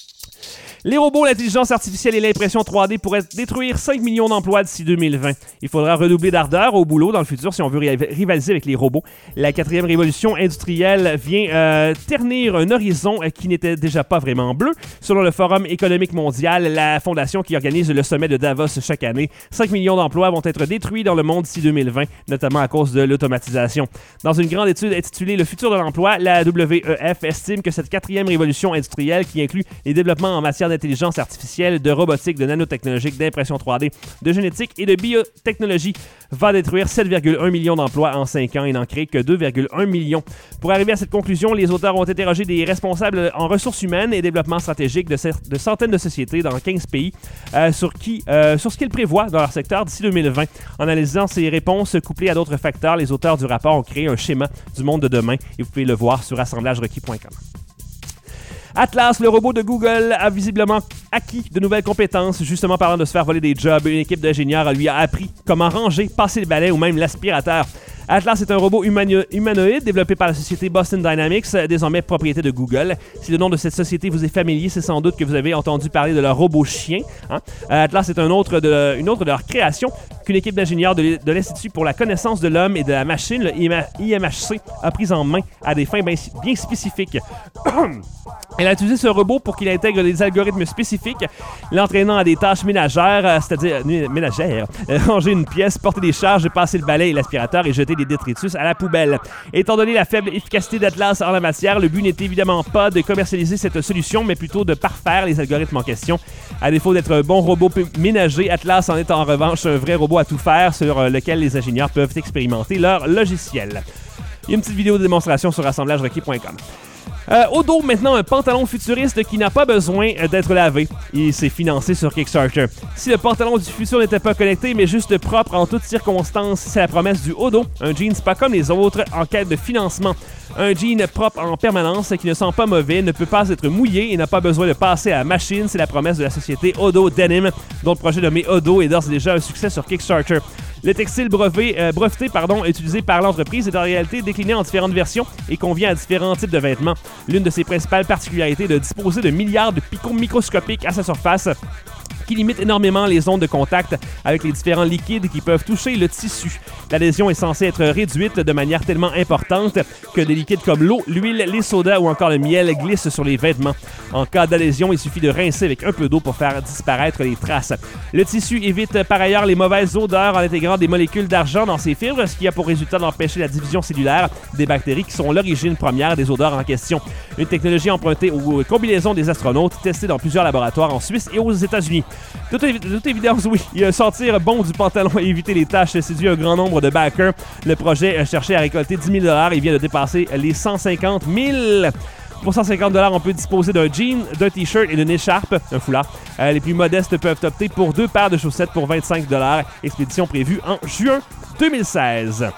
Les robots, l'intelligence artificielle et l'impression 3D pourraient détruire 5 millions d'emplois d'ici 2020. Il faudra redoubler d'ardeur au boulot dans le futur si on veut rivaliser avec les robots. La 4e révolution industrielle vient ternir un horizon qui n'était déjà pas vraiment bleu. Selon le Forum économique mondial, la fondation qui organise le sommet de Davos chaque année, 5 millions d'emplois vont être détruits dans le monde d'ici 2020, notamment à cause de l'automatisation. Dans une grande étude intitulée « Le futur de l'emploi », la WEF estime que cette 4e révolution industrielle, qui inclut les développements en matière matière d'intelligence artificielle, de robotique, de nanotechnologie, d'impression 3D, de génétique et de biotechnologie va détruire 7,1 millions d'emplois en 5 ans et n'en créer que 2,1 millions. Pour arriver à cette conclusion, les auteurs ont interrogé des responsables en ressources humaines et développement stratégique de centaines de sociétés dans 15 pays sur ce qu'ils prévoient dans leur secteur d'ici 2020. En analysant ces réponses couplées à d'autres facteurs, les auteurs du rapport ont créé un schéma du monde de demain et vous pouvez le voir sur assemblagerequis.com. Atlas, le robot de Google, a visiblement acquis de nouvelles compétences. Justement, parlant de se faire voler des jobs, une équipe d'ingénieurs lui a appris comment ranger, passer le balai ou même l'aspirateur. Atlas est un robot humanoïde développé par la société Boston Dynamics, désormais propriété de Google. Si le nom de cette société vous est familier, c'est sans doute que vous avez entendu parler de leur robot chien. Atlas est une autre de leurs créations qu'une équipe d'ingénieurs de l'Institut pour la connaissance de l'homme et de la machine, le IMHC, a prise en main à des fins bien spécifiques. Elle a utilisé ce robot pour qu'il intègre des algorithmes spécifiques, l'entraînant à des tâches ménagères, ranger une pièce, porter des charges, passer le balai et l'aspirateur et jeter des détritus à la poubelle. Étant donné la faible efficacité d'Atlas en la matière, le but n'est évidemment pas de commercialiser cette solution, mais plutôt de parfaire les algorithmes en question. À défaut d'être un bon robot ménager, Atlas en est en revanche un vrai robot à tout faire sur lequel les ingénieurs peuvent expérimenter leur logiciel. Il y a une petite vidéo de démonstration sur assemblagerequis.com. Au dos, maintenant, un pantalon futuriste qui n'a pas besoin d'être lavé. Il s'est financé sur Kickstarter. Si le pantalon du futur n'était pas connecté, mais juste propre en toutes circonstances, c'est la promesse du Odo, un jeans pas comme les autres en quête de financement. Un jean propre en permanence qui ne sent pas mauvais, ne peut pas être mouillé et n'a pas besoin de passer à la machine. C'est la promesse de la société Odo Denim, dont le projet nommé Odo est d'ores et déjà un succès sur Kickstarter. Le textile breveté, utilisé par l'entreprise est en réalité décliné en différentes versions et convient à différents types de vêtements. L'une de ses principales particularités est de disposer de milliards de picots microscopiques à sa surface qui limite énormément les ondes de contact avec les différents liquides qui peuvent toucher le tissu. L'adhésion est censée être réduite de manière tellement importante que des liquides comme l'eau, l'huile, les sodas ou encore le miel glissent sur les vêtements. En cas d'adhésion, il suffit de rincer avec un peu d'eau pour faire disparaître les traces. Le tissu évite par ailleurs les mauvaises odeurs en intégrant des molécules d'argent dans ses fibres, ce qui a pour résultat d'empêcher la division cellulaire des bactéries qui sont l'origine première des odeurs en question. Une technologie empruntée aux combinaisons des astronautes, testée dans plusieurs laboratoires en Suisse et aux États-Unis. De toute évidence, oui, sortir bon du pantalon et éviter les taches séduit un grand nombre de backers. Le projet cherchait à récolter 10 000 $ et vient de dépasser les 150 000 $. Pour 150 $, on peut disposer d'un jean, d'un t-shirt et d'une écharpe, un foulard. Les plus modestes peuvent opter pour 2 paires de chaussettes pour 25 $. Expédition prévue en juin 2016.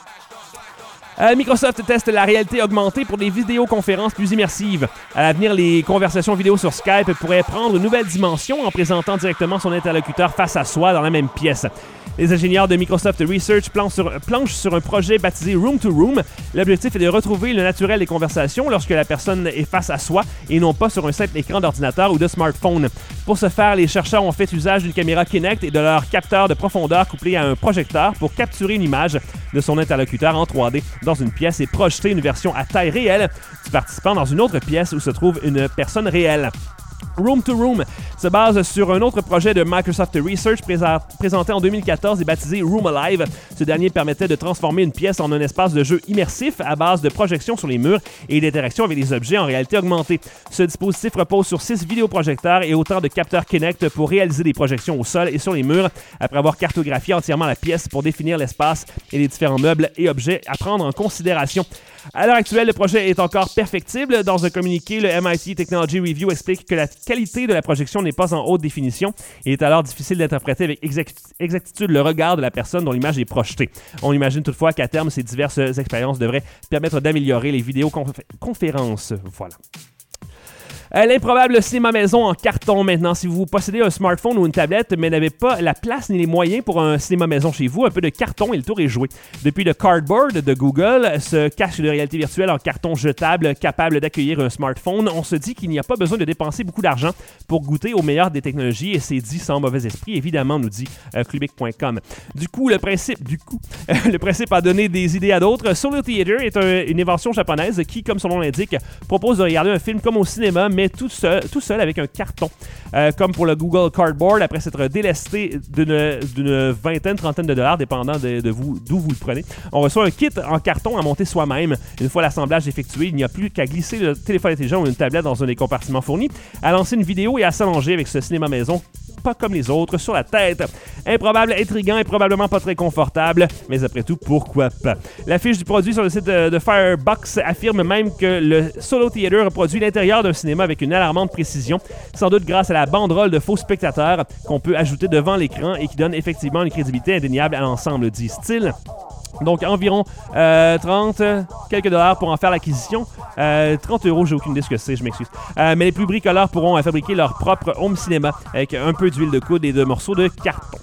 Microsoft teste la réalité augmentée pour des vidéoconférences plus immersives. À l'avenir, les conversations vidéo sur Skype pourraient prendre une nouvelle dimension en présentant directement son interlocuteur face à soi dans la même pièce. Les ingénieurs de Microsoft Research planchent sur un projet baptisé Room to Room. L'objectif est de retrouver le naturel des conversations lorsque la personne est face à soi et non pas sur un simple écran d'ordinateur ou de smartphone. Pour ce faire, les chercheurs ont fait usage d'une caméra Kinect et de leur capteur de profondeur couplé à un projecteur pour capturer une image de son interlocuteur en 3D dans une pièce et projeter une version à taille réelle du participant dans une autre pièce où se trouve une personne réelle. Room to Room se base sur un autre projet de Microsoft Research présenté en 2014 et baptisé Room Alive. Ce dernier permettait de transformer une pièce en un espace de jeu immersif à base de projections sur les murs et d'interaction avec des objets en réalité augmentée. Ce dispositif repose sur 6 vidéoprojecteurs et autant de capteurs Kinect pour réaliser des projections au sol et sur les murs après avoir cartographié entièrement la pièce pour définir l'espace et les différents meubles et objets à prendre en considération. À l'heure actuelle, le projet est encore perfectible. Dans un communiqué, le MIT Technology Review explique que la qualité de la projection n'est pas en haute définition et est alors difficile d'interpréter avec exactitude le regard de la personne dont l'image est projetée. On imagine toutefois qu'à terme, ces diverses expériences devraient permettre d'améliorer les vidéoconférences. Voilà. L'improbable cinéma maison en carton maintenant. Si vous possédez un smartphone ou une tablette mais n'avez pas la place ni les moyens pour un cinéma maison chez vous, un peu de carton et le tour est joué. Depuis le Cardboard de Google, ce casque de réalité virtuelle en carton jetable capable d'accueillir un smartphone, on se dit qu'il n'y a pas besoin de dépenser beaucoup d'argent pour goûter au meilleur des technologies et c'est dit sans mauvais esprit, évidemment, nous dit Clubic.com. Le principe a donné des idées à d'autres. Solo Theater est une invention japonaise qui, comme son nom l'indique, propose de regarder un film comme au cinéma mais tout seul avec un carton. Comme pour le Google Cardboard, après s'être délesté d'une vingtaine, trentaine de dollars, dépendant de vous, d'où vous le prenez. On reçoit un kit en carton à monter soi-même. Une fois l'assemblage effectué, il n'y a plus qu'à glisser le téléphone intelligent ou une tablette dans un des compartiments fournis, à lancer une vidéo et à s'allonger avec ce cinéma maison pas comme les autres sur la tête. Improbable, intriguant et probablement pas très confortable, mais après tout, pourquoi pas? La fiche du produit sur le site de Firebox affirme même que le Solo Theater reproduit l'intérieur d'un cinéma avec une alarmante précision, sans doute grâce à la banderole de faux spectateurs qu'on peut ajouter devant l'écran et qui donne effectivement une crédibilité indéniable à l'ensemble, disent-ils. Donc environ 30 quelques dollars pour en faire l'acquisition. 30 €, j'ai aucune idée ce que c'est, je m'excuse. Mais les plus bricoleurs pourront fabriquer leur propre home cinéma avec un peu d'huile de coude et de morceaux de carton.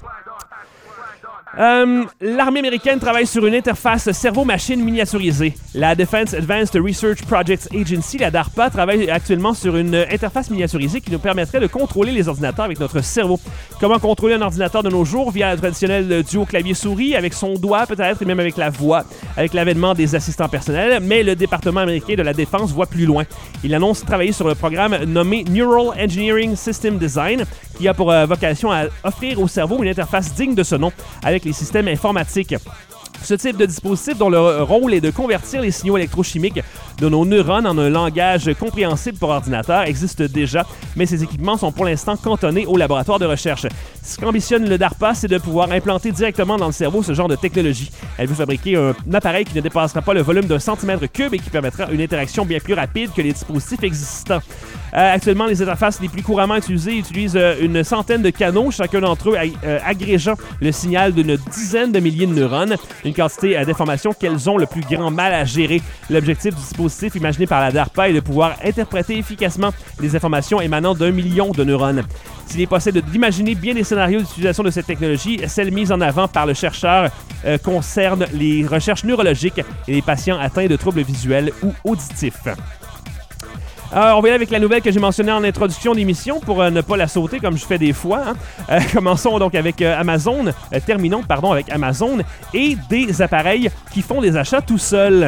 L'armée américaine travaille sur une interface cerveau-machine miniaturisée. La Defense Advanced Research Projects Agency, la DARPA, travaille actuellement sur une interface miniaturisée qui nous permettrait de contrôler les ordinateurs avec notre cerveau. Comment contrôler un ordinateur de nos jours via le traditionnel duo clavier-souris, avec son doigt peut-être et même avec la voix, avec l'avènement des assistants personnels, mais le département américain de la défense voit plus loin. Il annonce travailler sur le programme nommé Neural Engineering System Design, qui a pour vocation à offrir au cerveau une interface digne de ce nom avec les systèmes informatiques. Ce type de dispositif, dont le rôle est de convertir les signaux électrochimiques de nos neurones en un langage compréhensible pour ordinateur, existe déjà, mais ces équipements sont pour l'instant cantonnés au laboratoire de recherche. Ce qu'ambitionne le DARPA, c'est de pouvoir implanter directement dans le cerveau ce genre de technologie. Elle veut fabriquer un appareil qui ne dépassera pas le volume d'1 cm3 et qui permettra une interaction bien plus rapide que les dispositifs existants. Actuellement, les interfaces les plus couramment utilisées utilisent une centaine de canaux, chacun d'entre eux agrégeant le signal d'une dizaine de milliers de neurones, une quantité d'informations qu'elles ont le plus grand mal à gérer. L'objectif du dispositif imaginé par la DARPA est de pouvoir interpréter efficacement les informations émanant d'1 million de neurones. S'il est possible d'imaginer bien des scénarios d'utilisation de cette technologie, celle mise en avant par le chercheur concerne les recherches neurologiques et les patients atteints de troubles visuels ou auditifs. On va y aller avec la nouvelle que j'ai mentionnée en introduction d'émission pour ne pas la sauter comme je fais des fois. Commençons donc avec Amazon. Terminons avec Amazon et des appareils qui font des achats tout seuls.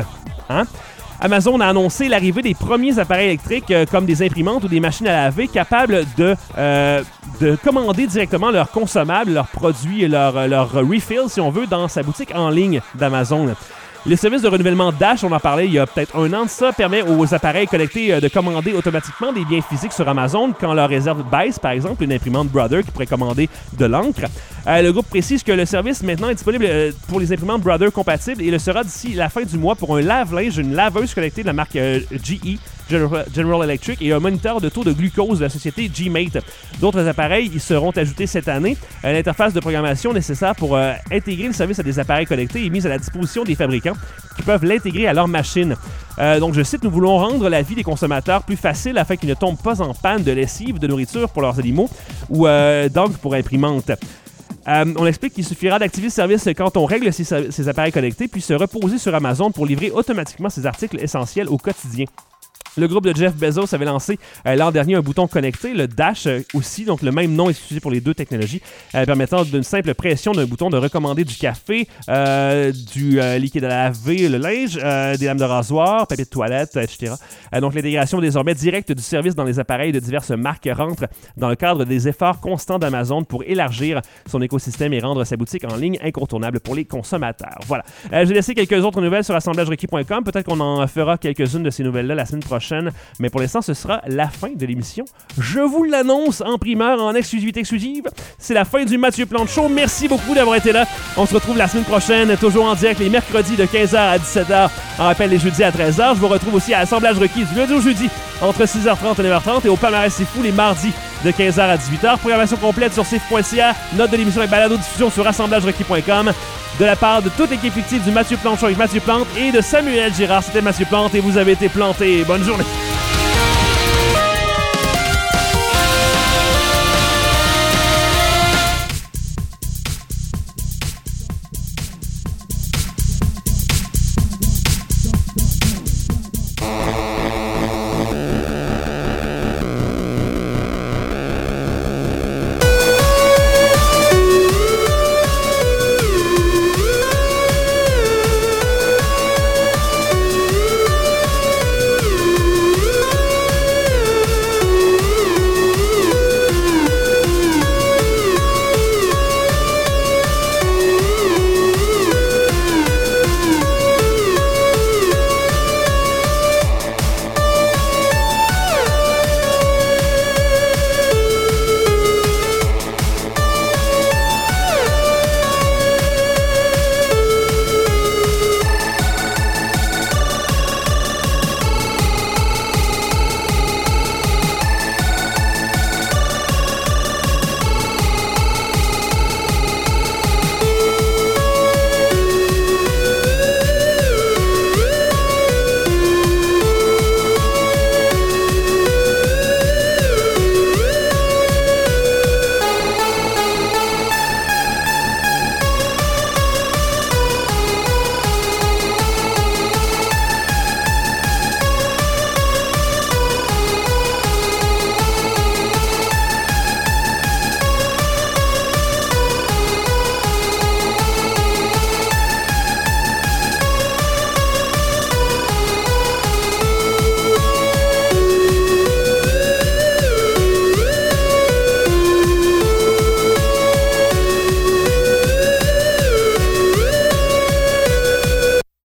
Amazon a annoncé l'arrivée des premiers appareils électriques comme des imprimantes ou des machines à laver capables de commander directement leurs consommables, leurs produits et leur refill, si on veut, dans sa boutique en ligne d'Amazon. Le service de renouvellement Dash, on en parlait il y a peut-être un an de ça, permet aux appareils connectés de commander automatiquement des biens physiques sur Amazon quand leur réserve baisse, par exemple une imprimante Brother qui pourrait commander de l'encre. Le groupe précise que le service maintenant est disponible pour les imprimantes Brother compatibles et le sera d'ici la fin du mois pour un lave-linge, une laveuse connectée de la marque GE, General Electric, et un moniteur de taux de glucose de la société G-Mate. D'autres appareils y seront ajoutés cette année. L'interface de programmation nécessaire pour intégrer le service à des appareils connectés est mise à la disposition des fabricants qui peuvent l'intégrer à leur machine. Donc, je cite, « Nous voulons rendre la vie des consommateurs plus facile afin qu'ils ne tombent pas en panne de lessive, de nourriture pour leurs animaux ou d'encre pour imprimante. » On explique qu'il suffira d'activer le service quand on règle ses appareils connectés puis se reposer sur Amazon pour livrer automatiquement ses articles essentiels au quotidien. Le groupe de Jeff Bezos avait lancé l'an dernier un bouton connecté, le Dash aussi, donc le même nom est utilisé pour les deux technologies, permettant d'une simple pression d'un bouton de recommander du café, du liquide à laver, le linge, des lames de rasoir, papier de toilette, etc. Donc l'intégration désormais directe du service dans les appareils de diverses marques rentre dans le cadre des efforts constants d'Amazon pour élargir son écosystème et rendre sa boutique en ligne incontournable pour les consommateurs. Voilà. J'ai laissé quelques autres nouvelles sur assemblagerequis.com. Peut-être qu'on en fera quelques-unes de ces nouvelles-là la semaine prochaine. Mais pour l'instant, ce sera la fin de l'émission. Je vous l'annonce en primeur, en exclusivité exclusive. C'est la fin du Mathieu Plante Show. Merci beaucoup d'avoir été là. On se retrouve la semaine prochaine, toujours en direct les mercredis de 15h à 17h. En rappel, les jeudis à 13h. Je vous retrouve aussi à Assemblage Requis du lundi au jeudi entre 6h30 et 9h30 et au Palmarès C'est Fou les mardis de 15h à 18h. Programmation complète sur sif.ca. Note de l'émission et balado-diffusion sur assemblagerequis.com. De la part de toute l'équipe fictive du Mathieu Plante Show avec Mathieu Plante et de Samuel Girard, c'était Mathieu Plante et vous avez été planté. Bonne journée.